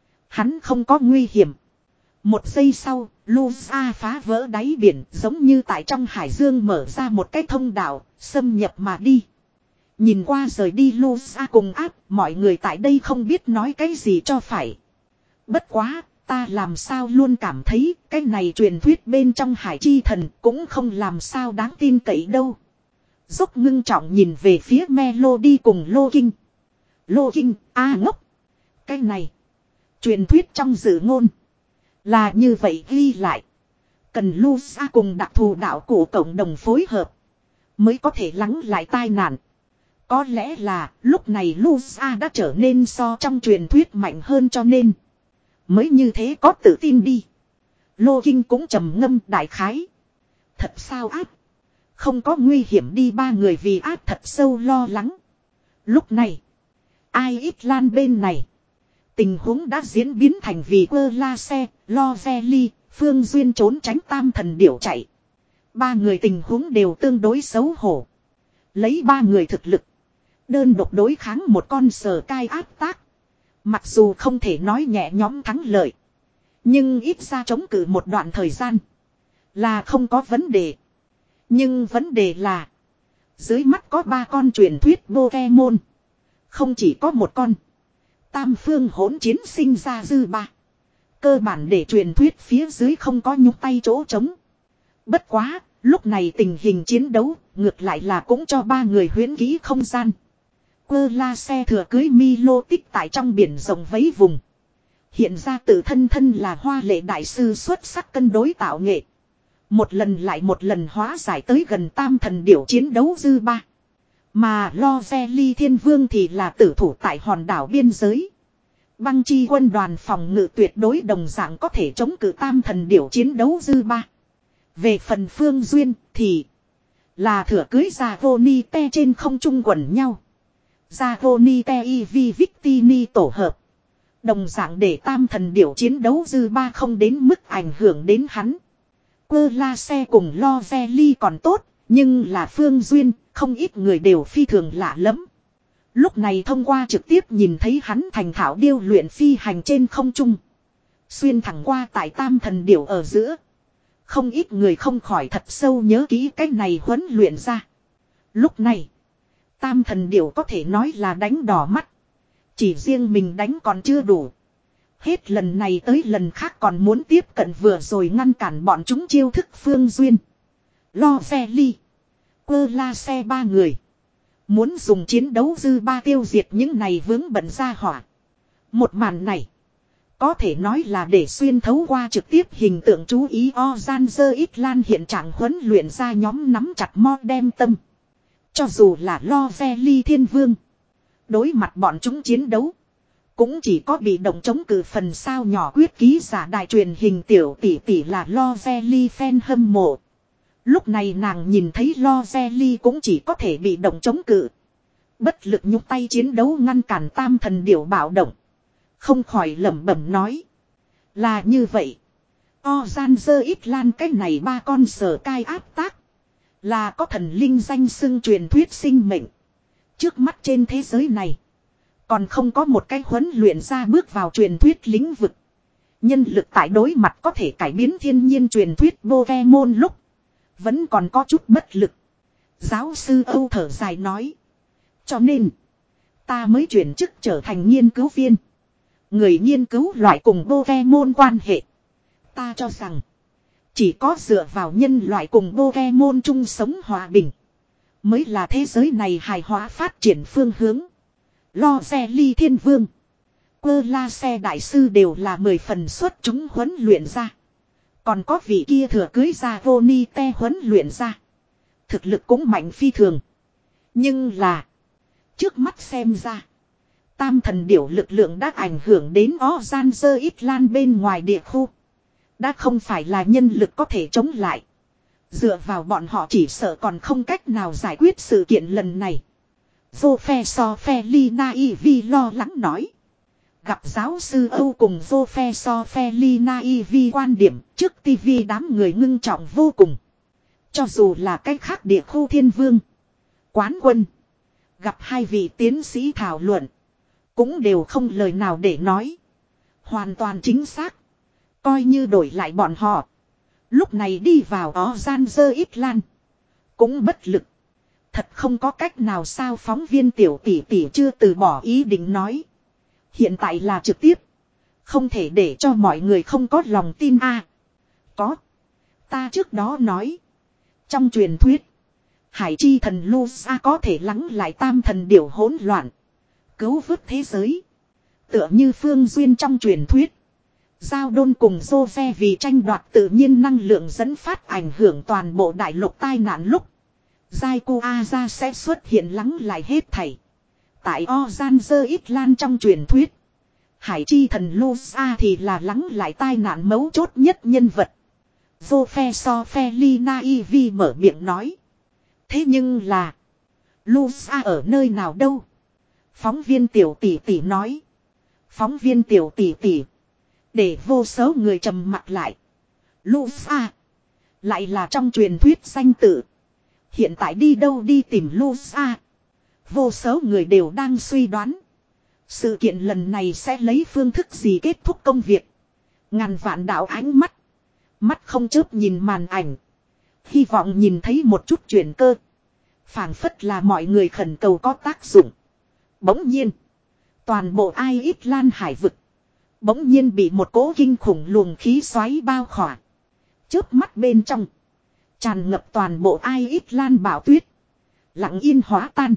Hắn không có nguy hiểm. Một giây sau, Lusa phá vỡ đáy biển, giống như tại trong hải dương mở ra một cái thông đạo, xâm nhập mà đi. Nhìn qua rời đi Lusa cùng áp, mọi người tại đây không biết nói cái gì cho phải. Bất quá, ta làm sao luôn cảm thấy cái này truyền thuyết bên trong hải chi thần cũng không làm sao đáng tin cậy đâu. Dốc ngưng trọng nhìn về phía Melody cùng Lô Kinh. Lô Kinh, a ngốc. Cái này, truyền thuyết trong dự ngôn. Là như vậy ghi lại. Cần Lusa cùng đặc thù đạo cổ cộng đồng phối hợp. Mới có thể lắng lại tai nạn. Có lẽ là lúc này Lusa đã trở nên so trong truyền thuyết mạnh hơn cho nên. Mới như thế có tự tin đi. Lô Kinh cũng trầm ngâm đại khái. Thật sao áp. Không có nguy hiểm đi, ba người vì áp thật sâu lo lắng. Lúc này. Ai ít lan bên này. Tình huống đã diễn biến thành vì quơ la xe, lo ve ly, Phương Duyên trốn tránh tam thần điểu chạy. Ba người tình huống đều tương đối xấu hổ. Lấy ba người thực lực. Đơn độc đối kháng một con sờ cai áp tác. Mặc dù không thể nói nhẹ nhõm thắng lợi. Nhưng ít ra chống cự một đoạn thời gian. Là không có vấn đề. Nhưng vấn đề là. Dưới mắt có ba con truyền thuyết Pokemon. Không chỉ có một con. Tam phương hỗn chiến sinh ra dư ba. Cơ bản để truyền thuyết phía dưới không có nhúc tay chỗ trống. Bất quá, lúc này tình hình chiến đấu, ngược lại là cũng cho ba người huyễn kỹ không gian. Quơ la xe thừa cưới Milo tích tại trong biển rộng vấy vùng. Hiện ra tự thân thân là hoa lệ đại sư xuất sắc cân đối tạo nghệ. Một lần lại một lần hóa giải tới gần tam thần điểu chiến đấu dư ba. Mà Lo Ve Ly Thiên Vương thì là tử thủ tại hòn đảo biên giới. Băng chi quân đoàn phòng ngự tuyệt đối đồng dạng có thể chống cự tam thần điểu chiến đấu dư ba. Về phần Phương Duyên thì là thừa cưới Zagonite trên không trung quẩn nhau. Zagonite i vi Victini tổ hợp. Đồng dạng để tam thần điểu chiến đấu dư ba không đến mức ảnh hưởng đến hắn. Quơ la xe cùng Lo Ve Ly còn tốt, nhưng là Phương Duyên, không ít người đều phi thường lạ lắm. Lúc này thông qua trực tiếp nhìn thấy hắn thành thạo điêu luyện phi hành trên không trung. Xuyên thẳng qua tại tam thần điểu ở giữa. Không ít người không khỏi thật sâu nhớ kỹ cách này huấn luyện ra. Lúc này, tam thần điểu có thể nói là đánh đỏ mắt. Chỉ riêng mình đánh còn chưa đủ. Hết lần này tới lần khác còn muốn tiếp cận vừa rồi ngăn cản bọn chúng chiêu thức Phương Duyên. Lo Ve Ly. Quơ la xe ba người. Muốn dùng chiến đấu dư ba tiêu diệt những này vướng bận ra hỏa. Một màn này. Có thể nói là để xuyên thấu qua trực tiếp hình tượng chú ý Ozan ít lan hiện trạng huấn luyện ra nhóm nắm chặt mo đem tâm. Cho dù là Lo Ve Ly Thiên Vương. Đối mặt bọn chúng chiến đấu. Cũng chỉ có bị động chống cự phần sao nhỏ quyết ký giả đài truyền hình tiểu tỷ tỷ là Lo Ve Ly fan hâm mộ. Lúc này nàng nhìn thấy Lo Ve Ly cũng chỉ có thể bị động chống cự. Bất lực nhúc tay chiến đấu ngăn cản tam thần điểu bạo động. Không khỏi lẩm bẩm nói. Là như vậy. Ozan ít lan cách này ba con sở cai áp tác. Là có thần linh danh xưng truyền thuyết sinh mệnh. Trước mắt trên thế giới này. Còn không có một cái huấn luyện ra bước vào truyền thuyết lĩnh vực. Nhân lực tại đối mặt có thể cải biến thiên nhiên truyền thuyết Pokemon lúc. Vẫn còn có chút bất lực. Giáo sư Âu thở dài nói. Cho nên. Ta mới chuyển chức trở thành nghiên cứu viên. Người nghiên cứu loại cùng Pokemon quan hệ. Ta cho rằng. Chỉ có dựa vào nhân loại cùng Pokemon chung sống hòa bình. Mới là thế giới này hài hòa phát triển phương hướng. Lo xe ly thiên vương. Quơ la xe đại sư đều là mười phần xuất chúng huấn luyện ra. Còn có vị kia thừa cưới ra vô ni te huấn luyện ra. Thực lực cũng mạnh phi thường. Nhưng là. Trước mắt xem ra. Tam thần điểu lực lượng đã ảnh hưởng đến Ozanzer Island bên ngoài địa khu. Đã không phải là nhân lực có thể chống lại. Dựa vào bọn họ chỉ sợ còn không cách nào giải quyết sự kiện lần này. Professor Felina Ivy lo lắng nói. Gặp giáo sư Âu cùng Professor Felina Ivy quan điểm trước ti vi đám người ngưng trọng vô cùng. Cho dù là cách khác địa khu thiên vương. Quán quân. Gặp hai vị tiến sĩ thảo luận. Cũng đều không lời nào để nói. Hoàn toàn chính xác. Coi như đổi lại bọn họ. Lúc này đi vào Ozanzer Island. Cũng bất lực. Thật không có cách nào sao phóng viên tiểu tỷ tỷ chưa từ bỏ ý định nói. Hiện tại là trực tiếp. Không thể để cho mọi người không có lòng tin a. À, có. Ta trước đó nói. Trong truyền thuyết. Hải chi thần Lusa có thể lắng lại tam thần điểu hỗn loạn. Cứu vớt thế giới. Tựa như Phương Duyên trong truyền thuyết. Giao đôn cùng Jose vì tranh đoạt tự nhiên năng lượng dẫn phát ảnh hưởng toàn bộ đại lục tai nạn lúc. Jaiku Aza sẽ xuất hiện lắng lại hết thảy. Tại Ozanzer Island trong truyền thuyết. Hải chi thần Lusa thì là lắng lại tai nạn mấu chốt nhất nhân vật. Professor Felina Ivy mở miệng nói. Thế nhưng là. Lusa ở nơi nào đâu? Phóng viên tiểu tỷ tỷ nói. Phóng viên tiểu tỷ tỷ. Để vô số người trầm mặt lại. Lusa. Lại là trong truyền thuyết danh tự. Hiện tại đi đâu đi tìm Lusa. Vô số người đều đang suy đoán. Sự kiện lần này sẽ lấy phương thức gì kết thúc công việc. Ngàn vạn đạo ánh mắt. Mắt không chớp nhìn màn ảnh. Hy vọng nhìn thấy một chút chuyển cơ. Phảng phất là mọi người khẩn cầu có tác dụng. Bỗng nhiên. Toàn bộ Ai Ít Lan hải vực. Bỗng nhiên bị một cỗ kinh khủng luồng khí xoáy bao khỏa. Chớp mắt bên trong. Tràn ngập toàn bộ Ai Ít Lan bão tuyết. Lặng yên hóa tan.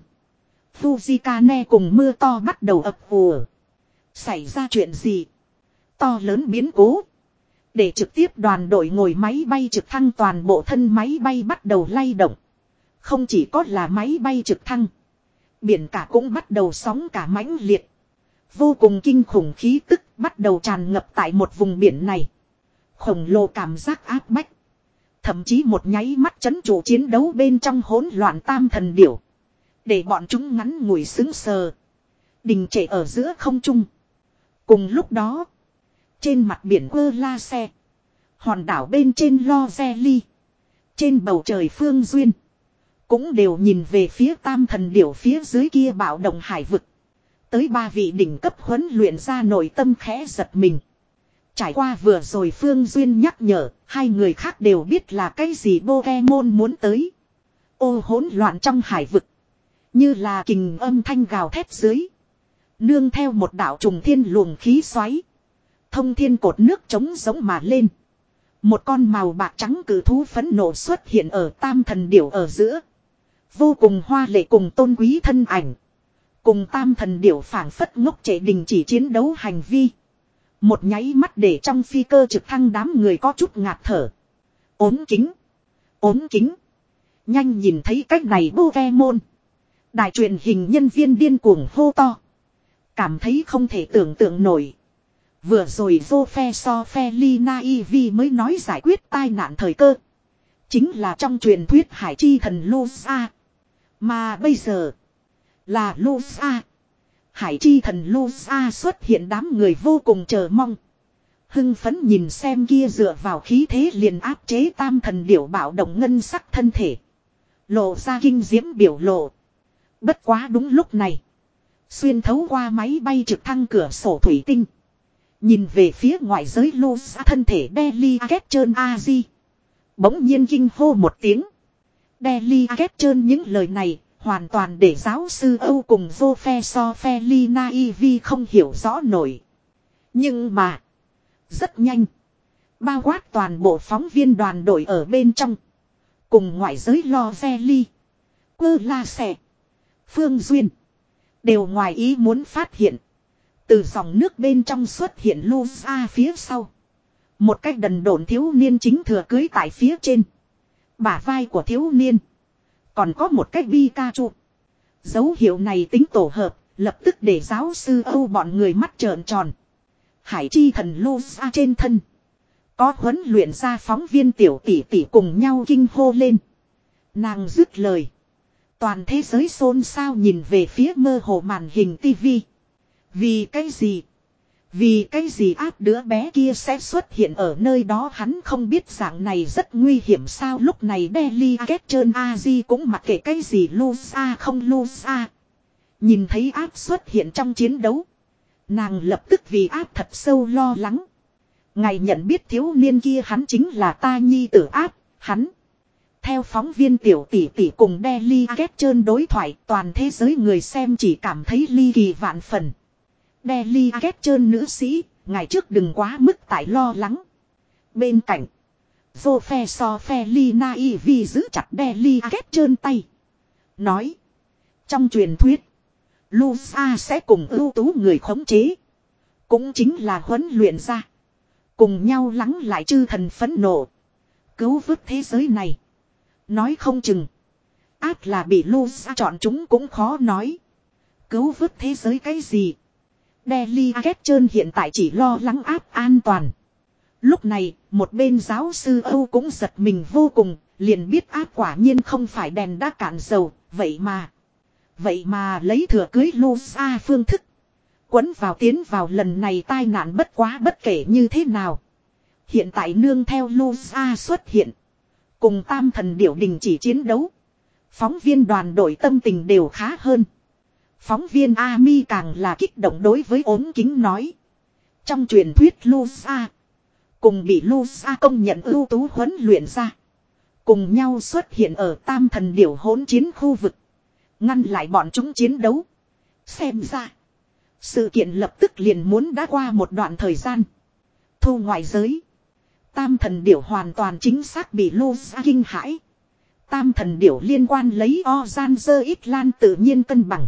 Fujikane cùng mưa to bắt đầu ập ùa. Xảy ra chuyện gì? To lớn biến cố. Để trực tiếp đoàn đội ngồi máy bay trực thăng toàn bộ thân máy bay bắt đầu lay động. Không chỉ có là máy bay trực thăng. Biển cả cũng bắt đầu sóng cả mãnh liệt. Vô cùng kinh khủng khí tức bắt đầu tràn ngập tại một vùng biển này. Khổng lồ cảm giác áp bách. Thậm chí một nháy mắt chấn trụ chiến đấu bên trong hỗn loạn tam thần điểu. Để bọn chúng ngắn ngủi sững sờ. Đình trệ ở giữa không trung. Cùng lúc đó. Trên mặt biển Quơ La Xe. Hòn đảo bên trên Lo Xe Ly. Trên bầu trời Phương Duyên. Cũng đều nhìn về phía tam thần điểu phía dưới kia bạo động hải vực. Tới ba vị đỉnh cấp huấn luyện ra nội tâm khẽ giật mình. Trải qua vừa rồi Phương Duyên nhắc nhở. Hai người khác đều biết là cái gì Pokemon muốn tới. Ô hỗn loạn trong hải vực. Như là kình âm thanh gào thét dưới. Nương theo một đạo trùng thiên luồng khí xoáy. Thông thiên cột nước trống giống mà lên. Một con màu bạc trắng cử thú phẫn nộ xuất hiện ở tam thần điểu ở giữa. Vô cùng hoa lệ cùng tôn quý thân ảnh. Cùng tam thần điểu phảng phất ngốc trệ đình chỉ chiến đấu hành vi. Một nháy mắt để trong phi cơ trực thăng đám người có chút ngạt thở. Ốm kính. Ốm kính. Nhanh nhìn thấy cách này Pokemon. Đài truyền hình nhân viên điên cuồng hô to. Cảm thấy không thể tưởng tượng nổi. Vừa rồi Professor Felina Ivy mới nói giải quyết tai nạn thời cơ. Chính là trong truyền thuyết hải chi thần Lusa. Mà bây giờ. Là Lusa. Hải chi thần Lusa xuất hiện đám người vô cùng chờ mong. Hưng phấn nhìn xem kia dựa vào khí thế liền áp chế tam thần điểu bạo động ngân sắc thân thể. Lộ ra kinh diễm biểu lộ. Bất quá đúng lúc này. Xuyên thấu qua máy bay trực thăng cửa sổ thủy tinh. Nhìn về phía ngoại giới Lusa thân thể Delicate Aji. Bỗng nhiên kinh hô một tiếng. Delicate những lời này Hoàn toàn để giáo sư Âu cùng Professor Felina Ivy không hiểu rõ nổi. Nhưng mà. Rất nhanh. Bao quát toàn bộ phóng viên đoàn đội ở bên trong. Cùng ngoại giới lo ve ly. Quơ la xẻ. Phương Duyên. Đều ngoài ý muốn phát hiện. Từ dòng nước bên trong xuất hiện Lusa phía sau. Một cách đần độn thiếu niên chính thừa cưới tại phía trên. Bả vai của thiếu niên. Còn có một cách Pikachu. Dấu hiệu này tính tổ hợp. Lập tức để giáo sư Âu bọn người mắt trợn tròn. Hải chi thần Lusa trên thân. Có huấn luyện ra phóng viên tiểu tỷ tỷ cùng nhau kinh hô lên. Nàng dứt lời. Toàn thế giới xôn xao nhìn về phía mơ hồ màn hình tivi. Vì cái gì? Vì cái gì áp đứa bé kia sẽ xuất hiện ở nơi đó hắn không biết dạng này rất nguy hiểm sao lúc này Delhi Ketchern Aji cũng mặc kệ cái gì Lusa không Lusa. Nhìn thấy áp xuất hiện trong chiến đấu. Nàng lập tức vì áp thật sâu lo lắng. Ngài nhận biết thiếu niên kia hắn chính là ta nhi tử áp, hắn. Theo phóng viên tiểu tỷ tỷ cùng Delhi Ketchern đối thoại toàn thế giới người xem chỉ cảm thấy ly kỳ vạn phần. Delhi Ketchern nữ sĩ, ngài trước đừng quá mức tại lo lắng. Bên cạnh, Professor Felina Ivy giữ chặt Delhi Ketchern tay. Nói, trong truyền thuyết, Lusa sẽ cùng ưu tú người khống chế. Cũng chính là huấn luyện ra. Cùng nhau lắng lại chư thần phẫn nộ. Cứu vớt thế giới này. Nói không chừng. Át là bị Lusa chọn chúng cũng khó nói. Cứu vớt thế giới cái gì? Delhi Ketchern hiện tại chỉ lo lắng áp an toàn. Lúc này, một bên giáo sư Âu cũng giật mình vô cùng. Liền biết áp quả nhiên không phải đèn đã cạn dầu. Vậy mà. Vậy mà lấy thừa cưới Lusa phương thức. Quấn vào tiến vào lần này tai nạn bất quá bất kể như thế nào. Hiện tại nương theo Lusa xuất hiện. Cùng tam thần điểu đình chỉ chiến đấu. Phóng viên đoàn đội tâm tình đều khá hơn. Phóng viên Ami càng là kích động đối với ốm kính nói. Trong truyền thuyết Lusa. Cùng bị Lusa công nhận ưu tú huấn luyện ra. Cùng nhau xuất hiện ở tam thần điểu hỗn chiến khu vực. Ngăn lại bọn chúng chiến đấu. Xem ra. Sự kiện lập tức liền muốn đã qua một đoạn thời gian. Thu ngoại giới. Tam thần điểu hoàn toàn chính xác bị Lusa kinh hãi. Tam thần điểu liên quan lấy Ozanzer ít lan tự nhiên cân bằng.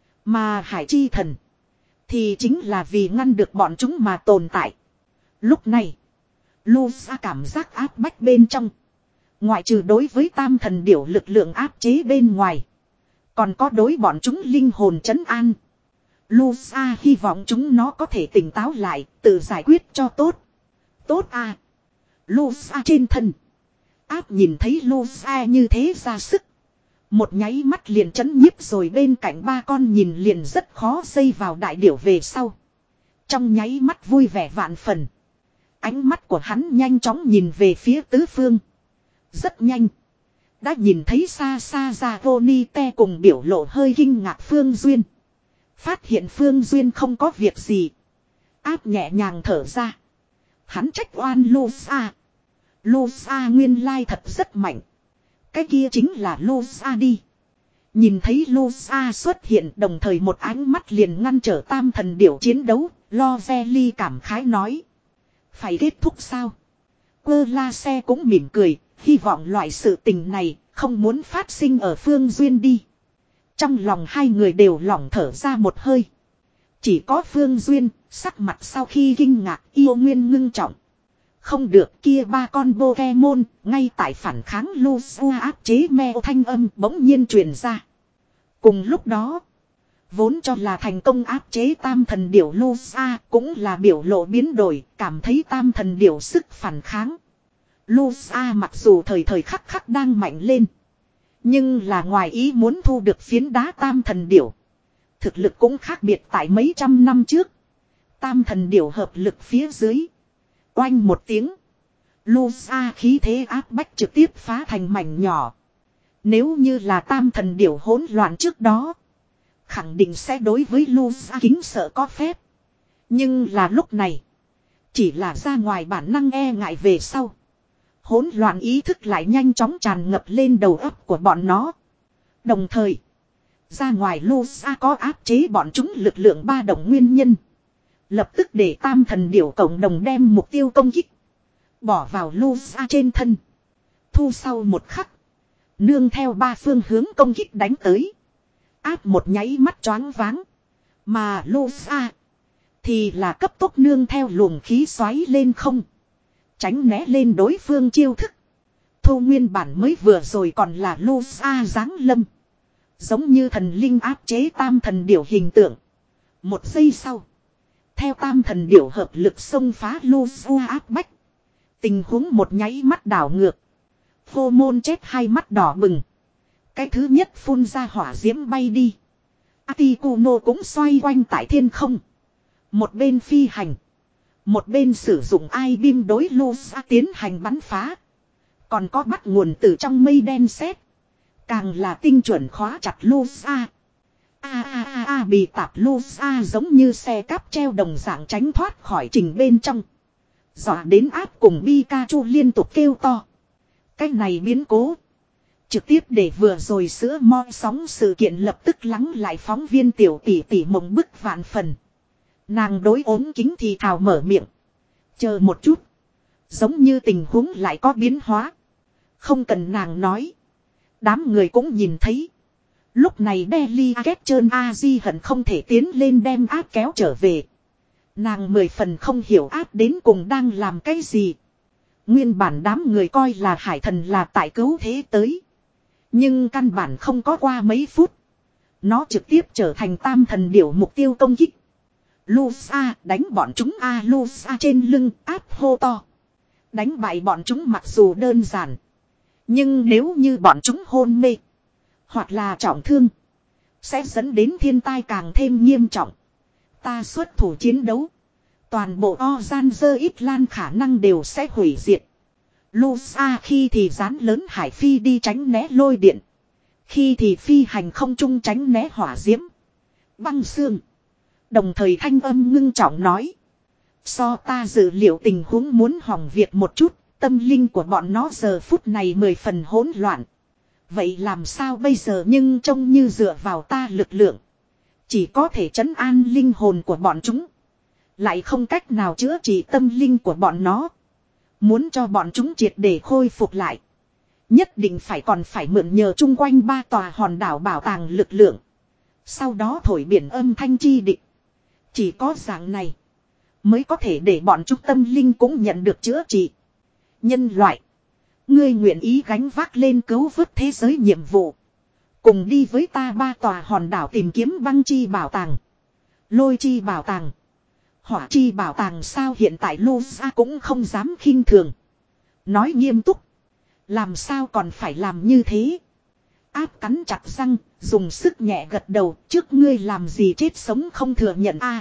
Mà hải chi thần. Thì chính là vì ngăn được bọn chúng mà tồn tại. Lúc này. Lusa cảm giác áp bách bên trong. Ngoại trừ đối với tam thần điểu lực lượng áp chế bên ngoài. Còn có đối bọn chúng linh hồn trấn an. Lusa hy vọng chúng nó có thể tỉnh táo lại, tự giải quyết cho tốt. Tốt à. Lusa trên thân. Áp nhìn thấy Lusa như thế ra sức. Một nháy mắt liền chấn nhiếp rồi bên cạnh ba con nhìn liền rất khó dây vào đại điểu về sau. Trong nháy mắt vui vẻ vạn phần. Ánh mắt của hắn nhanh chóng nhìn về phía tứ phương. Rất nhanh. Đã nhìn thấy xa xa ra vô ni te cùng biểu lộ hơi kinh ngạc Phương Duyên. Phát hiện Phương Duyên không có việc gì. Áp nhẹ nhàng thở ra. Hắn trách oan Lusa. Lusa nguyên lai thật rất mạnh. Cái kia chính là Lusa đi. Nhìn thấy Lusa xuất hiện đồng thời một ánh mắt liền ngăn trở tam thần điểu chiến đấu. Lo ve ly cảm khái nói. Phải kết thúc sao? Quơ la xe cũng mỉm cười. Hy vọng loại sự tình này không muốn phát sinh ở Phương Duyên đi. Trong lòng hai người đều lỏng thở ra một hơi. Chỉ có Phương Duyên, sắc mặt sau khi kinh ngạc yêu nguyên ngưng trọng. Không được kia ba con Pokemon, ngay tại phản kháng Lusa áp chế meo thanh âm bỗng nhiên truyền ra. Cùng lúc đó, vốn cho là thành công áp chế tam thần điểu Lusa cũng là biểu lộ biến đổi, cảm thấy tam thần điểu sức phản kháng. Lusa mặc dù thời thời khắc khắc đang mạnh lên. Nhưng là ngoài ý muốn thu được phiến đá tam thần điểu. Thực lực cũng khác biệt tại mấy trăm năm trước. Tam thần điểu hợp lực phía dưới. Oanh một tiếng. Lusa khí thế áp bách trực tiếp phá thành mảnh nhỏ. Nếu như là tam thần điểu hỗn loạn trước đó. Khẳng định sẽ đối với Lusa kính sợ có phép. Nhưng là lúc này. Chỉ là ra ngoài bản năng e ngại về sau. Hỗn loạn ý thức lại nhanh chóng tràn ngập lên đầu óc của bọn nó. Đồng thời, Ra ngoài Lusa có áp chế bọn chúng lực lượng ba động nguyên nhân. Lập tức để tam thần điểu cộng đồng đem mục tiêu công kích. Bỏ vào Lusa trên thân. Thu sau một khắc. Nương theo ba phương hướng công kích đánh tới. Áp một nháy mắt choáng váng. Mà Lusa thì là cấp tốc nương theo luồng khí xoáy lên không. Tránh né lên đối phương chiêu thức. Thu nguyên bản mới vừa rồi còn là Lusa giáng lâm. Giống như thần linh áp chế tam thần điểu hình tượng. Một giây sau. Theo tam thần điểu hợp lực xông phá Lusa áp bách. Tình huống một nháy mắt đảo ngược. Vô môn chết hai mắt đỏ bừng. Cái thứ nhất phun ra hỏa diễm bay đi. Atikuno cũng xoay quanh tại thiên không. Một bên phi hành. Một bên sử dụng ai bim đối Lusa tiến hành bắn phá. Còn có bắt nguồn từ trong mây đen xét. Càng là tinh chuẩn khóa chặt Lusa. A a a a bị tạp Lusa giống như xe cáp treo đồng dạng tránh thoát khỏi trình bên trong. Dọa đến áp cùng Pikachu liên tục kêu to. Cái này biến cố. Trực tiếp để vừa rồi sữa mo sóng sự kiện lập tức lắng lại phóng viên tiểu tỷ tỷ mộng bức vạn phần. Nàng đối ốm kính thì thào mở miệng. Chờ một chút. Giống như tình huống lại có biến hóa. Không cần nàng nói. Đám người cũng nhìn thấy. Lúc này Delhi Ket trơn A-di hận không thể tiến lên đem áp kéo trở về. Nàng mười phần không hiểu áp đến cùng đang làm cái gì. Nguyên bản đám người coi là hải thần là tại cứu thế tới. Nhưng căn bản không có qua mấy phút. Nó trực tiếp trở thành tam thần điểu mục tiêu công kích. Lusa đánh bọn chúng A Lusa trên lưng áp hô to. Đánh bại bọn chúng mặc dù đơn giản. Nhưng nếu như bọn chúng hôn mê. Hoặc là trọng thương. Sẽ dẫn đến thiên tai càng thêm nghiêm trọng. Ta xuất thủ chiến đấu. Toàn bộ Ozanzer ít lan khả năng đều sẽ hủy diệt. Lusa khi thì dán lớn hải phi đi tránh né lôi điện. Khi thì phi hành không trung tránh né hỏa diễm. Băng xương. Đồng thời thanh âm ngưng trọng nói. So ta dự liệu tình huống muốn hỏng việc một chút. Tâm linh của bọn nó giờ phút này mười phần hỗn loạn. Vậy làm sao bây giờ nhưng trông như dựa vào ta lực lượng. Chỉ có thể trấn an linh hồn của bọn chúng. Lại không cách nào chữa trị tâm linh của bọn nó. Muốn cho bọn chúng triệt để khôi phục lại. Nhất định phải còn phải mượn nhờ chung quanh ba tòa hòn đảo bảo tàng lực lượng. Sau đó thổi biển âm thanh chi địch. Chỉ có dạng này. Mới có thể để bọn chúng tâm linh cũng nhận được chữa trị. Nhân loại. Ngươi nguyện ý gánh vác lên cứu vớt thế giới nhiệm vụ. Cùng đi với ta ba tòa hòn đảo tìm kiếm băng chi bảo tàng. Lôi chi bảo tàng. Hỏa chi bảo tàng sao hiện tại Lusa cũng không dám khinh thường. Nói nghiêm túc. Làm sao còn phải làm như thế. Áp cắn chặt răng. Dùng sức nhẹ gật đầu. Trước ngươi làm gì chết sống không thừa nhận a. À,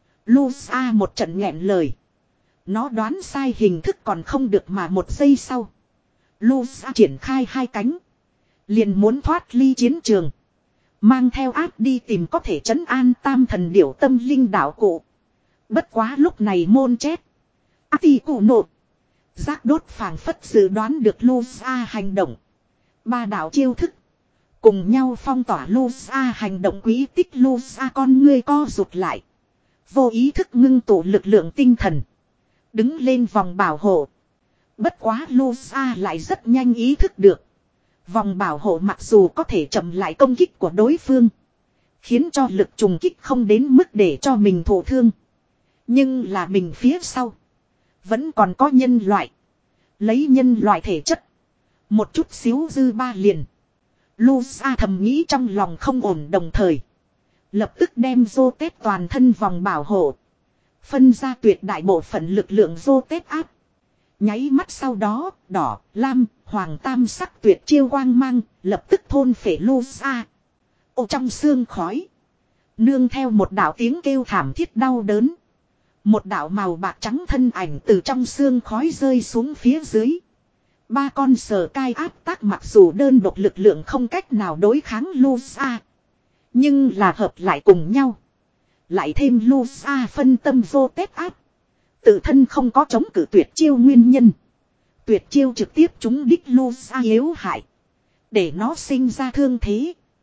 Lusa một trận nghẹn lời. Nó đoán sai hình thức còn không được mà một giây sau. Lusa triển khai hai cánh. Liền muốn thoát ly chiến trường. Mang theo áp đi tìm có thể trấn an tam thần điểu tâm linh đạo cụ. Bất quá lúc này môn chết. Ati cụ nộp. Giác đốt phảng phất dự đoán được Lusa hành động. Ba đạo chiêu thức. Cùng nhau phong tỏa Lusa hành động quý tích Lusa con ngươi co rụt lại. Vô ý thức ngưng tụ lực lượng tinh thần. Đứng lên vòng bảo hộ. Bất quá Lusa lại rất nhanh ý thức được. Vòng bảo hộ mặc dù có thể chậm lại công kích của đối phương. Khiến cho lực trùng kích không đến mức để cho mình thổ thương. Nhưng là mình phía sau. Vẫn còn có nhân loại. Lấy nhân loại thể chất. Một chút xíu dư ba liền. Lusa thầm nghĩ trong lòng không ổn đồng thời. Lập tức đem Dô Tết toàn thân vòng bảo hộ. Phân ra tuyệt đại bộ phận lực lượng Dô Tết áp. Nháy mắt sau đó, đỏ, lam, hoàng tam sắc tuyệt chiêu quang mang, lập tức thôn phệ Lusa. Ô trong xương khói. Nương theo một đạo tiếng kêu thảm thiết đau đớn. Một đạo màu bạc trắng thân ảnh từ trong xương khói rơi xuống phía dưới. Ba con sờ cai áp tác mặc dù đơn độc lực lượng không cách nào đối kháng Lusa. Nhưng là hợp lại cùng nhau. Lại thêm Lusa phân tâm vô tết áp. Tự thân không có chống cự tuyệt chiêu nguyên nhân. Tuyệt chiêu trực tiếp trúng đích Lusa yếu hại. Để nó sinh ra thương thế.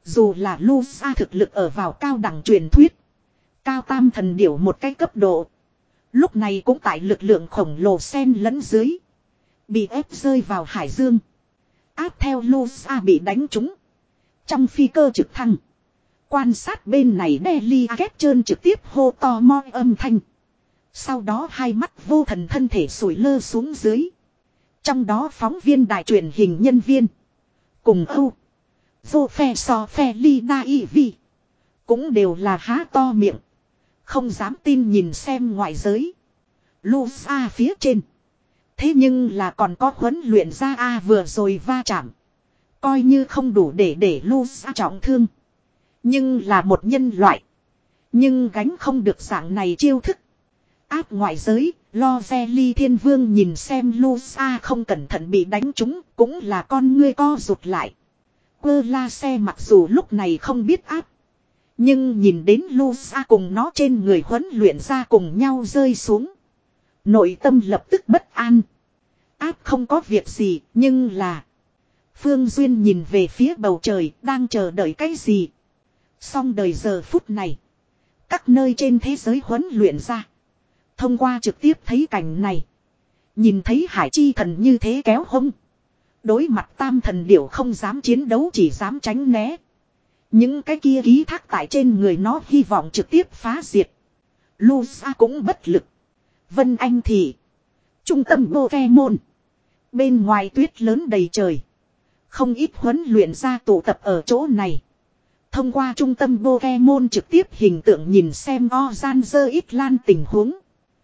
Dù là Lusa thực lực ở vào cao đẳng truyền thuyết. Cao tam thần điểu một cái cấp độ. Lúc này cũng tại lực lượng khổng lồ xen lẫn dưới. Bị ép rơi vào hải dương. Áp theo Lusa bị đánh trúng. Trong phi cơ trực thăng. Quan sát bên này Delhi ghét trơn trực tiếp hô to moi âm thanh. Sau đó hai mắt vô thần thân thể sủi lơ xuống dưới. Trong đó phóng viên đài truyền hình nhân viên. Cùng Âu. Vô phe so phe ly đa y vi. Cũng đều là há to miệng. Không dám tin nhìn xem ngoại giới. Lusa phía trên. Thế nhưng là còn có huấn luyện ra A vừa rồi va chạm. Coi như không đủ để để Lusa trọng thương. Nhưng là một nhân loại. Nhưng gánh không được dạng này chiêu thức. Áp ngoại giới, lo ve ly thiên vương nhìn xem Lusa không cẩn thận bị đánh trúng, cũng là con ngươi co rụt lại. Quơ la xe mặc dù lúc này không biết áp. Nhưng nhìn đến Lusa cùng nó trên người huấn luyện ra cùng nhau rơi xuống. Nội tâm lập tức bất an. Áp không có việc gì, nhưng là... Phương Duyên nhìn về phía bầu trời, đang chờ đợi cái gì? Xong đời giờ phút này. Các nơi trên thế giới huấn luyện ra. Thông qua trực tiếp thấy cảnh này. Nhìn thấy hải chi thần như thế kéo hông. Đối mặt tam thần điểu không dám chiến đấu chỉ dám tránh né. Những cái kia ký thác tại trên người nó hy vọng trực tiếp phá diệt. Lusa cũng bất lực. Vân Anh thì. Trung tâm Pokemon. Bên ngoài tuyết lớn đầy trời. Không ít huấn luyện ra tụ tập ở chỗ này. Thông qua trung tâm Pokemon trực tiếp hình tượng nhìn xem Ozanzer ít lan tình huống.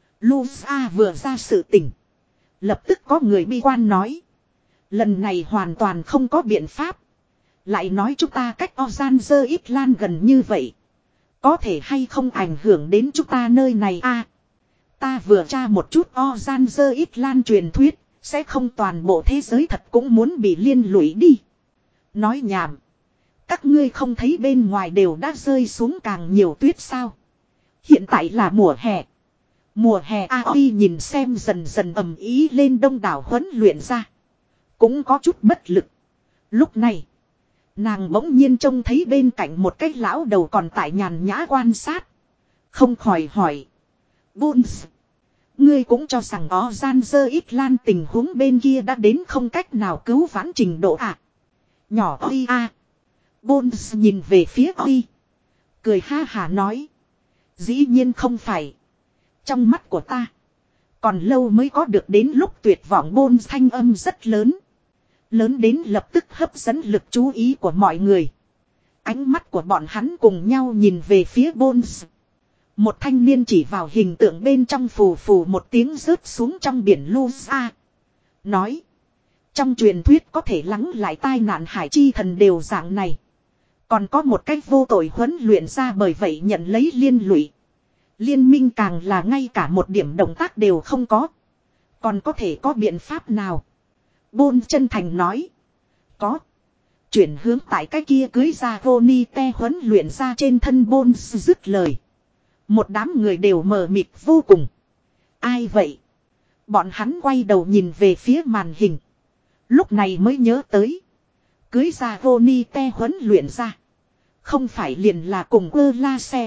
Lusa vừa ra sự tỉnh. Lập tức có người bi quan nói. Lần này hoàn toàn không có biện pháp. Lại nói chúng ta cách Ozanzer ít lan gần như vậy. Có thể hay không ảnh hưởng đến chúng ta nơi này a? À, ta vừa tra một chút Ozanzer ít lan truyền thuyết. Sẽ không toàn bộ thế giới thật cũng muốn bị liên lụy đi. Nói nhảm. Các ngươi không thấy bên ngoài đều đã rơi xuống càng nhiều tuyết sao? Hiện tại là mùa hè. Mùa hè a o i nhìn xem dần dần ầm ý lên đông đảo huấn luyện ra. Cũng có chút bất lực. Lúc này. Nàng bỗng nhiên trông thấy bên cạnh một cái lão đầu còn tại nhàn nhã quan sát. Không khỏi hỏi. Bones. Ngươi cũng cho rằng Ozanzer ít lan tình huống bên kia đã đến không cách nào cứu vãn trình độ à? Nhỏ oi a. Bones nhìn về phía oi. Cười ha hả nói. Dĩ nhiên không phải. Trong mắt của ta. Còn lâu mới có được đến lúc tuyệt vọng Bones thanh âm rất lớn. Lớn đến lập tức hấp dẫn lực chú ý của mọi người. Ánh mắt của bọn hắn cùng nhau nhìn về phía Bones. Một thanh niên chỉ vào hình tượng bên trong phù phù một tiếng rớt xuống trong biển Lusa. Nói. Trong truyền thuyết có thể lắng lại tai nạn hải chi thần đều dạng này. Còn có một cách vô tội huấn luyện ra bởi vậy nhận lấy liên lụy. Liên minh càng là ngay cả một điểm động tác đều không có. Còn có thể có biện pháp nào? Bôn chân thành nói. Có. Chuyển hướng tại cái kia cưới ra Roni te huấn luyện ra trên thân Bôn dứt lời. Một đám người đều mờ mịt vô cùng. Ai vậy? Bọn hắn quay đầu nhìn về phía màn hình. Lúc này mới nhớ tới. Cưới ra Roni te huấn luyện ra. Không phải liền là cùng ơ la xe.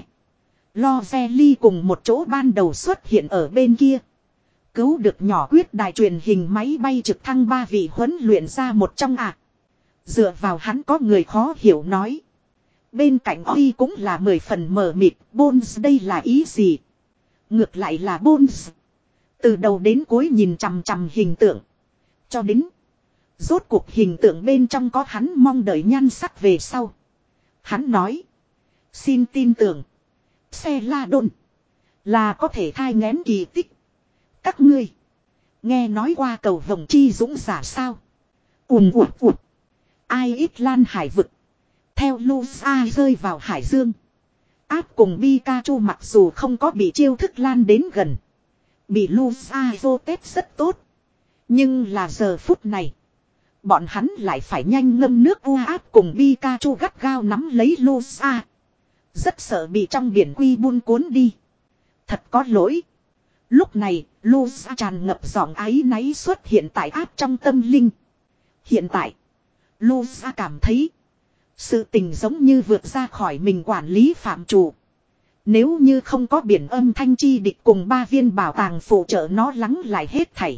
Lo xe ly cùng một chỗ ban đầu xuất hiện ở bên kia. Cứu được nhỏ quyết đài truyền hình máy bay trực thăng ba vị huấn luyện ra một trong ạ. À. Dựa vào hắn có người khó hiểu nói. Bên cạnh Oi cũng là mười phần mờ mịt. Bones đây là ý gì? Ngược lại là Bones. Từ đầu đến cuối nhìn chằm chằm hình tượng. Cho đến. Rốt cuộc hình tượng bên trong có hắn mong đợi nhan sắc về sau. Hắn nói. Xin tin tưởng. Xe la đôn. Là có thể thai nghén kỳ tích. Các ngươi. Nghe nói qua cầu vồng chi dũng giả sao. Ùm ụt ụt. Ai ít lan hải vực. Theo Lusa rơi vào hải dương. Áp cùng Pikachu mặc dù không có bị chiêu thức lan đến gần. Bị Lusa vô tết rất tốt. Nhưng là giờ phút này. Bọn hắn lại phải nhanh ngâm nước u áp cùng Pikachu gắt gao nắm lấy Lusa. Rất sợ bị trong biển quy buôn cuốn đi. Thật có lỗi. Lúc này, Lusa tràn ngập giọng áy náy xuất hiện tại áp trong tâm linh. Hiện tại, Lusa cảm thấy. Sự tình giống như vượt ra khỏi mình quản lý phạm chủ. Nếu như không có biển âm thanh chi địch cùng ba viên bảo tàng phụ trợ nó lắng lại hết thảy.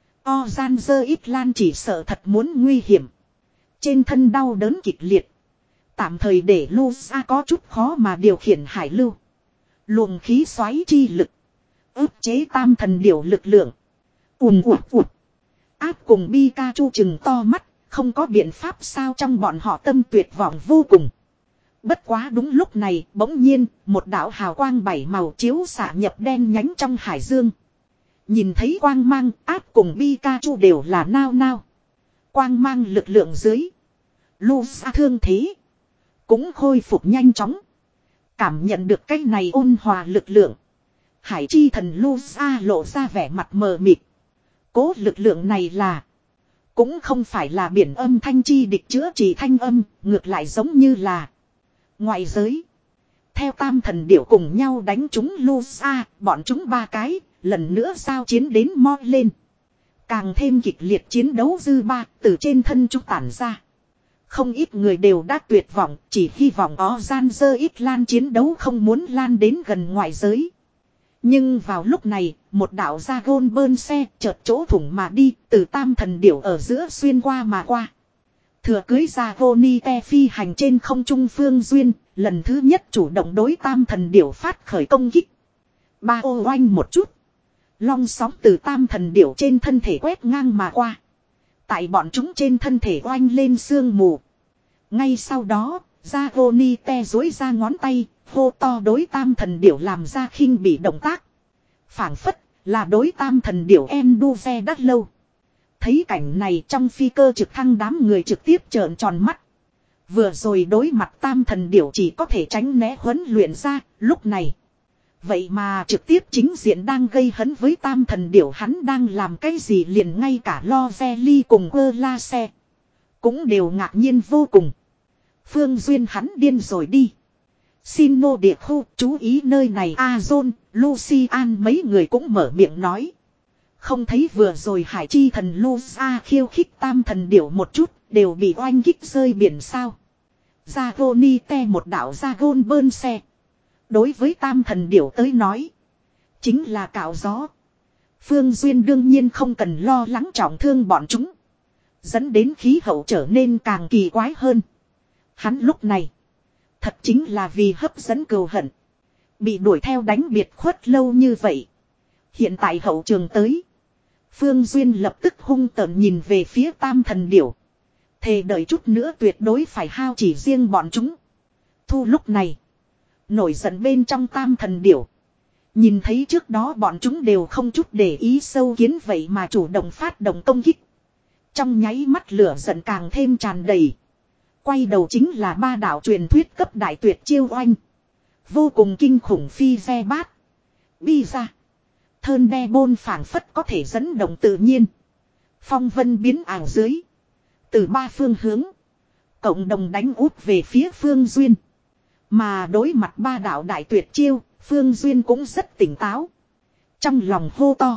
Orange Island chỉ sợ thật muốn nguy hiểm. Trên thân đau đớn kịch liệt. Tạm thời để Lusa có chút khó mà điều khiển hải lưu. Luồng khí xoáy chi lực. Ức chế tam thần điểu lực lượng. Ùm ụt ụt. Áp cùng Pikachu chừng to mắt. Không có biện pháp sao trong bọn họ tâm tuyệt vọng vô cùng. Bất quá đúng lúc này bỗng nhiên một đạo hào quang bảy màu chiếu xạ nhập đen nhánh trong hải dương. Nhìn thấy quang mang áp cùng Pikachu đều là nao nao. Quang mang lực lượng dưới. Lusa thương thế. Cũng khôi phục nhanh chóng. Cảm nhận được cái này ôn hòa lực lượng. Hải chi thần Lusa lộ ra vẻ mặt mờ mịt. Cố lực lượng này là. Cũng không phải là biển âm thanh chi địch chữa trị thanh âm. Ngược lại giống như là. Ngoại giới. Theo tam thần điểu cùng nhau đánh chúng Lusa. Bọn chúng ba cái. Lần nữa giao chiến đến mo lên. Càng thêm kịch liệt chiến đấu dư ba. Từ trên thân chúng tản ra. Không ít người đều đã tuyệt vọng, chỉ hy vọng có gian dơ ít lan chiến đấu không muốn lan đến gần ngoại giới. Nhưng vào lúc này, một đạo ra gôn bơn xe chợt chỗ thủng mà đi, từ tam thần điểu ở giữa xuyên qua mà qua. Thừa cưới ra vô ni te phi hành trên không trung phương duyên, lần thứ nhất chủ động đối tam thần điểu phát khởi công kích. Ba ô oanh một chút. Long sóng từ tam thần điểu trên thân thể quét ngang mà qua. Tại bọn chúng trên thân thể oanh lên sương mù. Ngay sau đó, Zagoni te dối ra ngón tay, hô to đối tam thần điểu làm ra khinh bị động tác. Phảng phất là đối tam thần điểu Enduve đắt lâu. Thấy cảnh này trong phi cơ trực thăng đám người trực tiếp trợn tròn mắt. Vừa rồi đối mặt tam thần điểu chỉ có thể tránh né huấn luyện ra, lúc này. Vậy mà trực tiếp chính diện đang gây hấn với tam thần điểu hắn đang làm cái gì liền ngay cả Lo Veli cùng Ơ La Xe. Cũng đều ngạc nhiên vô cùng. Phương Duyên hắn điên rồi đi. Xin nô địa khu chú ý nơi này Azon, Lucian mấy người cũng mở miệng nói. Không thấy vừa rồi hải chi thần Lusa khiêu khích tam thần điểu một chút đều bị oanh kích rơi biển sao. Zagoni te một đảo Zagon bơn xe. Đối với tam thần điểu tới nói. Chính là cạo gió. Phương Duyên đương nhiên không cần lo lắng trọng thương bọn chúng. Dẫn đến khí hậu trở nên càng kỳ quái hơn. Hắn lúc này. Thật chính là vì hấp dẫn cừu hận. Bị đuổi theo đánh biệt khuất lâu như vậy. Hiện tại hậu trường tới. Phương Duyên lập tức hung tợn nhìn về phía tam thần điểu. Thề đợi chút nữa tuyệt đối phải hao chỉ riêng bọn chúng. Thu lúc này. Nổi giận bên trong tam thần điểu. Nhìn thấy trước đó bọn chúng đều không chút để ý sâu kiến vậy mà chủ động phát động công kích. Trong nháy mắt lửa giận càng thêm tràn đầy. Quay đầu chính là ba đạo truyền thuyết cấp đại tuyệt chiêu oanh. Vô cùng kinh khủng phi xe bát. Bi ra. Thơn đe bôn phảng phất có thể dẫn động tự nhiên. Phong vân biến ảo dưới. Từ ba phương hướng. Cộng đồng đánh úp về phía Phương Duyên. Mà đối mặt ba đạo đại tuyệt chiêu. Phương Duyên cũng rất tỉnh táo. Trong lòng hô to.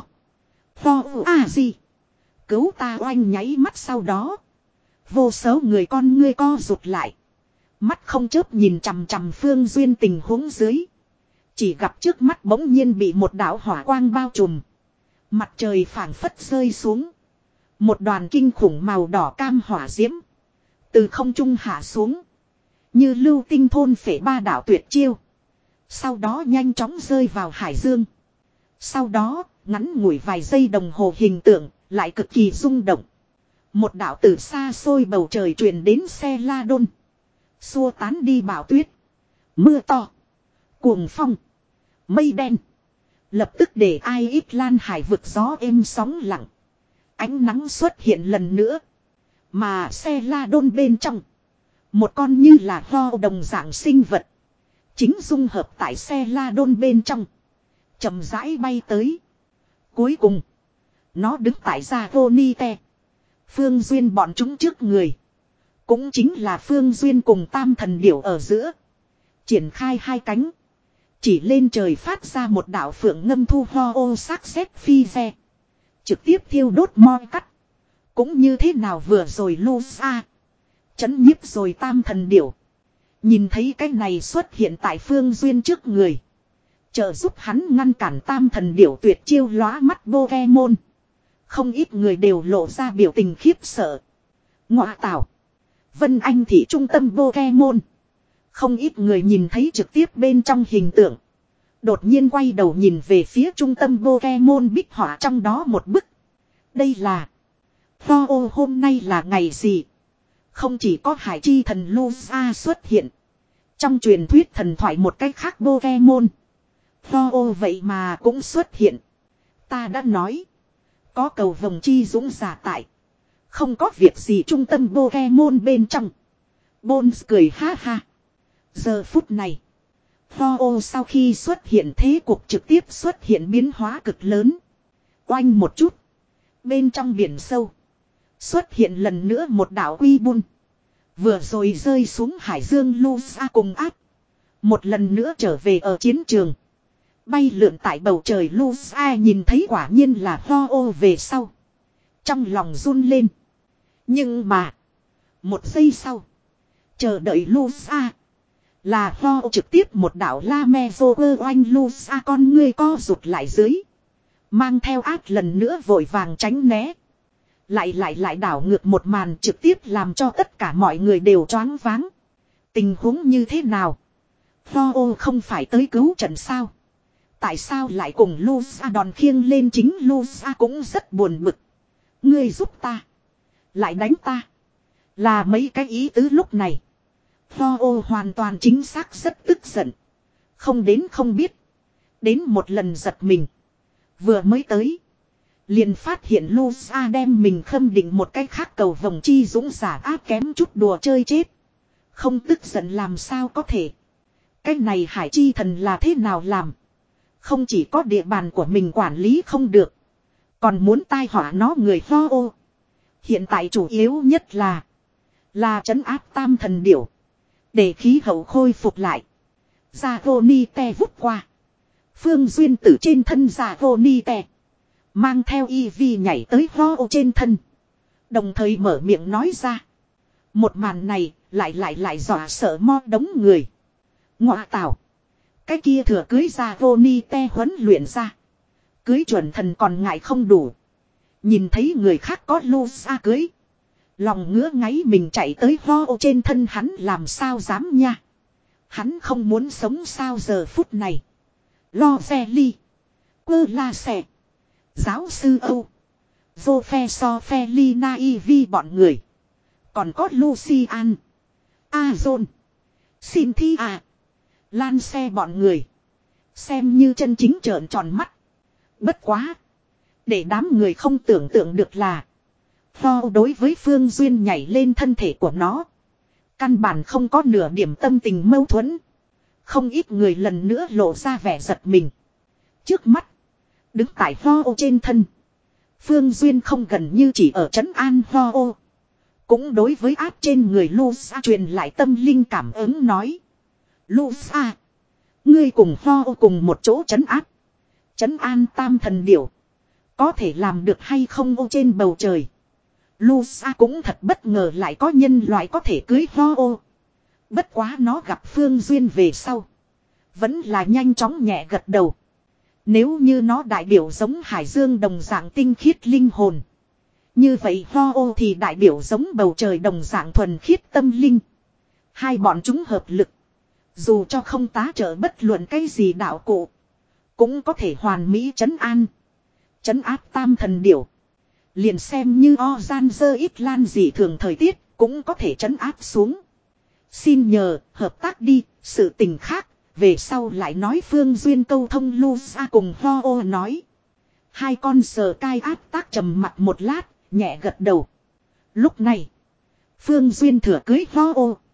Ho a gì. Cứu ta oanh nháy mắt sau đó. Vô số người con ngươi co rụt lại. Mắt không chớp nhìn chằm chằm Phương Duyên tình huống dưới. Chỉ gặp trước mắt bỗng nhiên bị một đạo hỏa quang bao trùm. Mặt trời phảng phất rơi xuống. Một đoàn kinh khủng màu đỏ cam hỏa diễm. Từ không trung hạ xuống. Như lưu tinh thôn phệ ba đạo tuyệt chiêu. Sau đó nhanh chóng rơi vào hải dương. Sau đó, ngắn ngủi vài giây đồng hồ hình tượng, lại cực kỳ rung động. Một đạo từ xa xôi bầu trời truyền đến xe la đôn. Xua tán đi bão tuyết. Mưa to. Cuồng phong. Mây đen. Lập tức để ai ít lan hải vực gió êm sóng lặng. Ánh nắng xuất hiện lần nữa. Mà xe la đôn bên trong. Một con như là ho đồng dạng sinh vật. Chính dung hợp tại xe la đôn bên trong. Chậm rãi bay tới. Cuối cùng. Nó đứng tại ra vô ni te. Phương Duyên bọn chúng trước người. Cũng chính là Phương Duyên cùng tam thần điểu ở giữa. Triển khai hai cánh. Chỉ lên trời phát ra một đạo phượng ngâm thu ho ô sắc xét phi ve. Trực tiếp thiêu đốt moi cắt. Cũng như thế nào vừa rồi Lusa. Chấn nhiếp rồi tam thần điểu. Nhìn thấy cái này xuất hiện tại Phương Duyên trước người. Trợ giúp hắn ngăn cản tam thần điểu tuyệt chiêu lóa mắt Pokemon. Không ít người đều lộ ra biểu tình khiếp sợ. Ngoạ tảo. Vân Anh thị trung tâm Pokemon. Không ít người nhìn thấy trực tiếp bên trong hình tượng. Đột nhiên quay đầu nhìn về phía trung tâm Pokemon bích họa trong đó một bức. Đây là. Tho hôm nay là ngày gì? Không chỉ có hải chi thần Lugia xuất hiện. Trong truyền thuyết thần thoại một cách khác Pokemon. Tho vậy mà cũng xuất hiện. Ta đã nói. Có cầu vồng chi dũng giả tại. Không có việc gì trung tâm Pokemon bên trong. Bones cười ha ha. Giờ phút này. Tho sau khi xuất hiện thế cuộc trực tiếp xuất hiện biến hóa cực lớn. Oanh một chút. Bên trong biển sâu. Xuất hiện lần nữa một đảo quy bun. Vừa rồi rơi xuống hải dương Lugia cùng áp. Một lần nữa trở về ở chiến trường. Bay lượn tại bầu trời Lugia nhìn thấy quả nhiên là Tho về sau. Trong lòng run lên. Nhưng mà. Một giây sau. Chờ đợi Lugia. Là Tho trực tiếp một đảo la me vô ơ oanh Lugia con ngươi co rụt lại dưới. Mang theo ác lần nữa vội vàng tránh né. Lại lại lại đảo ngược một màn trực tiếp làm cho tất cả mọi người đều choáng váng. Tình huống như thế nào? Tho không phải tới cứu trận sao? Tại sao lại cùng Lugia đòn khiêng lên chính Lugia cũng rất buồn bực. Ngươi giúp ta. Lại đánh ta. Là mấy cái ý tứ lúc này. Tho hoàn toàn chính xác rất tức giận. Không đến không biết. Đến một lần giật mình. Vừa mới tới. Liền phát hiện Lugia đem mình khâm định một cái khác cầu vồng chi dũng giả áp kém chút đùa chơi chết. Không tức giận làm sao có thể. Cái này hải chi thần là thế nào làm. Không chỉ có địa bàn của mình quản lý không được. Còn muốn tai họa nó người Tho. Hiện tại chủ yếu nhất là. Là trấn áp tam thần điểu. Để khí hậu khôi phục lại. Gia vô ni te vút qua. Phương Duyên từ trên thân Gia vô ni te. Mang theo y vi nhảy tới Tho trên thân. Đồng thời mở miệng nói ra. Một màn này lại lại lại dọa sợ mo đống người. Ngoạ tảo. Cái kia thừa cưới Gia vô ni te huấn luyện ra. Cưới chuẩn thần còn ngại không đủ. Nhìn thấy người khác có Lugia cưới. Lòng ngứa ngáy mình chạy tới Tho trên thân hắn làm sao dám nha. Hắn không muốn sống sao giờ phút này. Lo xe ly. Quơ la xẻ. Giáo sư Âu. Vô phe so phe ly na y vi bọn người. Còn có Lucian. Azon. Cynthia. Lan xe bọn người. Xem như chân chính trợn tròn mắt. Bất quá. Để đám người không tưởng tượng được là. Tho đối với Phương Duyên nhảy lên thân thể của nó. Căn bản không có nửa điểm tâm tình mâu thuẫn. Không ít người lần nữa lộ ra vẻ giật mình. Trước mắt. Đứng tại Tho trên thân. Phương Duyên không gần như chỉ ở trấn an Tho. Cũng đối với áp trên người Lugia truyền lại tâm linh cảm ứng nói. Lugia. Ngươi cùng Tho cùng một chỗ trấn áp. Trấn an tam thần điểu. Có thể làm được hay không ô trên bầu trời. Lugia cũng thật bất ngờ lại có nhân loại có thể cưới Tho. Bất quá nó gặp Phương Duyên về sau. Vẫn là nhanh chóng nhẹ gật đầu. Nếu như nó đại biểu giống hải dương đồng dạng tinh khiết linh hồn. Như vậy Tho thì đại biểu giống bầu trời đồng dạng thuần khiết tâm linh. Hai bọn chúng hợp lực. Dù cho không tá trợ bất luận cái gì đạo cụ. Cũng có thể hoàn mỹ trấn an. Trấn áp tam thần điểu. Liền xem như o gian dơ ít lan dị thường thời tiết. Cũng có thể trấn áp xuống. Xin nhờ hợp tác đi. Sự tình khác. Về sau lại nói Phương Duyên câu thông Lugia cùng Tho nói. Hai con sờ cai áp tác trầm mặt một lát. Nhẹ gật đầu. Lúc này. Phương Duyên thừa cưới Tho.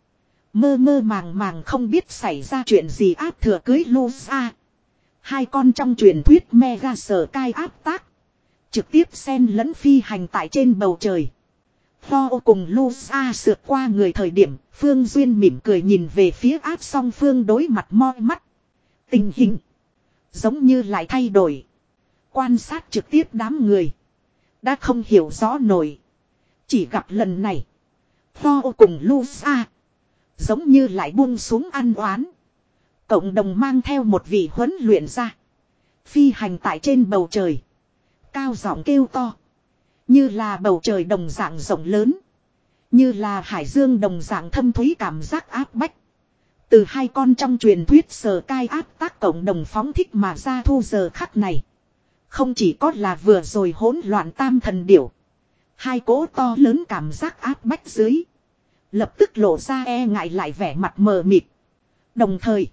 Mơ mơ màng màng không biết xảy ra chuyện gì áp thừa cưới Lugia. Hai con trong truyền thuyết mega sờ cai áp tác. Trực tiếp xen lẫn phi hành tại trên bầu trời. Tho cùng Lugia sượt qua người thời điểm. Phương Duyên mỉm cười nhìn về phía áp song phương đối mặt moi mắt. Tình hình. Giống như lại thay đổi. Quan sát trực tiếp đám người. Đã không hiểu rõ nổi. Chỉ gặp lần này. Tho cùng Lusa. Giống như lại buông xuống ăn oán. Cộng đồng mang theo một vị huấn luyện ra. Phi hành tại trên bầu trời. Cao giọng kêu to. Như là bầu trời đồng dạng rộng lớn. Như là hải dương đồng dạng thâm thúy cảm giác áp bách. Từ hai con trong truyền thuyết sờ cai áp tác cộng đồng phóng thích mà ra thu giờ khắc này. Không chỉ có là vừa rồi hỗn loạn tam thần điểu. Hai cỗ to lớn cảm giác áp bách dưới. Lập tức lộ ra e ngại lại vẻ mặt mờ mịt. Đồng thời.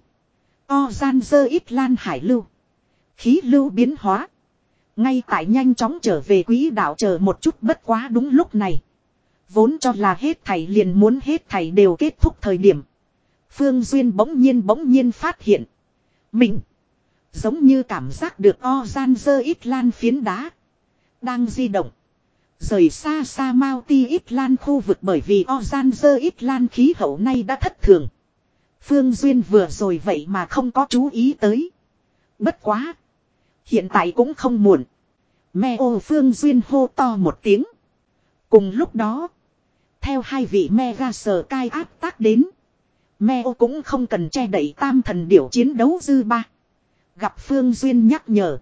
O gian dơ ít lan hải lưu. Khí lưu biến hóa. Ngay tại nhanh chóng trở về quỹ đạo chờ một chút bất quá đúng lúc này. Vốn cho là hết thảy liền muốn hết thảy đều kết thúc thời điểm. Phương Duyên bỗng nhiên bỗng nhiên phát hiện. Mình. Giống như cảm giác được o gian dơ ít lan phiến đá. Đang di động. Rời xa xa Mao Ti ít lan khu vực bởi vì o gian dơ ít lan khí hậu nay đã thất thường. Phương Duyên vừa rồi vậy mà không có chú ý tới. Bất quá. Hiện tại cũng không muộn. Mẹ ô Phương Duyên hô to một tiếng. Cùng lúc đó. Theo hai vị mega sờ cai áp tác đến. Mẹ ô cũng không cần che đậy tam thần điểu chiến đấu dư ba. Gặp Phương Duyên nhắc nhở.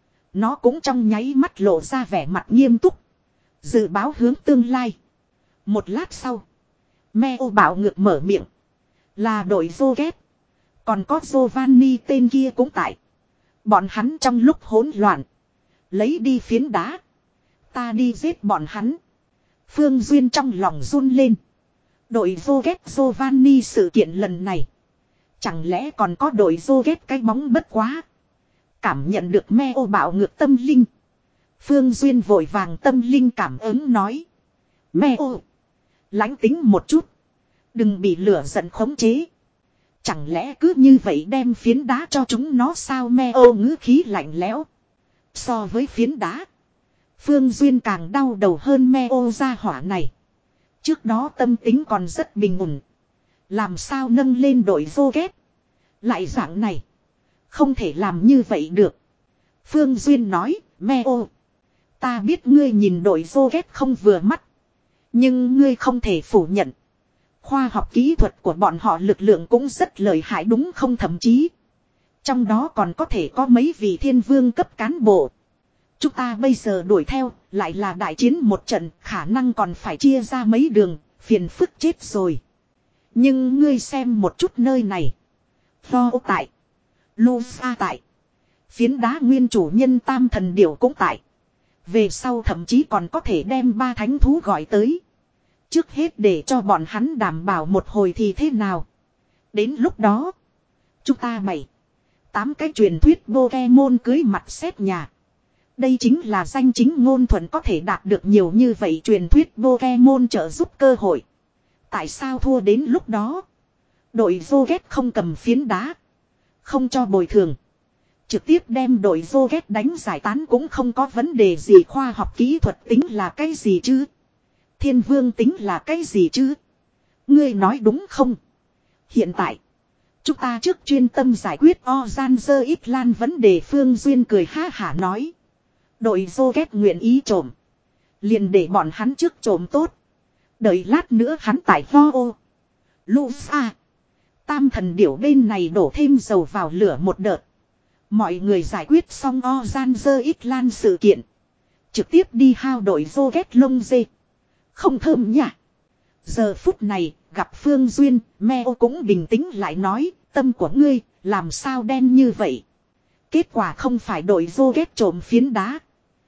Nó cũng trong nháy mắt lộ ra vẻ mặt nghiêm túc. Dự báo hướng tương lai. Một lát sau. Mẹ ô bảo ngược mở miệng. Là đội Zoget. Còn có Giovanni tên kia cũng tại. Bọn hắn trong lúc hỗn loạn. Lấy đi phiến đá. Ta đi giết bọn hắn. Phương Duyên trong lòng run lên. Đội Zoget Giovanni sự kiện lần này. Chẳng lẽ còn có đội Zoget cái bóng bất quá. Cảm nhận được me ô bạo ngược tâm linh. Phương Duyên vội vàng tâm linh cảm ứng nói. Me ô. Lánh tính một chút. Đừng bị lửa giận khống chế. Chẳng lẽ cứ như vậy đem phiến đá cho chúng nó sao me ô ngữ khí lạnh lẽo. So với phiến đá. Phương Duyên càng đau đầu hơn me ô gia hỏa này. Trước đó tâm tính còn rất bình ổn. Làm sao nâng lên đội vô ghét. Lại dạng này. Không thể làm như vậy được. Phương Duyên nói, me ô. Ta biết ngươi nhìn đội vô ghét không vừa mắt. Nhưng ngươi không thể phủ nhận. Khoa học kỹ thuật của bọn họ lực lượng cũng rất lợi hại đúng không thậm chí. Trong đó còn có thể có mấy vị thiên vương cấp cán bộ. Chúng ta bây giờ đuổi theo, lại là đại chiến một trận, khả năng còn phải chia ra mấy đường, phiền phức chết rồi. Nhưng ngươi xem một chút nơi này. Tho tại. Lusa tại. Phiến đá nguyên chủ nhân tam thần điểu cũng tại. Về sau thậm chí còn có thể đem ba thánh thú gọi tới. Trước hết để cho bọn hắn đảm bảo một hồi thì thế nào. Đến lúc đó. Chúng ta bảy. Tám cái truyền thuyết Pokemon cưới mặt xếp nhà. Đây chính là danh chính ngôn thuận có thể đạt được nhiều như vậy truyền thuyết Pokemon trợ giúp cơ hội. Tại sao thua đến lúc đó? Đội Zoget không cầm phiến đá. Không cho bồi thường. Trực tiếp đem đội Zoget đánh giải tán cũng không có vấn đề gì khoa học kỹ thuật tính là cái gì chứ? Thiên vương tính là cái gì chứ? Ngươi nói đúng không? Hiện tại. Chúng ta trước chuyên tâm giải quyết Ozanzer ít lan vấn đề Phương Duyên cười ha hả nói. Đội Zoget nguyện ý trộm. Liền để bọn hắn trước trộm tốt. Đợi lát nữa hắn tại Ho ô. Lusa. Tam thần điểu bên này đổ thêm dầu vào lửa một đợt. Mọi người giải quyết xong Ozanzer ít lan sự kiện. Trực tiếp đi hao đội Zoget lông dê. Không thơm nhỉ. Giờ phút này gặp Phương Duyên. Meo cũng bình tĩnh lại nói. Tâm của ngươi làm sao đen như vậy. Kết quả không phải đội Zoget trộm phiến đá.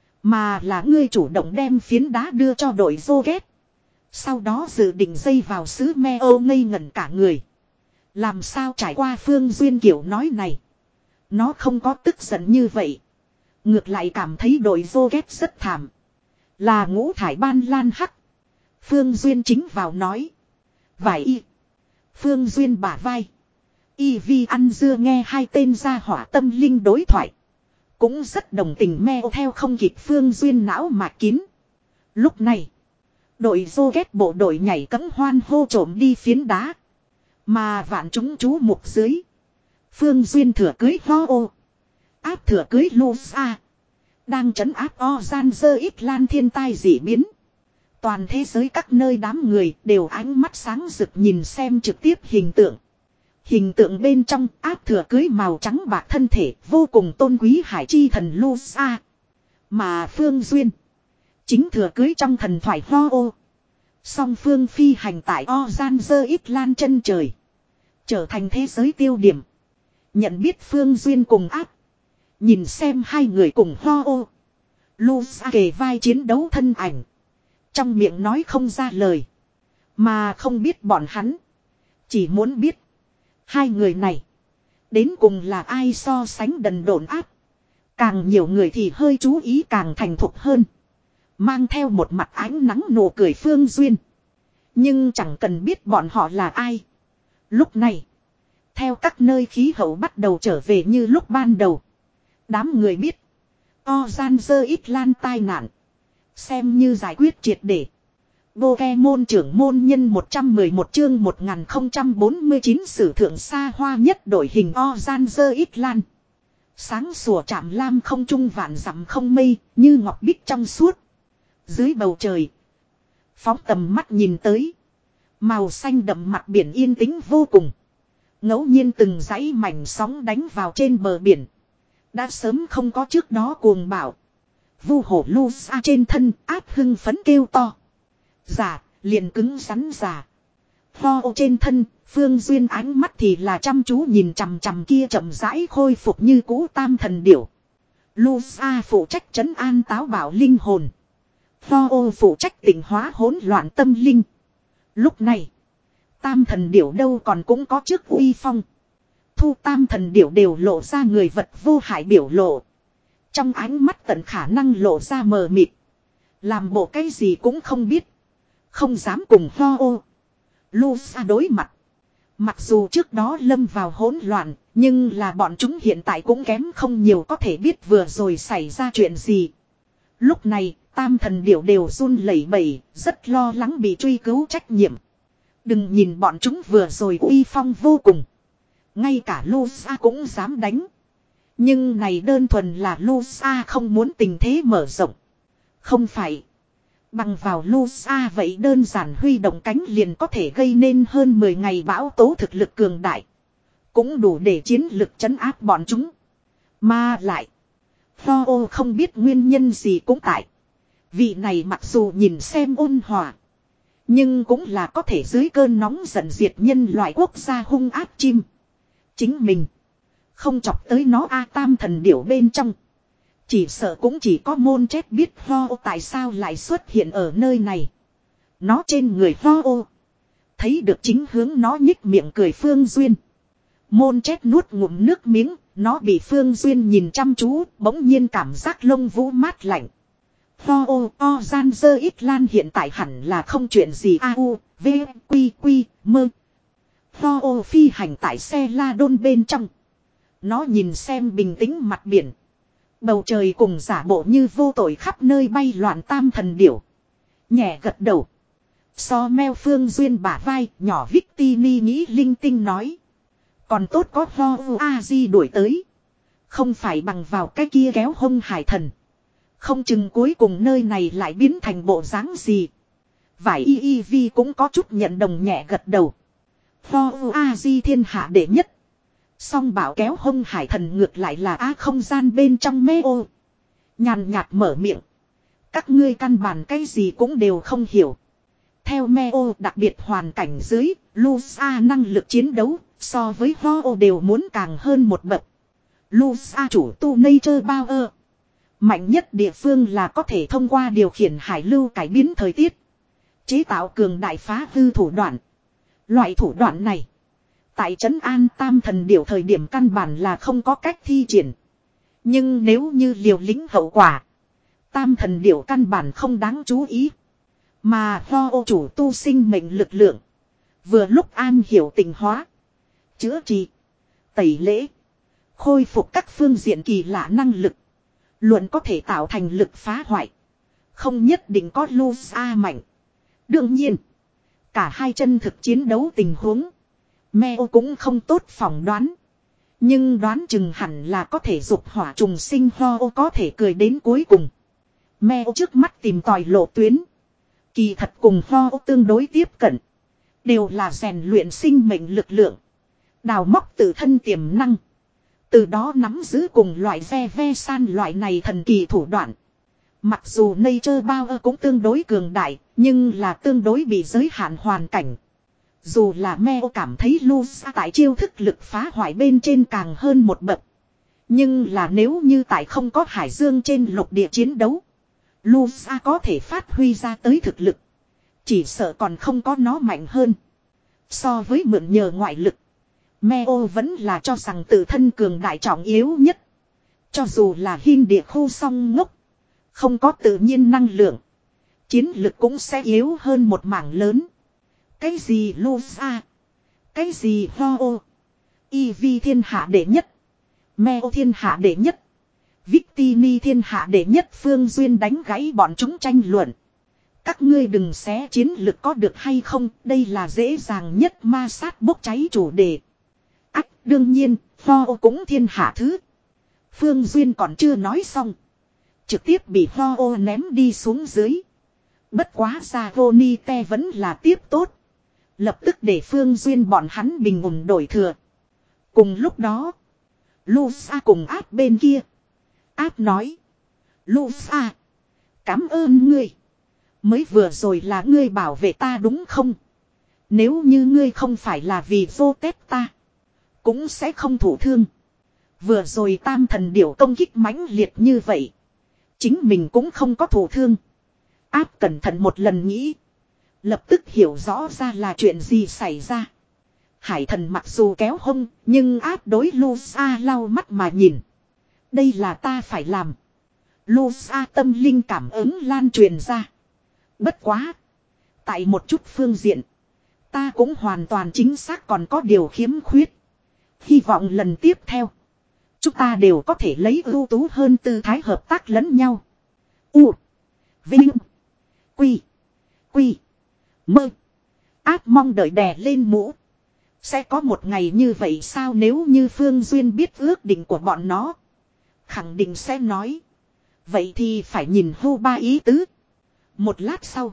Mà là ngươi chủ động đem phiến đá đưa cho đội Zoget. Sau đó dự định dây vào sứ Meo ngây ngẩn cả người. Làm sao trải qua Phương Duyên kiểu nói này. Nó không có tức giận như vậy. Ngược lại cảm thấy đội Zoget rất thảm. Là ngũ thải ban lan hắc. Phương Duyên chính vào nói. Vải y. Phương Duyên bả vai. Y vi ăn dưa nghe hai tên gia hỏa tâm linh đối thoại. Cũng rất đồng tình meo theo không kịp Phương Duyên não mạc kín. Lúc này. Đội Zoget bộ đội nhảy cấm hoan hô trộm đi phiến đá. Mà vạn chúng chú mục dưới. Phương Duyên thừa cưới Ho ô. Áp thừa cưới Lusa. Đang trấn áp Ozanzer ít lan thiên tai dị biến. Toàn thế giới các nơi đám người đều ánh mắt sáng rực nhìn xem trực tiếp hình tượng. Hình tượng bên trong áp thừa cưới màu trắng bạc thân thể vô cùng tôn quý hải chi thần Lusa. Mà Phương Duyên chính thừa cưới trong thần thoại Ho ô. Song phương phi hành tại Ozan dơ ít lan chân trời. Trở thành thế giới tiêu điểm. Nhận biết Phương Duyên cùng áp. Nhìn xem hai người cùng Ho ô. Lusa kề vai chiến đấu thân ảnh. Trong miệng nói không ra lời. Mà không biết bọn hắn. Chỉ muốn biết. Hai người này. Đến cùng là ai so sánh đần độn áp. Càng nhiều người thì hơi chú ý càng thành thục hơn. Mang theo một mặt ánh nắng nụ cười Phương Duyên. Nhưng chẳng cần biết bọn họ là ai. Lúc này. Theo các nơi khí hậu bắt đầu trở về như lúc ban đầu. Đám người biết. Ozan dơ ít lan tai nạn. Xem như giải quyết triệt để. Pokemon trưởng môn nhân một trăm mười một chương một nghìn không trăm bốn mươi chín sử thượng xa hoa nhất đội hình Ozan dơ ít lan. Sáng sủa chạm lam không trung vạn dặm không mây như ngọc bích trong suốt. Dưới bầu trời. Phóng tầm mắt nhìn tới. Màu xanh đậm mặt biển yên tĩnh vô cùng. Ngẫu nhiên từng dãy mảnh sóng đánh vào trên bờ biển. Đã sớm không có trước đó cuồng bạo. Vu hổ Lusa trên thân áp hưng phấn kêu to. Giả, liền cứng rắn giả. Ho ô trên thân, Phương Duyên ánh mắt thì là chăm chú nhìn chằm chằm kia chậm rãi khôi phục như cũ tam thần điểu. Lusa phụ trách trấn an táo bảo linh hồn. Ho ô phụ trách tỉnh hóa hỗn loạn tâm linh. Lúc này, tam thần điểu đâu còn cũng có trước uy phong. Thu tam thần điểu đều lộ ra người vật vô hại biểu lộ. Trong ánh mắt tận khả năng lộ ra mờ mịt. Làm bộ cái gì cũng không biết. Không dám cùng Ho ô. Lusa đối mặt. Mặc dù trước đó lâm vào hỗn loạn. Nhưng là bọn chúng hiện tại cũng kém không nhiều có thể biết vừa rồi xảy ra chuyện gì. Lúc này tam thần điểu đều run lẩy bẩy. Rất lo lắng bị truy cứu trách nhiệm. Đừng nhìn bọn chúng vừa rồi uy phong vô cùng. Ngay cả Lusa cũng dám đánh. Nhưng này đơn thuần là Lusa không muốn tình thế mở rộng. Không phải. Bằng vào Lusa vậy đơn giản huy động cánh liền có thể gây nên hơn mười ngày bão tố thực lực cường đại. Cũng đủ để chiến lực trấn áp bọn chúng. Mà lại. Ho ô không biết nguyên nhân gì cũng tại. Vị này mặc dù nhìn xem ôn hòa. Nhưng cũng là có thể dưới cơn nóng giận diệt nhân loại quốc gia hung ác chim. Chính mình. Không chọc tới nó A tam thần điểu bên trong. Chỉ sợ cũng chỉ có môn chết biết Ho ô tại sao lại xuất hiện ở nơi này. Nó trên người Ho ô. Thấy được chính hướng nó nhích miệng cười Phương Duyên. Môn chết nuốt ngụm nước miếng. Nó bị Phương Duyên nhìn chăm chú. Bỗng nhiên cảm giác lông vũ mát lạnh. Ho ô Ozan dơ ít lan hiện tại hẳn là không chuyện gì a u v quy quy mơ. Ho ô phi hành tại xe la đôn bên trong. Nó nhìn xem bình tĩnh mặt biển. Bầu trời cùng giả bộ như vô tội khắp nơi bay loạn tam thần điểu. Nhẹ gật đầu. So meo Phương Duyên bả vai nhỏ Victini nghĩ linh tinh nói. Còn tốt có Ho a di đuổi tới. Không phải bằng vào cái kia kéo hông hải thần. Không chừng cuối cùng nơi này lại biến thành bộ dáng gì. Vải y y vi cũng có chút nhận đồng nhẹ gật đầu. Ho a di thiên hạ đệ nhất. Song bảo kéo hông hải thần ngược lại là á không gian bên trong mê ô. Nhàn nhạt mở miệng. Các ngươi căn bản cái gì cũng đều không hiểu. Theo mê ô đặc biệt hoàn cảnh dưới, Lusa năng lực chiến đấu, so với Ho ô đều muốn càng hơn một bậc. Lusa chủ tu nature power. Mạnh nhất địa phương là có thể thông qua điều khiển hải lưu cải biến thời tiết. Chế tạo cường đại phá hư thủ đoạn. Loại thủ đoạn này. Tại trấn an tam thần điểu thời điểm căn bản là không có cách thi triển. Nhưng nếu như liều lĩnh hậu quả. Tam thần điểu căn bản không đáng chú ý. Mà Ho ô chủ tu sinh mệnh lực lượng. Vừa lúc an hiểu tình hóa. Chữa trị. Tẩy lễ. Khôi phục các phương diện kỳ lạ năng lực. Luận có thể tạo thành lực phá hoại. Không nhất định có Lusa mạnh. Đương nhiên. Cả hai chân thực chiến đấu tình huống. Meo cũng không tốt phỏng đoán. Nhưng đoán chừng hẳn là có thể dục hỏa trùng sinh Ho ô có thể cười đến cuối cùng. Meo trước mắt tìm tòi lộ tuyến. Kỳ thật cùng Ho tương đối tiếp cận. Đều là rèn luyện sinh mệnh lực lượng. Đào móc tự thân tiềm năng. Từ đó nắm giữ cùng loại ve ve san loại này thần kỳ thủ đoạn. Mặc dù Nature Power cũng tương đối cường đại, nhưng là tương đối bị giới hạn hoàn cảnh. Dù là Meo cảm thấy Lusa tại chiêu thức lực phá hoại bên trên càng hơn một bậc. Nhưng là nếu như tại không có hải dương trên lục địa chiến đấu, Lusa có thể phát huy ra tới thực lực. Chỉ sợ còn không có nó mạnh hơn. So với mượn nhờ ngoại lực, Meo vẫn là cho rằng tự thân cường đại trọng yếu nhất. Cho dù là hiên địa khu song ngốc, không có tự nhiên năng lượng, chiến lực cũng sẽ yếu hơn một mảng lớn. Cái gì Lusa, cái gì Ho, Eevee thiên hạ đệ nhất, Meo thiên hạ đệ nhất, Victini thiên hạ đệ nhất. Phương Duyên đánh gãy bọn chúng tranh luận. Các ngươi đừng xé chiến lực có được hay không, đây là dễ dàng nhất ma sát bốc cháy chủ đề. Ách, đương nhiên, Ho cũng thiên hạ thứ. Phương Duyên còn chưa nói xong, trực tiếp bị Ho ném đi xuống dưới. Bất quá Savonite vẫn là tiếp tốt. Lập tức để Phương Duyên bọn hắn bình ổn đổi thừa. Cùng lúc đó, Lusa cùng áp bên kia. Áp nói: Lusa, cảm ơn ngươi. Mới vừa rồi là ngươi bảo vệ ta đúng không? Nếu như ngươi không phải là vì vô tết ta, cũng sẽ không thụ thương. Vừa rồi tam thần điểu công kích mãnh liệt như vậy, chính mình cũng không có thụ thương. Áp cẩn thận một lần nghĩ, lập tức hiểu rõ ra là chuyện gì xảy ra. Hải thần mặc dù kéo hông, nhưng áp đối Lusa lau mắt mà nhìn. Đây là ta phải làm. Lusa tâm linh cảm ứng lan truyền ra. Bất quá, tại một chút phương diện, ta cũng hoàn toàn chính xác còn có điều khiếm khuyết. Hy vọng lần tiếp theo, chúng ta đều có thể lấy ưu tú hơn tư thái hợp tác lẫn nhau. U, Vinh, Quy, Quy, Mơ. Áp mong đợi đè lên mũ. Sẽ có một ngày như vậy sao? Nếu như Phương Duyên biết ước định của bọn nó, khẳng định sẽ nói, vậy thì phải nhìn hô ba ý tứ. Một lát sau,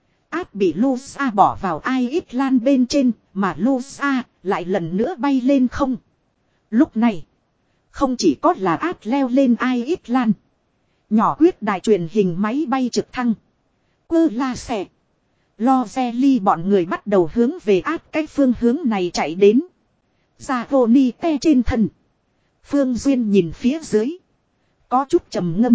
áp bị Lusa bỏ vào ai ít lan bên trên, mà Lusa lại lần nữa bay lên không. Lúc này, không chỉ có là áp leo lên ai ít lan, nhỏ quyết đài truyền hình máy bay trực thăng, quơ la xẻ, lo xe ly bọn người bắt đầu hướng về áp cái phương hướng này chạy đến. Ra vô ni te trên thân, Phương Duyên nhìn phía dưới, có chút trầm ngâm,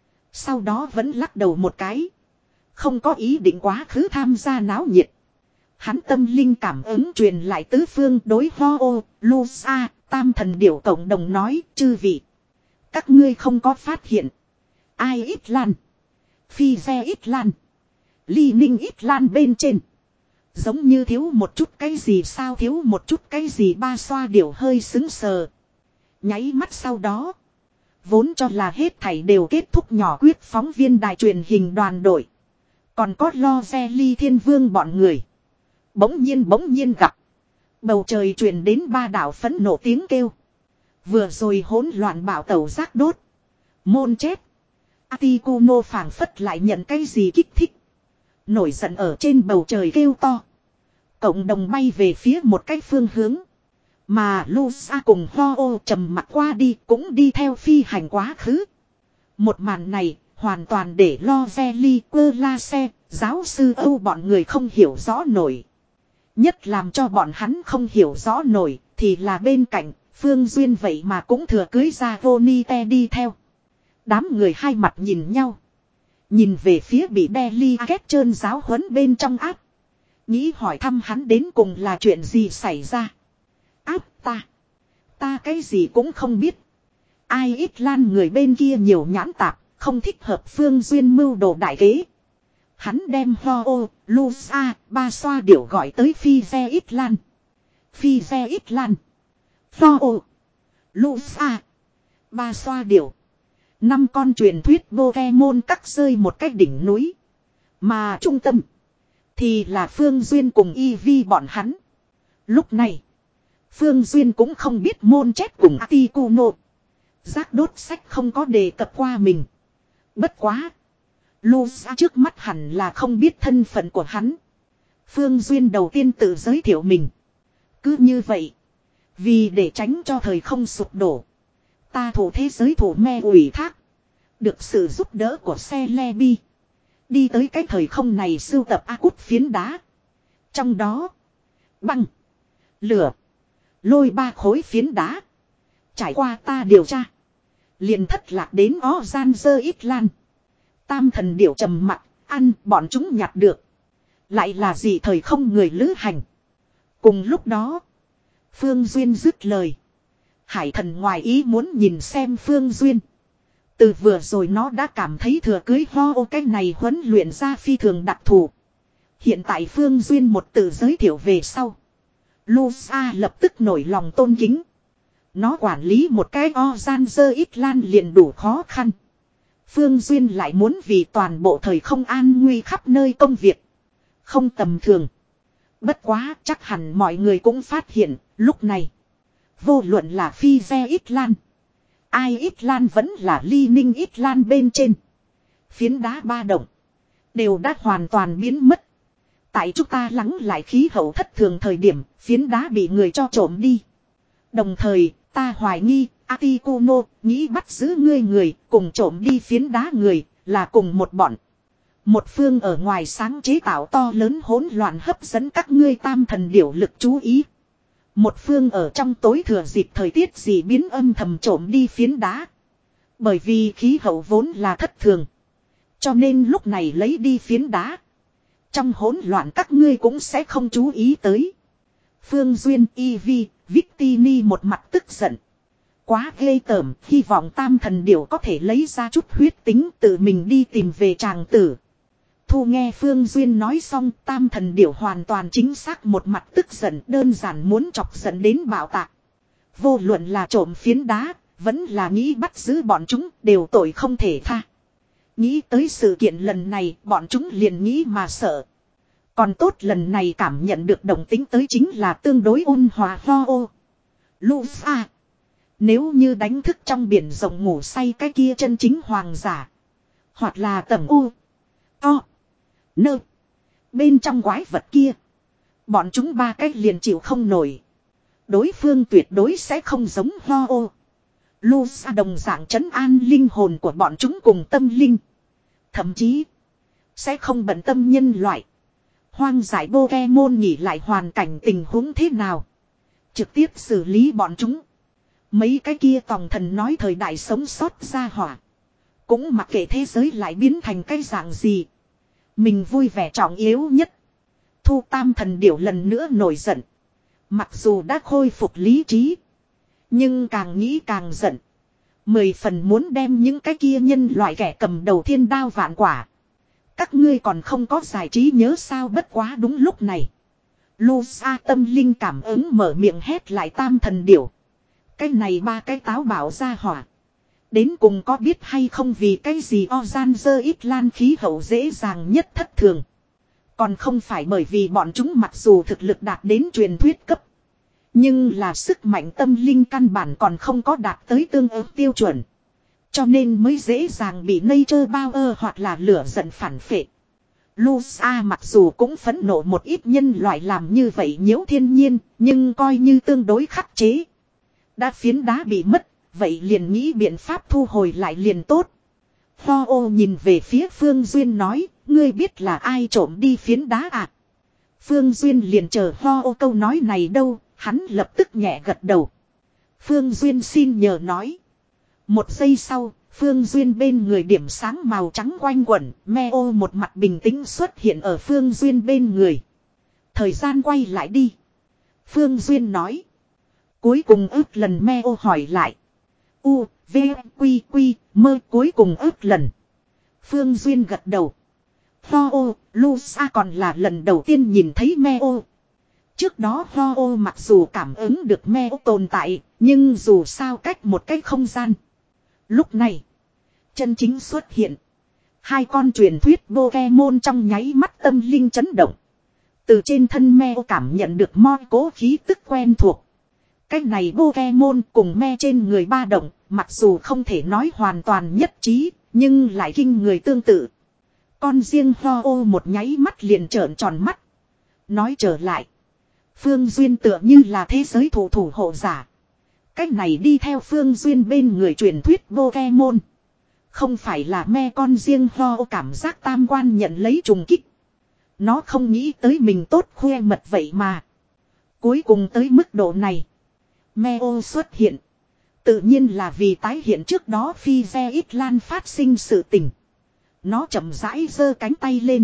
sau đó vẫn lắc đầu một cái, không có ý định quá khứ tham gia náo nhiệt. Hắn tâm linh cảm ứng truyền lại tứ phương đối Ho, Lusa, tam thần điểu cộng đồng nói: chư vị, các ngươi không có phát hiện ai ít lan, phi xe ít lan, ly ninh ít lan bên trên giống như thiếu một chút cái gì sao? Thiếu một chút cái gì? Ba xoa điểu hơi xứng sờ. Nháy mắt sau đó, vốn cho là hết thảy đều kết thúc nhỏ quyết phóng viên đài truyền hình đoàn đội, còn có lo xe ly thiên vương bọn người, bỗng nhiên bỗng nhiên gặp bầu trời truyền đến ba đạo phẫn nộ tiếng kêu. Vừa rồi hỗn loạn bạo tẩu giác đốt, môn chết, Atikuno phảng phất lại nhận cái gì kích thích, nổi giận ở trên bầu trời kêu to. Cộng đồng bay về phía một cái phương hướng, mà Lusa cùng Ho trầm mặt qua đi cũng đi theo phi hành quá khứ. Một màn này hoàn toàn để lo ve ly quơ la xe, giáo sư Âu bọn người không hiểu rõ nổi. Nhất làm cho bọn hắn không hiểu rõ nổi thì là bên cạnh Phương Duyên vậy mà cũng thừa cưới ra vô ni te đi theo. Đám người hai mặt nhìn nhau, nhìn về phía bị đe ly kết trơn giáo huấn bên trong áp, nghĩ hỏi thăm hắn đến cùng là chuyện gì xảy ra. Áp, ta ta cái gì cũng không biết. Ai ít lan người bên kia nhiều nhãn tạp, không thích hợp Phương Duyên mưu đồ đại kế. Hắn đem Ho, Lusa, ba xoa điểu gọi tới phi xe ít lan. Phi xe ít lan, Ho, Lusa, ba xoa điểu, năm con truyền thuyết Pokemon cắt rơi một cái đỉnh núi. Mà trung tâm thì là Phương Duyên cùng Eevee bọn hắn. Lúc này, Phương Duyên cũng không biết môn chết cùng Atikuno. Giác đốt sách không có đề cập qua mình. Bất quá, Lusa trước mắt hẳn là không biết thân phận của hắn. Phương Duyên đầu tiên tự giới thiệu mình. Cứ như vậy. Vì để tránh cho thời không sụp đổ. Ta thủ thế giới thủ me ủy thác. Được sự giúp đỡ của xe Lebi. Đi tới cái thời không này sưu tập A Cút phiến đá. Trong đó. Băng. Lửa. Lôi ba khối phiến đá. Trải qua ta điều tra. Liền thất lạc đến Ozan ít lan. Tam thần điểu trầm mặt. Ăn bọn chúng nhặt được. Lại là gì thời không người lữ hành. Cùng lúc đó. Phương Duyên dứt lời. Hải thần ngoài ý muốn nhìn xem Phương Duyên. Từ vừa rồi nó đã cảm thấy thừa cưới ho ô cái này huấn luyện ra phi thường đặc thù. Hiện tại Phương Duyên một tự giới thiệu về sau. Lusa lập tức nổi lòng tôn kính. Nó quản lý một cái Ozan ít lan liền đủ khó khăn. Phương Duyên lại muốn vì toàn bộ thời không an nguy khắp nơi công việc. Không tầm thường. Bất quá chắc hẳn mọi người cũng phát hiện lúc này. Vô luận là Phi Ve ít lan. Ai ít lan vẫn là Ly Ninh ít lan bên trên. Phiến đá ba động. Đều đã hoàn toàn biến mất. Tại chúng ta lắng lại khí hậu thất thường thời điểm. Phiến đá bị người cho trộm đi. Đồng thời ta hoài nghi Atikuno nghĩ bắt giữ ngươi người. Cùng trộm đi phiến đá người là cùng một bọn. Một phương ở ngoài sáng chế tạo to lớn hỗn loạn hấp dẫn các ngươi tam thần điểu lực chú ý. Một phương ở trong tối thừa dịp thời tiết dị biến âm thầm trộm đi phiến đá. Bởi vì khí hậu vốn là thất thường. Cho nên lúc này lấy đi phiến đá. Trong hỗn loạn các ngươi cũng sẽ không chú ý tới. Phương Duyên, Ivy, Victini một mặt tức giận. Quá ghê tởm, hy vọng tam thần điểu có thể lấy ra chút huyết tính tự mình đi tìm về tràng tử. Thu nghe Phương Duyên nói xong tam thần điểu hoàn toàn chính xác một mặt tức giận đơn giản muốn chọc giận đến bạo tạc. Vô luận là trộm phiến đá, vẫn là nghĩ bắt giữ bọn chúng đều tội không thể tha. Nghĩ tới sự kiện lần này bọn chúng liền nghĩ mà sợ. Còn tốt lần này cảm nhận được động tính tới chính là tương đối ôn hòa ho ô. Lusa. Nếu như đánh thức trong biển rộng ngủ say cái kia chân chính hoàng giả. Hoặc là tầm u. To. Nơ. Bên trong quái vật kia. Bọn chúng ba cách liền chịu không nổi. Đối phương tuyệt đối sẽ không giống ho ô. Lusa đồng dạng trấn an linh hồn của bọn chúng cùng tâm linh. Thậm chí. Sẽ không bận tâm nhân loại. Hoang giải Pokemon nghỉ lại hoàn cảnh tình huống thế nào. Trực tiếp xử lý bọn chúng. Mấy cái kia tòng thần nói thời đại sống sót ra hỏa. Cũng mặc kệ thế giới lại biến thành cái dạng gì. Mình vui vẻ trọng yếu nhất. Thu tam thần điểu lần nữa nổi giận. Mặc dù đã khôi phục lý trí. Nhưng càng nghĩ càng giận. Mười phần muốn đem những cái kia nhân loại kẻ cầm đầu thiên đao vạn quả. Các ngươi còn không có giải trí nhớ sao bất quá đúng lúc này. Lusa tâm linh cảm ứng mở miệng hét lại tam thần điểu. Cái này ba cái táo bảo ra hỏa. Đến cùng có biết hay không vì cái gì Ozan ít lan khí hậu dễ dàng nhất thất thường. Còn không phải bởi vì bọn chúng mặc dù thực lực đạt đến truyền thuyết cấp. Nhưng là sức mạnh tâm linh căn bản còn không có đạt tới tương ứng tiêu chuẩn. Cho nên mới dễ dàng bị nature bao ơ hoặc là lửa giận phản phệ. Lusa mặc dù cũng phẫn nộ một ít nhân loại làm như vậy nhiễu thiên nhiên. Nhưng coi như tương đối khắc chế. Đã phiến đá bị mất. Vậy liền nghĩ biện pháp thu hồi lại liền tốt. Ho ô nhìn về phía Phương Duyên nói. Ngươi biết là ai trộm đi phiến đá à? Phương Duyên liền chờ Ho ô câu nói này đâu. Hắn lập tức nhẹ gật đầu. Phương Duyên xin nhờ nói. Một giây sau, Phương Duyên bên người điểm sáng màu trắng quanh quẩn. Meo một mặt bình tĩnh xuất hiện ở Phương Duyên bên người. Thời gian quay lại đi. Phương Duyên nói. Cuối cùng ước lần Meo hỏi lại. U, V, Quy, Quy, mơ cuối cùng ước lần. Phương Duyên gật đầu. Ho ô, Lusa còn là lần đầu tiên nhìn thấy Meo. Trước đó Ho ô mặc dù cảm ứng được Meo tồn tại, nhưng dù sao cách một cái không gian. Lúc này, chân chính xuất hiện. Hai con truyền thuyết Pokemon trong nháy mắt tâm linh chấn động. Từ trên thân Meo cảm nhận được moi cố khí tức quen thuộc. Cái này Pokemon cùng me trên người ba động, mặc dù không thể nói hoàn toàn nhất trí, nhưng lại kinh người tương tự. Con riêng ho ô một nháy mắt liền trợn tròn mắt. Nói trở lại. Phương Duyên tựa như là thế giới thủ thủ hộ giả. Cách này đi theo Phương Duyên bên người truyền thuyết Pokemon. Không phải là me con riêng ho ô cảm giác tam quan nhận lấy trùng kích. Nó không nghĩ tới mình tốt khoe mật vậy mà. Cuối cùng tới mức độ này. Meo xuất hiện. Tự nhiên là vì tái hiện trước đó Phi Ve Ít Lan phát sinh sự tình. Nó chậm rãi giơ cánh tay lên.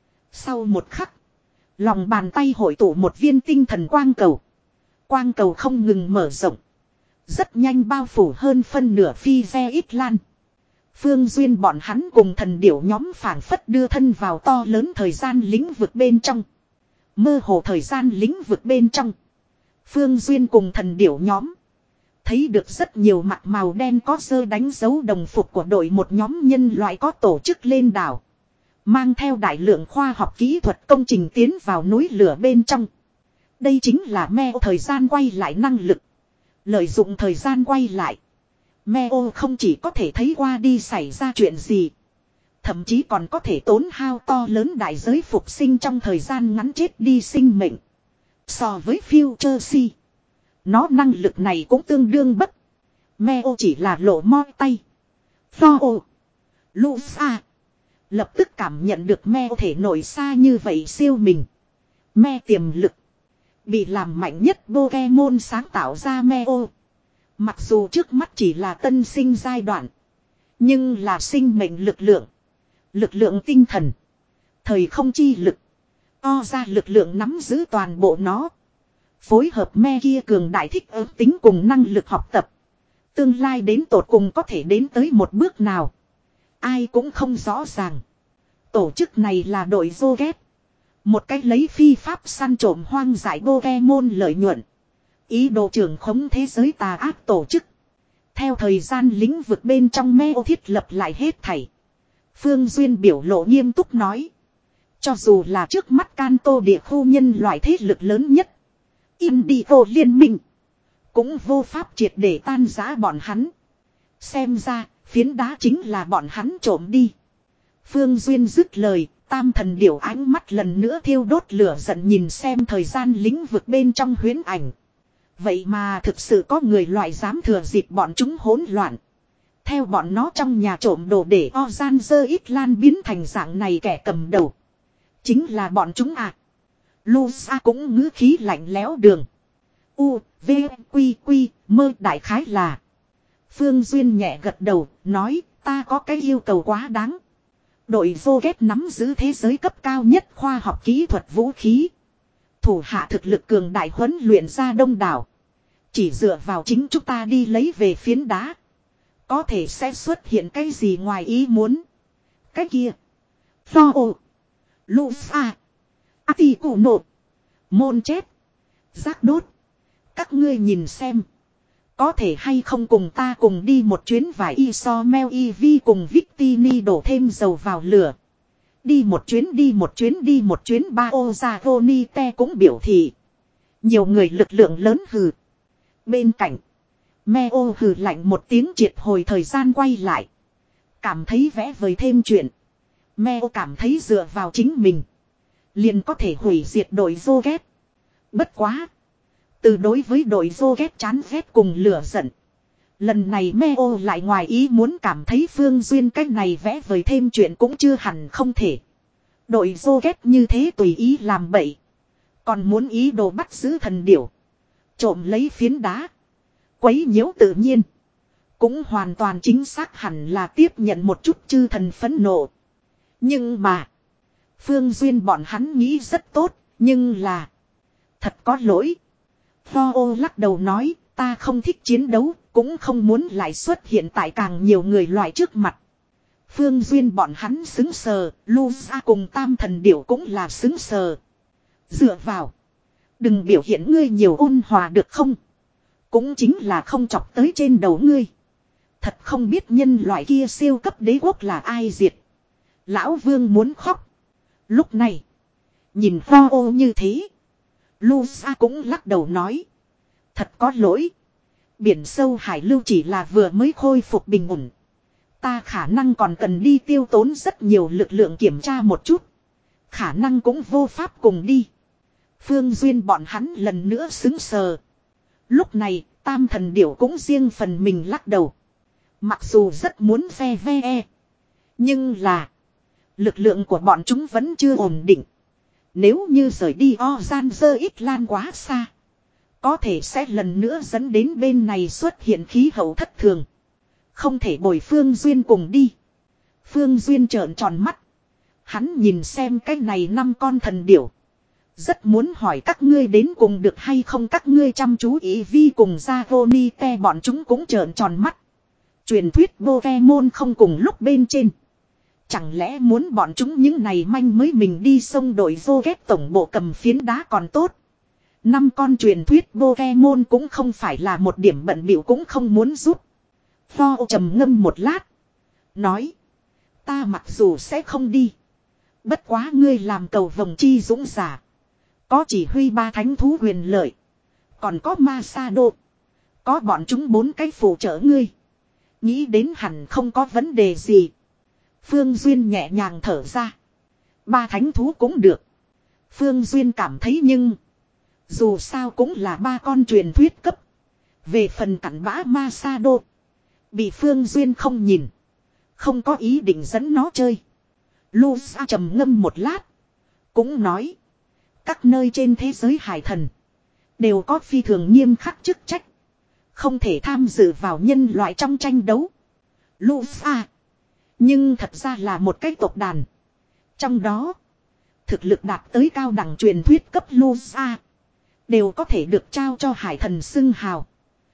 Sau một khắc. Lòng bàn tay hội tụ một viên tinh thần quang cầu. Quang cầu không ngừng mở rộng. Rất nhanh bao phủ hơn phân nửa Phi Ve Ít Lan. Phương Duyên bọn hắn cùng thần điểu nhóm phảng phất đưa thân vào to lớn thời gian lĩnh vực bên trong. Mơ hồ thời gian lĩnh vực bên trong. Phương Duyên cùng thần điểu nhóm. Thấy được rất nhiều mặt màu đen có sơ đánh dấu đồng phục của đội một nhóm nhân loại có tổ chức lên đảo. Mang theo đại lượng khoa học kỹ thuật công trình tiến vào núi lửa bên trong. Đây chính là me thời gian quay lại năng lực. Lợi dụng thời gian quay lại. Meo không chỉ có thể thấy qua đi xảy ra chuyện gì. Thậm chí còn có thể tốn hao to lớn đại giới phục sinh trong thời gian ngắn chết đi sinh mệnh. So với Future C. Nó năng lực này cũng tương đương bất. Meo chỉ là lộ mo tay. Flo. Lufa. Lập tức cảm nhận được Meo thể nổi xa như vậy siêu mình. Me tiềm lực. Bị làm mạnh nhất Pokemon sáng tạo ra Meo. Mặc dù trước mắt chỉ là tân sinh giai đoạn. Nhưng là sinh mệnh lực lượng. Lực lượng tinh thần. Thời không chi lực. O ra lực lượng nắm giữ toàn bộ nó. Phối hợp me kia cường đại thích ứng tính cùng năng lực học tập. Tương lai đến tột cùng có thể đến tới một bước nào. Ai cũng không rõ ràng. Tổ chức này là đội Zoget. Một cách lấy phi pháp săn trộm hoang dại Pokemon lợi nhuận. Ý đồ trưởng khống thế giới tà ác tổ chức. Theo thời gian lĩnh vực bên trong Meo thiết lập lại hết thảy. Phương Duyên biểu lộ nghiêm túc nói. Cho dù là trước mắt Kanto địa khu nhân loại thế lực lớn nhất. Indigo liên minh. Cũng vô pháp triệt để tan rã bọn hắn. Xem ra phiến đá chính là bọn hắn trộm đi. Phương Duyên dứt lời. Tam thần điểu ánh mắt lần nữa thiêu đốt lửa giận nhìn xem thời gian lĩnh vực bên trong huyễn ảnh. Vậy mà thực sự có người loại dám thừa dịp bọn chúng hỗn loạn. Theo bọn nó trong nhà trộm đồ để Ozan dơ ít lan biến thành dạng này kẻ cầm đầu. Chính là bọn chúng à. Lusa cũng ngữ khí lạnh lẽo đường. U, V, Quy, Quy, mơ đại khái là. Phương Duyên nhẹ gật đầu, nói ta có cái yêu cầu quá đáng. Đội Zoget nắm giữ thế giới cấp cao nhất khoa học kỹ thuật vũ khí. Thủ hạ thực lực cường đại huấn luyện ra đông đảo. Chỉ dựa vào chính chúng ta đi lấy về phiến đá. Có thể sẽ xuất hiện cái gì ngoài ý muốn. Cái kia. Flo. Lufa. Aticuno. Môn chết. Giác đốt. Các ngươi nhìn xem. Có thể hay không cùng ta cùng đi một chuyến vài iso mel ev cùng Victini đổ thêm dầu vào lửa. Đi một chuyến đi một chuyến đi một chuyến ba ô ra Ronite cũng biểu thị. Nhiều người lực lượng lớn hừ. Bên cạnh. Meo hừ lạnh một tiếng triệt hồi thời gian quay lại. Cảm thấy vẽ vời thêm chuyện. Meo cảm thấy dựa vào chính mình. Liền có thể hủy diệt đội Zoget. Bất quá. Từ đối với đội Zoget chán ghét cùng lửa giận. Lần này Meo lại ngoài ý muốn cảm thấy Phương Duyên cách này vẽ vời thêm chuyện cũng chưa hẳn không thể. Đội Zoget như thế tùy ý làm bậy. Còn muốn ý đồ bắt giữ thần điểu. Trộm lấy phiến đá. Quấy nhiễu tự nhiên. Cũng hoàn toàn chính xác hẳn là tiếp nhận một chút chư thần phẫn nộ. Nhưng mà. Phương Duyên bọn hắn nghĩ rất tốt. Nhưng là. Thật có lỗi. Flo lắc đầu nói. Ta không thích chiến đấu. Cũng không muốn lại xuất hiện tại càng nhiều người loại trước mặt. Phương Duyên bọn hắn xứng sờ. Lusa cùng tam thần điểu cũng là xứng sờ. Dựa vào. Đừng biểu hiện ngươi nhiều ôn hòa được không? Cũng chính là không chọc tới trên đầu ngươi. Thật không biết nhân loại kia siêu cấp đế quốc là ai diệt. Lão Vương muốn khóc. Lúc này. Nhìn Flo như thế. Lusa cũng lắc đầu nói. Thật có lỗi. Biển sâu hải lưu chỉ là vừa mới khôi phục bình ổn. Ta khả năng còn cần đi tiêu tốn rất nhiều lực lượng kiểm tra một chút. Khả năng cũng vô pháp cùng đi. Phương Duyên bọn hắn lần nữa xứng sờ. Lúc này, tam thần điểu cũng riêng phần mình lắc đầu. Mặc dù rất muốn ve ve. Nhưng là, lực lượng của bọn chúng vẫn chưa ổn định. Nếu như rời đi Ozan ít lan quá xa, có thể sẽ lần nữa dẫn đến bên này xuất hiện khí hậu thất thường. Không thể bồi Phương Duyên cùng đi. Phương Duyên trợn tròn mắt. Hắn nhìn xem cái này năm con thần điểu. Rất muốn hỏi các ngươi đến cùng được hay không, các ngươi chăm chú ý vi cùng Zavonite bọn chúng cũng trợn tròn mắt. Truyền thuyết Pokemon không cùng lúc bên trên. Chẳng lẽ muốn bọn chúng những này manh mới mình đi sông đội vô ghét tổng bộ cầm phiến đá còn tốt. Năm con truyền thuyết Pokemon cũng không phải là một điểm bận bịu cũng không muốn giúp. Tho trầm ngâm một lát. Nói. Ta mặc dù sẽ không đi. Bất quá ngươi làm cầu vồng chi dũng giả. Có chỉ huy ba thánh thú huyền lợi. Còn có Masado. Có bọn chúng bốn cái phụ trợ ngươi. Nghĩ đến hẳn không có vấn đề gì. Phương Duyên nhẹ nhàng thở ra. Ba thánh thú cũng được. Phương Duyên cảm thấy nhưng. Dù sao cũng là ba con truyền thuyết cấp. Về phần cặn bã Masado. Bị Phương Duyên không nhìn. Không có ý định dẫn nó chơi. Lusa trầm ngâm một lát. Cũng nói. Các nơi trên thế giới hải thần. Đều có phi thường nghiêm khắc chức trách. Không thể tham dự vào nhân loại trong tranh đấu. Lusa. Nhưng thật ra là một cái tộc đàn. Trong đó. Thực lực đạt tới cao đẳng truyền thuyết cấp Lusa. Đều có thể được trao cho hải thần xưng hào.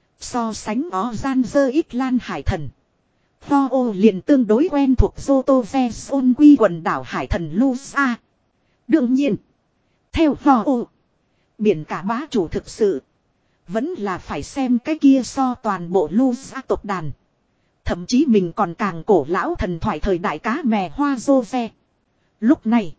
So sánh Ozan ít lan hải thần. Tho liền tương đối quen thuộc Zoto Vezon quy quần đảo hải thần Lusa. Đương nhiên. Theo Tho biển cả bá chủ thực sự. Vẫn là phải xem cái kia so toàn bộ Lusa tộc đàn. Thậm chí mình còn càng cổ lão thần thoại thời đại cá mè hoa Jose. Lúc này.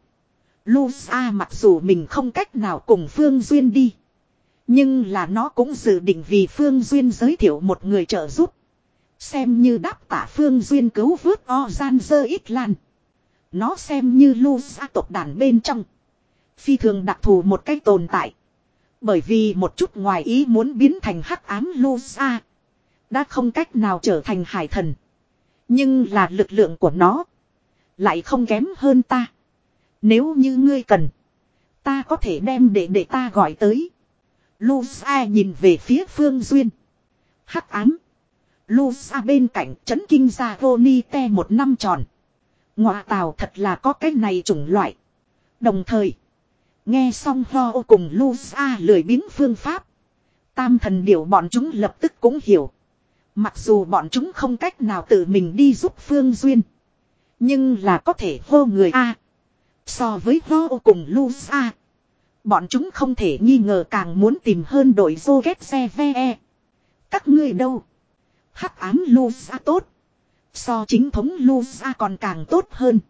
Lusa mặc dù mình không cách nào cùng Phương Duyên đi. Nhưng là nó cũng dự định vì Phương Duyên giới thiệu một người trợ giúp. Xem như đáp tả Phương Duyên cứu vớt Ozan ít lan. Nó xem như Lusa tộc đàn bên trong. Phi thường đặc thù một cách tồn tại. Bởi vì một chút ngoài ý muốn biến thành hắc ám Lusa. Đã không cách nào trở thành hải thần. Nhưng là lực lượng của nó. Lại không kém hơn ta. Nếu như ngươi cần. Ta có thể đem để để ta gọi tới. Lusa nhìn về phía Phương Duyên. Hắc ám. Lusa bên cạnh chấn kinh ra Vonite một năm tròn. Ngoại tào thật là có cái này chủng loại. Đồng thời. Nghe xong Ho cùng Lusa lười biếng phương pháp. Tam thần điểu bọn chúng lập tức cũng hiểu. Mặc dù bọn chúng không cách nào tự mình đi giúp Phương Duyên. Nhưng là có thể hô người A. So với Ho cùng Lusa. Bọn chúng không thể nghi ngờ càng muốn tìm hơn đội vô ghét xe ve. Các ngươi đâu? Hắc ám Lusa tốt. So chính thống Lusa còn càng tốt hơn.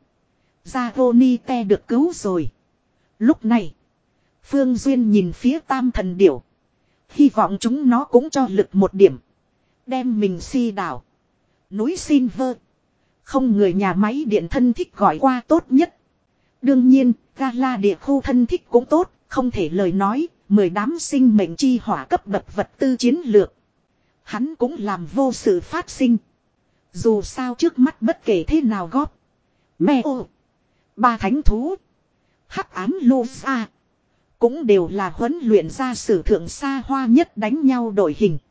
Zavonite được cứu rồi. Lúc này. Phương Duyên nhìn phía tam thần điểu. Hy vọng chúng nó cũng cho lực một điểm. Đem mình si đảo. Núi Silver. Không người nhà máy điện thân thích gọi qua tốt nhất. Đương nhiên, Gala địa khu thân thích cũng tốt. Không thể lời nói, mười đám sinh mệnh chi hỏa cấp bậc vật tư chiến lược. Hắn cũng làm vô sự phát sinh. Dù sao trước mắt bất kể thế nào góp. Mẹ ô. Ba thánh thú. Hắc ám Lusa. Cũng đều là huấn luyện ra sử thượng xa hoa nhất đánh nhau đội hình.